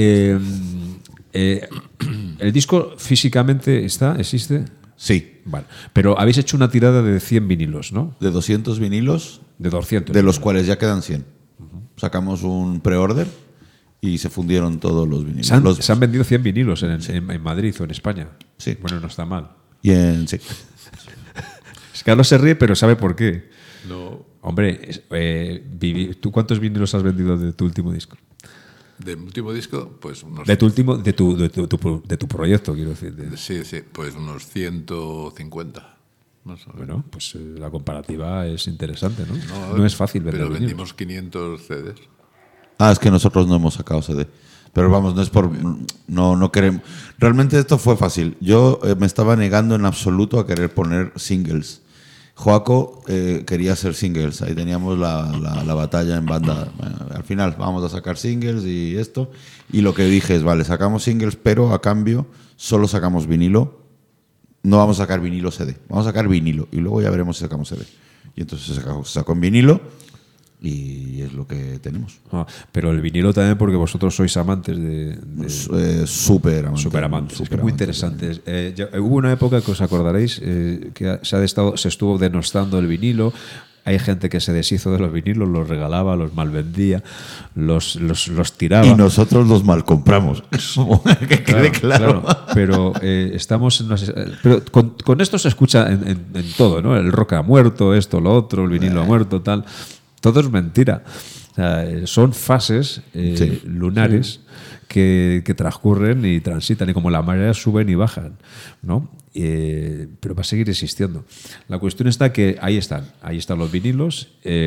¿El disco físicamente existe? Sí. Vale. Pero habéis hecho una tirada de 100 vinilos, ¿no? De 200 vinilos, De 200. de los cuales ya quedan 100. Sacamos un pre-order y se fundieron todos los vinilos. Se han vendido 100 vinilos en Madrid o en España. Sí. Bueno, no está mal. Sí. Carlos se ríe, pero sabe por qué. No, Hombre, ¿tú cuántos vinilos has vendido de tu último disco? del último disco, pues unos... De tu proyecto, quiero decir. Sí, sí, pues unos 150. Más o menos. Bueno, pues la comparativa es interesante, ¿no? No es fácil vender Pero vinilos. vendimos 500 CDs. Es que nosotros no hemos sacado CD. Pero vamos, no es por... No queremos... Realmente esto fue fácil. Yo me estaba negando en absoluto a querer poner singles. Joaco quería hacer singles. Ahí teníamos la batalla en banda. Bueno, al final vamos a sacar singles y esto. Y lo que dije es, vale, sacamos singles, pero a cambio solo sacamos vinilo. No vamos a sacar vinilo CD. Vamos a sacar vinilo. Y luego ya veremos si sacamos CD. Y entonces se sacó en vinilo. Y es lo que tenemos. Pero el vinilo también, porque vosotros sois amantes de Súper amantes. Súper amantes. Es que muy interesantes. Hubo una época que os acordaréis que se estuvo denostando el vinilo. Hay gente que se deshizo de los vinilos, los regalaba, los malvendía, los tiraba. Y nosotros los malcompramos. Que quede claro. Pero estamos en pero con esto se escucha en todo, ¿no? El rock ha muerto, esto, lo otro, el vinilo ha muerto, tal. Todo es mentira. O sea, son fases lunares que transcurren y transitan, y como la marea suben y bajan, ¿no? Pero va a seguir existiendo. La cuestión está que ahí están los vinilos,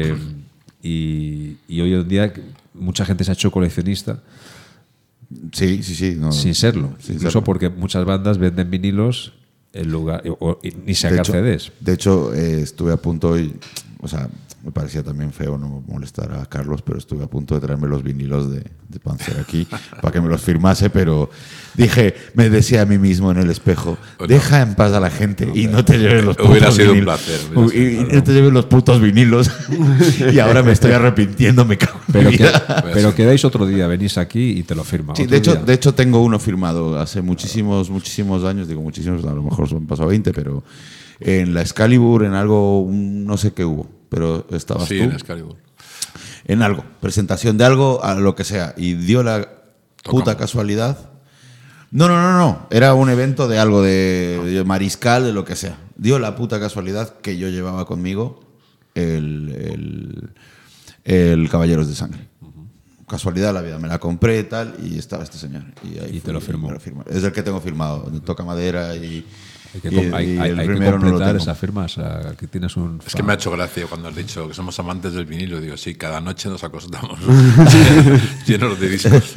y hoy en día mucha gente se ha hecho coleccionista. Sí. No, sin serlo. Sin Incluso serlo. porque muchas bandas venden vinilos en lugar, ni sacar CDs. De hecho, estuve a punto hoy. o sea, me parecía también feo no molestar a Carlos, pero estuve a punto de traerme los vinilos de Panzer aquí para que me los firmase, pero dije, me decía a mí mismo en el espejo, deja en paz a la gente y no te lleves los putos Hubiera sido un vinilos. placer. Y no te lleves los putos vinilos. Y ahora me estoy arrepintiendo, me cago en Pero, mi vida. pero quedáis otro día, venís aquí y te lo firma. Sí, otro día. de hecho tengo uno firmado hace muchísimos años, digo muchísimos, a lo mejor han pasado 20, pero en la Excalibur, en algo, no sé qué hubo, pero estabas Sí, tú. en Excalibur. En algo, presentación de algo, a lo que sea, y dio la puta casualidad. No, era un evento de algo, de mariscal, de lo que sea. Dio la puta casualidad que yo llevaba conmigo el Caballeros de Sangre. Casualidad de la vida, me la compré y tal, y estaba este señor. Y, ahí Y te lo firmó. Es el que tengo firmado, toca madera y... Hay que, y el- hay- y hay- el hay que primero no lo completar tengo. esa firma, o sea, que tienes un... Es que me ha hecho gracia cuando has dicho que somos amantes del vinilo. Digo, sí, cada noche nos acostamos llenos de discos.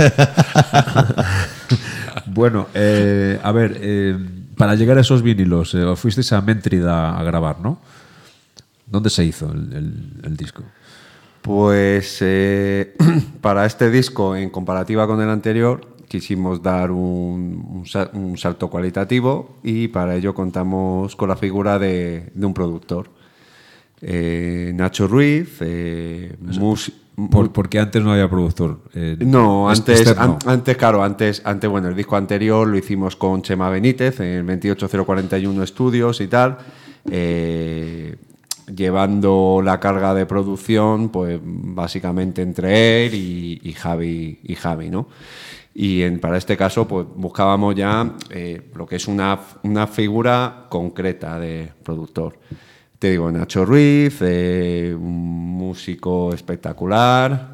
Bueno, a ver, para llegar a esos vinilos, os fuisteis a Méntrida a grabar, ¿no? ¿Dónde se hizo el disco? Pues para este disco, en comparativa con el anterior, quisimos dar un salto cualitativo y para ello contamos con la figura de un productor. Nacho Ruiz, Porque antes no había productor. no, antes, externo. antes, bueno, el disco anterior lo hicimos con Chema Benítez en 28041 Estudios y tal, llevando la carga de producción, pues básicamente entre él y Javi, ¿no? Y para este caso, pues buscábamos ya lo que es una figura concreta de productor. Te digo, Nacho Ruiz, un músico espectacular,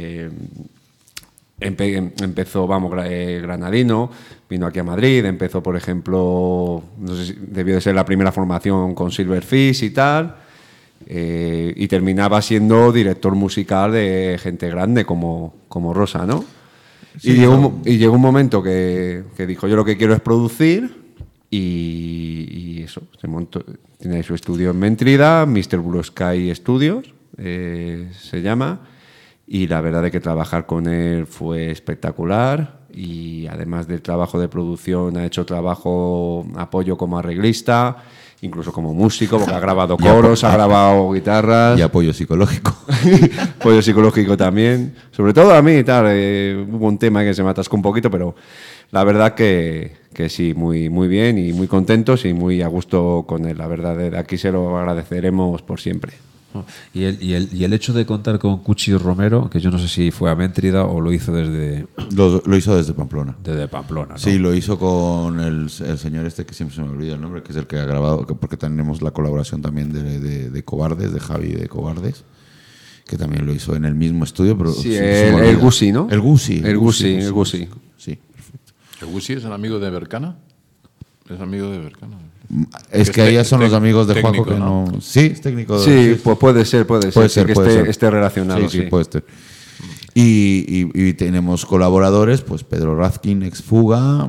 empezó, granadino, vino aquí a Madrid, empezó, por ejemplo, no sé si debió de ser la primera formación con Silverfish y tal, y terminaba siendo director musical de gente grande como Rosa, ¿no? Sí, y llegó un momento que dijo, yo lo que quiero es producir, y eso, se montó, tiene su estudio en Méntrida, Mr. Blue Sky Studios, se llama, y la verdad es que trabajar con él fue espectacular, y además del trabajo de producción ha hecho apoyo como arreglista, incluso como músico, porque ha grabado coros, ha grabado guitarras. Y apoyo psicológico. Apoyo psicológico también. Sobre todo a mí y tal. Hubo un tema que se me atascó un poquito, pero la verdad que sí, muy, muy bien y muy contentos y muy a gusto con él. La verdad, de aquí se lo agradeceremos por siempre. Y el hecho de contar con Cuchi Romero, que yo no sé si fue a Méntrida o lo hizo desde Lo hizo desde Pamplona. Pamplona, ¿no? Sí, lo hizo con el señor este que siempre se me olvida el nombre, que es el que ha grabado, porque tenemos la colaboración también de Cobardes, de Javi de Cobardes, que también lo hizo en el mismo estudio. Pero Sí, se me olvida. el Gusi, ¿no? El Gusi. El Gusi. Sí, perfecto. ¿El Gusi es el amigo de Bercana? Es amigo de Bercana. Es que ellas son los amigos de técnico, Juanjo que ¿no? no... Sí, es técnico. Sí, pues puede ser Puede que ser, puede ser. esté relacionado. Sí, puede ser. Y tenemos colaboradores, pues Pedro Razkin, ex Fuga,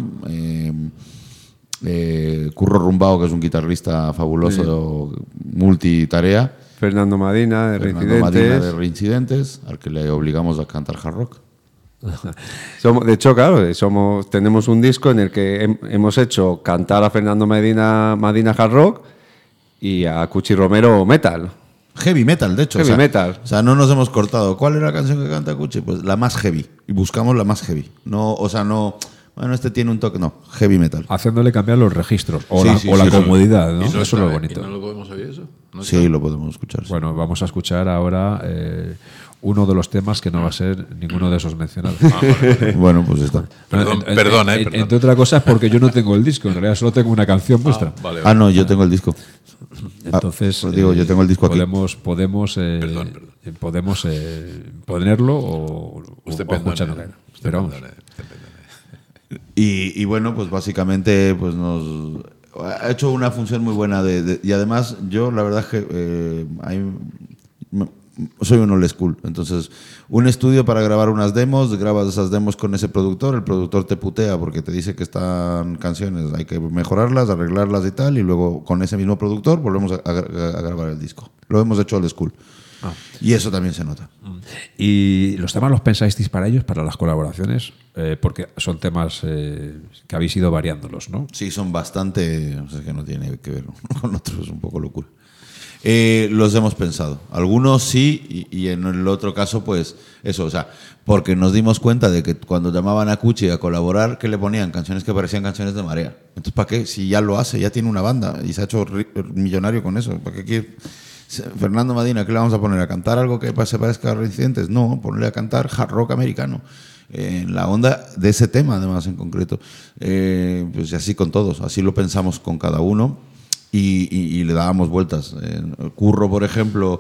Curro Rumbao, que es un guitarrista fabuloso, multitarea, Fernando Madina, de Fernando Reincidentes. Madina de Reincidentes, al que le obligamos a cantar hard rock. De hecho, claro, tenemos un disco en el que hemos hecho cantar a Fernando Madina hard rock y a Cuchi Romero metal. Heavy metal, de hecho. Heavy metal. O sea, no nos hemos cortado. ¿Cuál era la canción que canta Cuchi? Pues la más heavy. Y buscamos la más heavy. No, o sea, no... Bueno, este tiene un toque... No, heavy metal. Haciéndole cambiar los registros o Sí, la, sí, o la sí, comodidad, ¿no? ¿Y Eso es lo bonito. ¿Y no lo podemos oír eso? ¿No Sí, está? lo podemos escuchar. sí. Bueno, vamos a escuchar ahora uno de los temas que no va a ser ninguno de esos mencionados. Bueno, pues está. Perdón, perdón. Entre otras cosas, porque yo no tengo el disco, en realidad solo tengo una canción vuestra. Vale, Ah, no, yo tengo el disco. Entonces, pues digo, yo tengo el disco aquí. podemos Perdón. ponerlo o escucharlo. Pero vamos. Y bueno, pues básicamente pues nos ha hecho una función muy buena y además yo la verdad es que soy un old school. Entonces, un estudio para grabar unas demos, grabas esas demos con ese productor, el productor te putea porque te dice que están canciones, hay que mejorarlas, arreglarlas y tal, y luego con ese mismo productor volvemos a grabar el disco. Lo hemos hecho old school. Y eso también se nota. ¿Y los temas los pensáis para ellos, para las colaboraciones? Porque son temas que habéis ido variándolos, ¿no? Sí, son bastante... O sea, que no tiene que ver con otros, es un poco locura. Los hemos pensado. Algunos sí, y en el otro caso, pues eso, o sea, porque nos dimos cuenta de que cuando llamaban a Cuchi a colaborar, que le ponían canciones que parecían canciones de Marea. Entonces, ¿para qué? Si ya lo hace, ya tiene una banda y se ha hecho millonario con eso. ¿Para qué quiere? Fernando Madina, ¿qué le vamos a poner? ¿A cantar algo que se parezca a Reincidentes? No, ponerle a cantar hard rock americano. En la onda de ese tema, además, en concreto. Pues así con todos, así lo pensamos con cada uno y le dábamos vueltas. Curro, por ejemplo,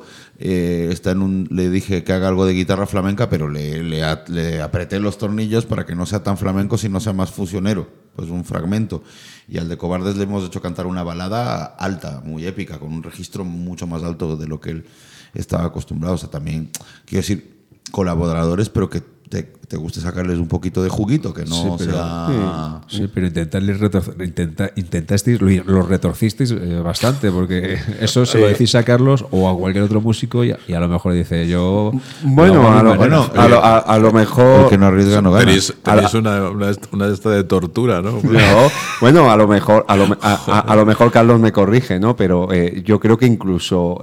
le dije que haga algo de guitarra flamenca, pero le apreté los tornillos para que no sea tan flamenco, sino sea más fusionero, pues un fragmento. Y al de Cobardes le hemos hecho cantar una balada alta, muy épica, con un registro mucho más alto de lo que él estaba acostumbrado. O sea, también, quiero decir, colaboradores, pero que te guste sacarles un poquito de juguito, que no sea... Sí, pero intentasteis, lo retorcisteis bastante, porque eso se lo decís a Carlos o a cualquier otro músico y a lo mejor dice yo... Bueno, a lo mejor... El que no arriesga no gana. Tenéis una de esta de tortura, ¿no? No, bueno, a lo mejor Carlos me corrige, ¿no? Pero yo creo que incluso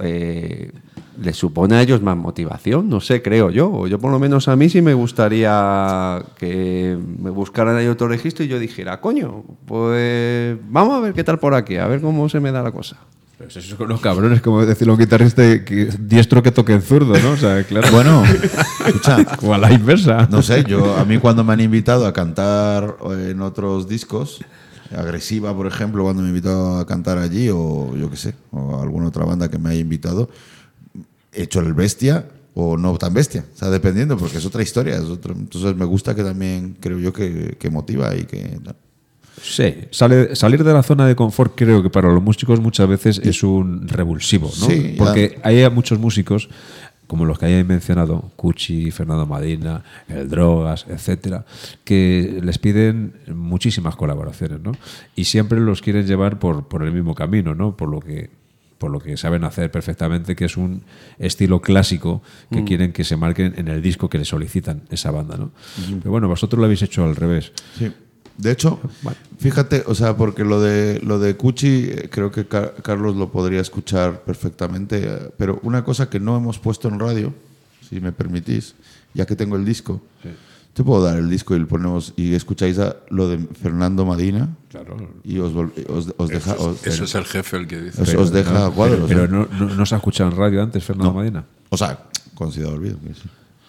les supone a ellos más motivación, no sé, creo yo. Yo por lo menos a mí sí me gustaría que me buscaran ahí otro registro y yo dijera, coño, pues vamos a ver qué tal por aquí, a ver cómo se me da la cosa. Pero eso es con los cabrones, como decirle a un guitarrista que diestro que toque en zurdo, ¿no? O sea, claro. Bueno, escucha, o a la inversa. no sé, a mí cuando me han invitado a cantar en otros discos, Agresiva, por ejemplo, cuando me han invitado a cantar allí, o yo qué sé, o alguna otra banda que me haya invitado, he hecho el bestia o no tan bestia, o sea, dependiendo, porque es otra historia, entonces me gusta que también, creo yo, que motiva y que... Sí, salir de la zona de confort creo que para los músicos muchas veces es un revulsivo, ¿no? Sí, porque hay muchos músicos, como los que hayáis mencionado, Cuchi, Fernando Madina, El Drogas, etcétera, que les piden muchísimas colaboraciones, ¿no? Y siempre los quieren llevar por el mismo camino, ¿no? Por lo que saben hacer perfectamente, que es un estilo clásico que quieren que se marquen en el disco que le solicitan esa banda, ¿no? Pero bueno, vosotros lo habéis hecho al revés. Sí. De hecho, fíjate, o sea, porque lo de Cuchi creo que Carlos lo podría escuchar perfectamente, pero una cosa que no hemos puesto en radio, si me permitís, ya que tengo el disco, te puedo dar el disco y lo ponemos y escucháis lo de Fernando Madina. Claro. Y os deja... Eso es el jefe el que dice. Os deja cuadros. Pero no se ha escuchado en radio antes Fernando Madina. O sea, con Ciudad Olvido. Sí.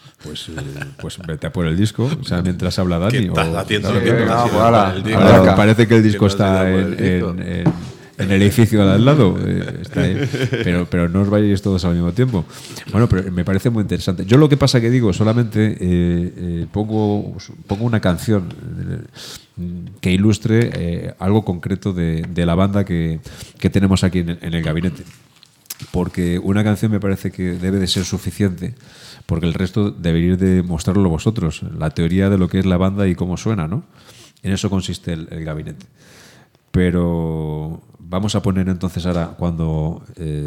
Pues vete a por el disco, o sea, mientras habla Dani. ¿Qué estás haciendo? Parece que el disco está en el edificio de al lado, está ahí. Pero no os vayáis todos al mismo tiempo. Bueno, pero me parece muy interesante. Yo lo que pasa que digo, solamente pongo una canción que ilustre algo concreto de la banda que tenemos aquí en el gabinete. Porque una canción me parece que debe de ser suficiente, porque el resto deberíais de mostrarlo vosotros, la teoría de lo que es la banda y cómo suena, ¿no? En eso consiste el gabinete. Pero vamos a poner entonces ahora cuando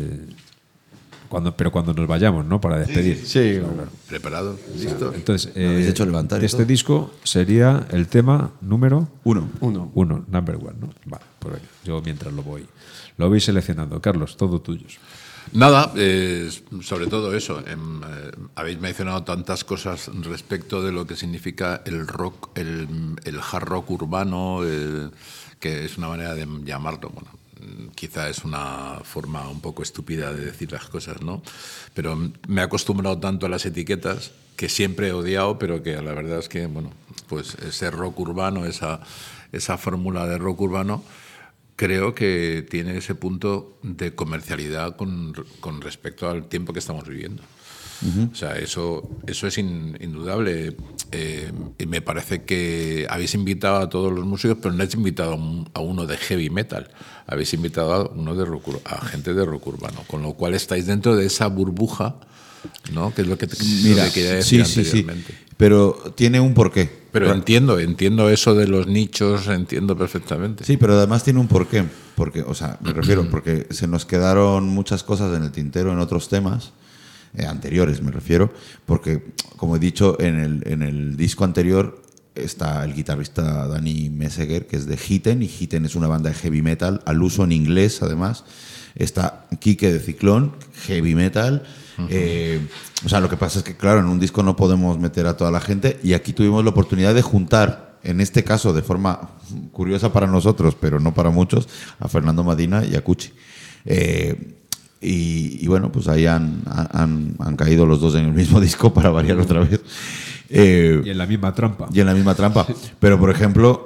nos vayamos, ¿no? Para despedir. Sí, claro. Preparado, listo. Entonces, habéis hecho levantar y este todo. disco sería el tema número Uno, number one, ¿no? Vale, pues venga, yo mientras lo voy seleccionando. Carlos, todo tuyo. Nada, sobre todo eso. Habéis mencionado tantas cosas respecto de lo que significa el rock, el hard rock urbano, que es una manera de llamarlo. Bueno, quizá es una forma un poco estúpida de decir las cosas, ¿no? Pero me he acostumbrado tanto a las etiquetas que siempre he odiado, pero que la verdad es que, bueno, pues ese rock urbano, esa fórmula de rock urbano, creo que tiene ese punto de comercialidad con respecto al tiempo que estamos viviendo. O sea, eso es indudable. Y me parece que habéis invitado a todos los músicos, pero no habéis invitado a uno de heavy metal. Habéis invitado a gente de rock urbano, con lo cual estáis dentro de esa burbuja ¿no? Que es lo que Mira, quería decir sí, anteriormente. pero tiene un porqué. Pero entiendo eso de los nichos, entiendo perfectamente. Sí, pero además tiene un porqué. Porque, o sea, me refiero, porque se nos quedaron muchas cosas en el tintero en otros temas, anteriores me refiero, porque, como he dicho, en el disco anterior está el guitarrista Dani Meseguer, que es de Hitten, y Hitten es una banda de heavy metal, al uso en inglés, además. Está Quique de Ciclón, heavy metal. O sea, lo que pasa es que, claro, en un disco no podemos meter a toda la gente, y aquí tuvimos la oportunidad de juntar, en este caso de forma curiosa para nosotros, pero no para muchos, a Fernando Madina y a Cuchi. Y bueno, pues ahí han caído los dos en el mismo disco, para variar otra vez. Y en la misma trampa. Y en la misma trampa. Pero, por ejemplo,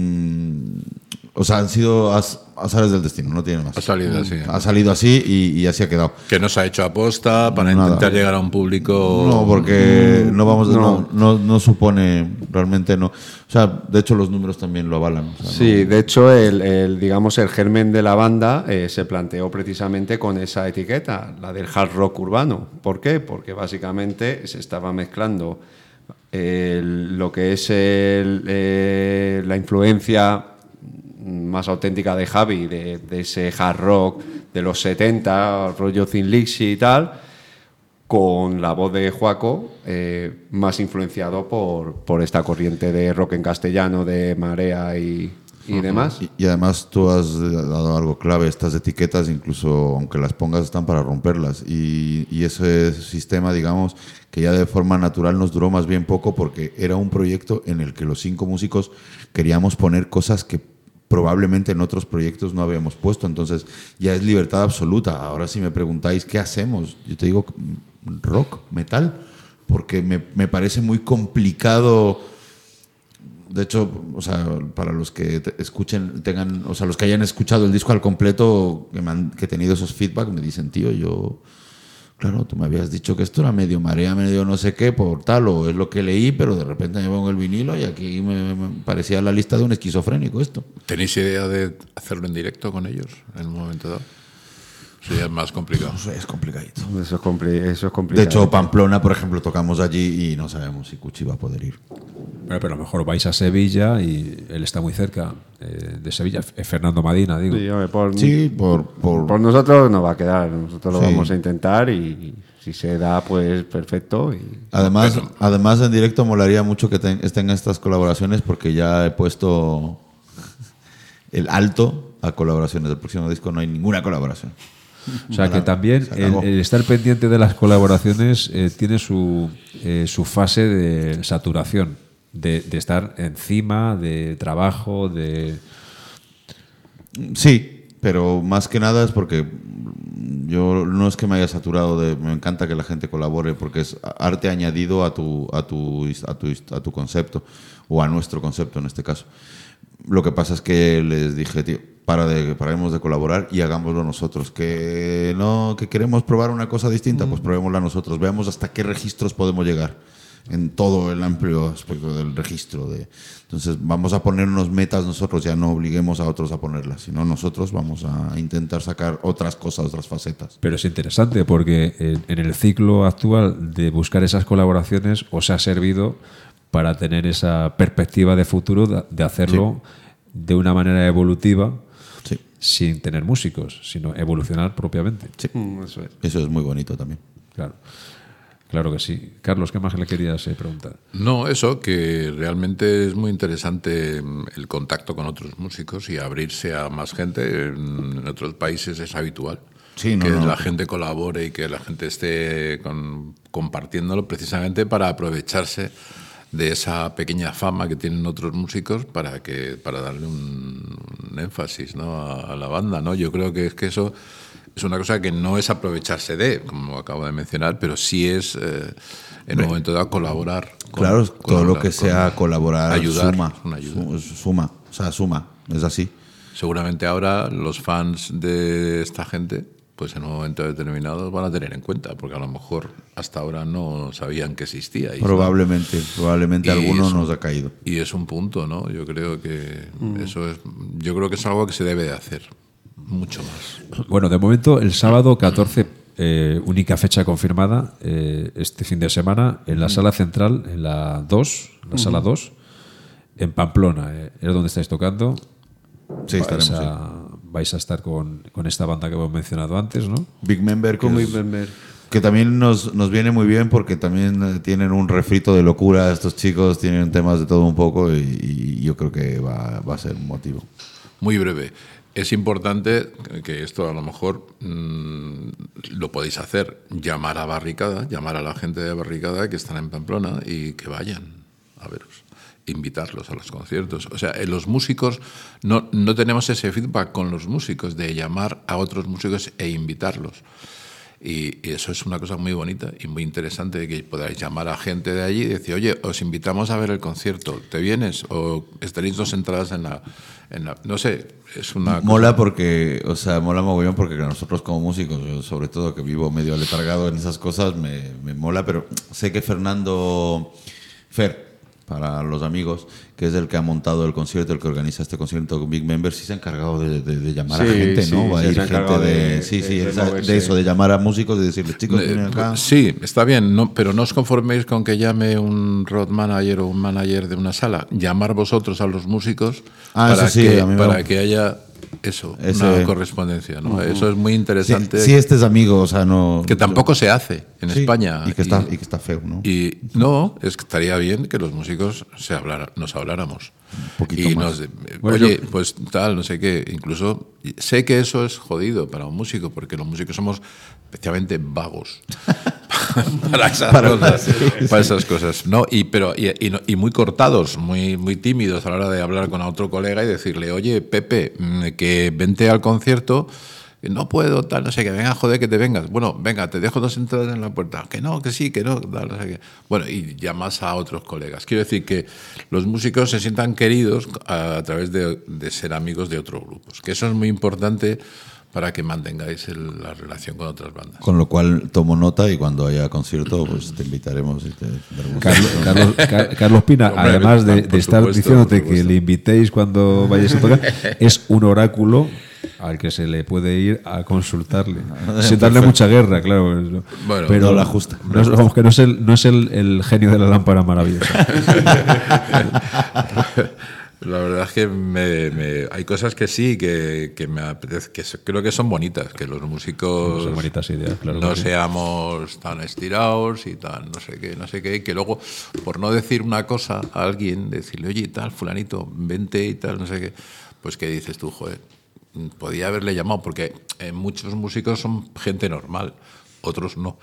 o sea, han sido azares del destino, no tiene más. Ha salido así. Ha salido así y así ha quedado. Que no se ha hecho aposta para Nada. intentar llegar a un público. No, porque No. no supone, realmente no. O sea, de hecho los números también lo avalan. O sea, Sí, de hecho, digamos, el germen de la banda se planteó precisamente con esa etiqueta, la del hard rock urbano. ¿Por qué? Porque básicamente se estaba mezclando lo que es la influencia más auténtica de Javi, de ese hard rock de los 70, rollo Thin Lizzy y tal, con la voz de Joaco, más influenciado por esta corriente de rock en castellano, de Marea y demás. y además tú has dado algo clave, estas etiquetas, incluso aunque las pongas, están para romperlas. Y ese sistema, digamos, que ya de forma natural nos duró más bien poco, porque era un proyecto en el que los 5 músicos queríamos poner cosas que probablemente en otros proyectos no habíamos puesto. Entonces ya es libertad absoluta. Ahora, si me preguntáis qué hacemos, yo te digo rock, metal, porque me parece muy complicado. De hecho, o sea, para los que escuchen, o sea, los que hayan escuchado el disco al completo, que he tenido esos feedback, me dicen, tío, claro, tú me habías dicho que esto era medio Marea, medio no sé qué, por tal, o es lo que leí, pero de repente me pongo el vinilo y aquí me parecía la lista de un esquizofrénico esto. ¿Tenéis idea de hacerlo en directo con ellos en un momento dado? Eso ya es más complicado. Eso es complicadito. Eso es complicado. De hecho, Pamplona, por ejemplo, tocamos allí y no sabemos si Cuchi va a poder ir. Bueno, pero a lo mejor vais a Sevilla y él está muy cerca de Sevilla. Fernando Madina, digo. Sí, hombre, por nosotros no va a quedar, nosotros lo Sí. vamos a intentar y si se da, pues perfecto. Además, en directo molaría mucho que estén estas colaboraciones, porque ya he puesto el alto a colaboraciones. Del próximo disco no hay ninguna colaboración. O sea que también se acabó. el estar pendiente de las colaboraciones tiene su fase de saturación, de estar encima, de trabajo, de... Sí, pero más que nada es porque yo no es que me haya saturado me encanta que la gente colabore, porque es arte añadido a tu concepto, o a nuestro concepto en este caso. Lo que pasa es que les dije, tío, paremos de colaborar y hagámoslo nosotros. Que queremos probar una cosa distinta, pues probémosla nosotros. Veamos hasta qué registros podemos llegar en todo el amplio aspecto del registro. Entonces vamos a ponernos metas nosotros, ya no obliguemos a otros a ponerlas, sino nosotros vamos a intentar sacar otras cosas, otras facetas. Pero es interesante porque en el ciclo actual de buscar esas colaboraciones os ha servido para tener esa perspectiva de futuro, de hacerlo de una manera evolutiva, Sí. sin tener músicos, sino evolucionar propiamente. Sí. Eso es. Eso es muy bonito también. Claro. Claro que sí. Carlos, ¿qué más le querías preguntar? No, eso, que realmente es muy interesante el contacto con otros músicos y abrirse a más gente. En otros países es habitual. Sí, que la gente colabore y que la gente esté compartiéndolo, precisamente para aprovecharse de esa pequeña fama que tienen otros músicos para darle un énfasis, ¿no?, a la banda, ¿no? Yo creo que eso es una cosa que no es aprovecharse de, como acabo de mencionar, pero sí es en un momento dado colaborar. Claro, todo lo que sea colaborar, ayudar, suma. una ayuda. Suma, es así. Seguramente ahora los fans de esta gente, pues en un momento determinado van a tener en cuenta, porque a lo mejor hasta ahora no sabían que existía. Probablemente Y alguno eso- nos ha caído. Y es un punto, ¿no? Yo creo que yo creo que es algo que se debe de hacer mucho más. Bueno, de momento el sábado 14 única fecha confirmada este fin de semana en la sala central, en la 2, la sala 2, en Pamplona. Es donde estáis tocando. Sí, estaremos, sí. Vais a estar con esta banda que hemos mencionado antes, ¿no? Big Member, Con Big Member. que también nos viene muy bien porque también tienen un refrito de locura estos chicos, tienen temas de todo un poco y yo creo que va a ser un motivo. Muy breve. Es importante que esto a lo mejor lo podéis hacer, llamar a Barricada, llamar a la gente de Barricada que están en Pamplona y que vayan a veros, invitarlos a los conciertos. O sea, los músicos no tenemos ese feedback con los músicos de llamar a otros músicos e invitarlos. Y eso es una cosa muy bonita y muy interesante, que podáis llamar a gente de allí y decir, oye, os invitamos a ver el concierto, ¿te vienes? O estaréis 2 entradas en la no sé, es una Mola cosa. porque, o sea, mola mogollón porque nosotros como músicos, yo sobre todo que vivo medio aletargado en esas cosas, me mola, pero sé que Fer, para los amigos, que es el que ha montado el concierto, el que organiza este concierto con Big Member, sí se ha encargado de llamar a gente, ¿no? Va a ir gente de eso, de llamar a músicos y decirles, chicos, vienen acá. Sí, está bien, pero no os conforméis con que llame un road manager o un manager de una sala. Llamar vosotros a los músicos para que haya una correspondencia, ¿no? Eso es muy interesante. Sí, este es amigo, o sea, no... Que tampoco se hace en España. Y que está feo, ¿no? Y no, es que estaría bien que los músicos nos habláramos. Un poquito más. Oye, pues tal, no sé qué. Incluso sé que eso es jodido para un músico, porque los músicos somos especialmente vagos para esas cosas. ¿No? Y muy cortados, muy tímidos a la hora de hablar con otro colega y decirle, oye, Pepe, que vente al concierto. No puedo, tal, no sé qué, venga, joder, que te vengas. Bueno, venga, te dejo 2 entradas en la puerta. Que no, que sí, que no, tal, no sé qué. Bueno, y llamas a otros colegas. Quiero decir que los músicos se sientan queridos a través de ser amigos de otros grupos. Que eso es muy importante para que mantengáis la relación con otras bandas. Con lo cual tomo nota y cuando haya concierto, pues te invitaremos y te daremos. Carlos Pina, Hombre, además de estar supuesto, diciéndote por que supuesto. le invitéis cuando vayáis a tocar, es un oráculo al que se le puede ir a consultarle. Sin darle mucha guerra, claro. Bueno, pero no la justa. Vamos, que no es el genio de la lámpara maravillosa. La verdad es que hay cosas que sí, que me apetece, que creo que son bonitas, que los músicos Son bonitas ideas, claro. no que sí. seamos tan estirados y tan no sé qué, y que luego, por no decir una cosa a alguien, decirle, oye, tal, fulanito, vente y tal, no sé qué, pues ¿qué dices tú? Joder, podía haberle llamado, porque muchos músicos son gente normal, otros no.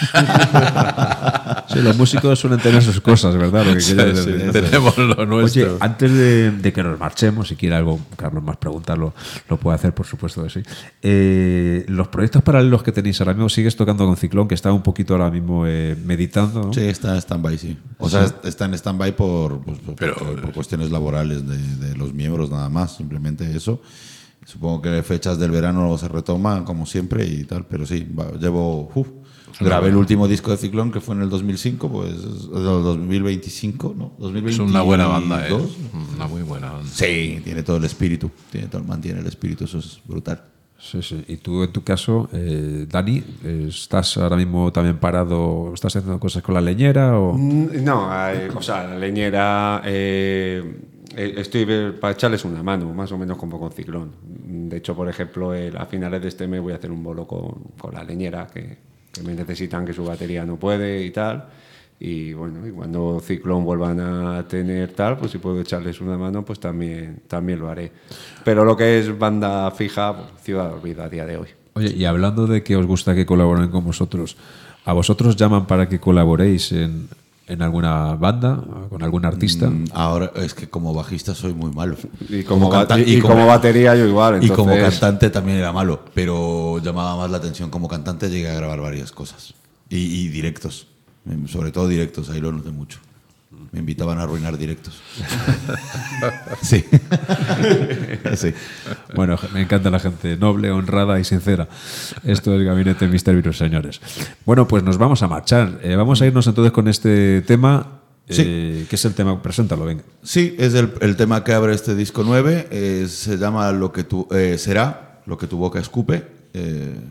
Sí, los músicos suelen tener sus cosas, ¿verdad? Lo que quieres Sí, decir. tenemos lo nuestro. Oye, antes de que nos marchemos, si quiere algo, Carlos, más preguntarlo, lo puede hacer, por supuesto que sí. Los proyectos paralelos que tenéis ahora mismo, sigues tocando con Ciclón, que está un poquito ahora mismo meditando, ¿no? Sí, está en stand-by, sí. O sea, está en stand-by por cuestiones laborales de los miembros nada más, simplemente eso. Supongo que fechas del verano se retoman como siempre y tal, pero sí, grabé el último disco de Ciclón que fue en el 2005, pues el 2025, ¿no? 2022. Es una buena banda, una muy buena banda. Sí, tiene todo el espíritu, mantiene el espíritu, eso es brutal. Sí, sí. Y tú, en tu caso, Dani, ¿estás ahora mismo también parado? ¿Estás haciendo cosas con la leñera? O? No, o sea, la leñera... estoy para echarles una mano, más o menos como con Ciclón. De hecho, por ejemplo, a finales de este mes voy a hacer un bolo con la leñera, que me necesitan, que su batería no puede y tal. Y bueno, y cuando Ciclón vuelvan a tener tal, pues si puedo echarles una mano, pues también lo haré. Pero lo que es banda fija, pues, Ciudad Olvida a día de hoy. Oye, y hablando de que os gusta que colaboren con vosotros, ¿a vosotros llaman para que colaboréis en alguna banda, con algún artista? Ahora es que como bajista soy muy malo. Y como batería yo igual. Entonces... Y como cantante también era malo, pero llamaba más la atención como cantante, llegué a grabar varias cosas. Y directos, sobre todo directos, ahí lo noté mucho. Me invitaban a arruinar directos. Sí. Sí. Bueno, me encanta la gente noble, honrada y sincera. Esto es Gabinete Mr. Virus, señores. Bueno, pues nos vamos a marchar. Vamos a irnos entonces con este tema, que es el tema... Preséntalo, venga. Sí, es el tema que abre este disco 9. Se llama Será, lo que tu boca escupe.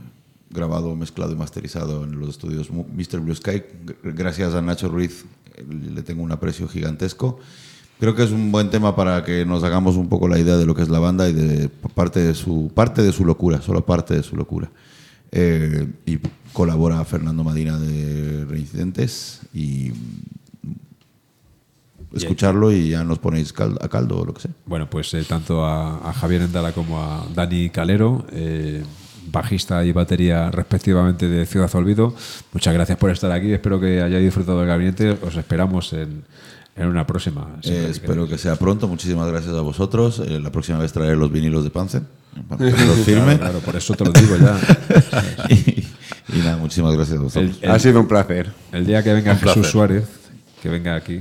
grabado, mezclado y masterizado en los estudios Mr. Blue Sky. Gracias a Nacho Ruiz le tengo un aprecio gigantesco. Creo que es un buen tema para que nos hagamos un poco la idea de lo que es la banda y de parte de su locura, solo parte de su locura. Y colabora Fernando Madina de Reincidentes y escucharlo y ya nos ponéis a caldo o lo que sea. Bueno, pues tanto a Javier Endala como a Dani Calero, bajista y batería respectivamente de Ciudad Olvido, muchas gracias por estar aquí. Espero que hayáis disfrutado del gabinete. Os esperamos en una próxima. Espero que sea pronto. Muchísimas gracias a vosotros. La próxima vez traeré los vinilos de Panzer para tenerlos firme. Claro, por eso te lo digo ya. y nada, muchísimas gracias a vosotros. Ha sido un placer. El día que venga Jesús Suárez, que venga aquí,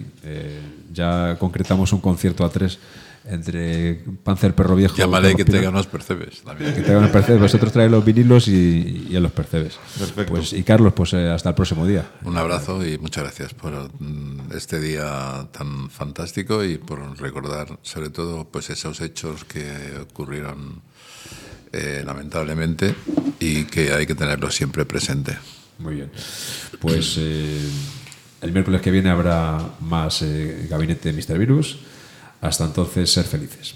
ya concretamos un concierto a 3 entre Panzer Perro Viejo. Llámale que traigan unos percebes también. Que traigan los percebes. Vosotros traéis los vinilos y a los percebes. Perfecto. Pues, y Carlos, pues hasta el próximo día. Un abrazo y muchas gracias por este día tan fantástico y por recordar sobre todo pues esos hechos que ocurrieron lamentablemente y que hay que tenerlos siempre presente. Muy bien. Pues el miércoles que viene habrá más Gabinete Mr. Virus. Hasta entonces, ser felices.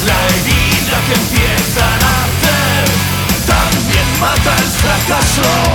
Fracaso.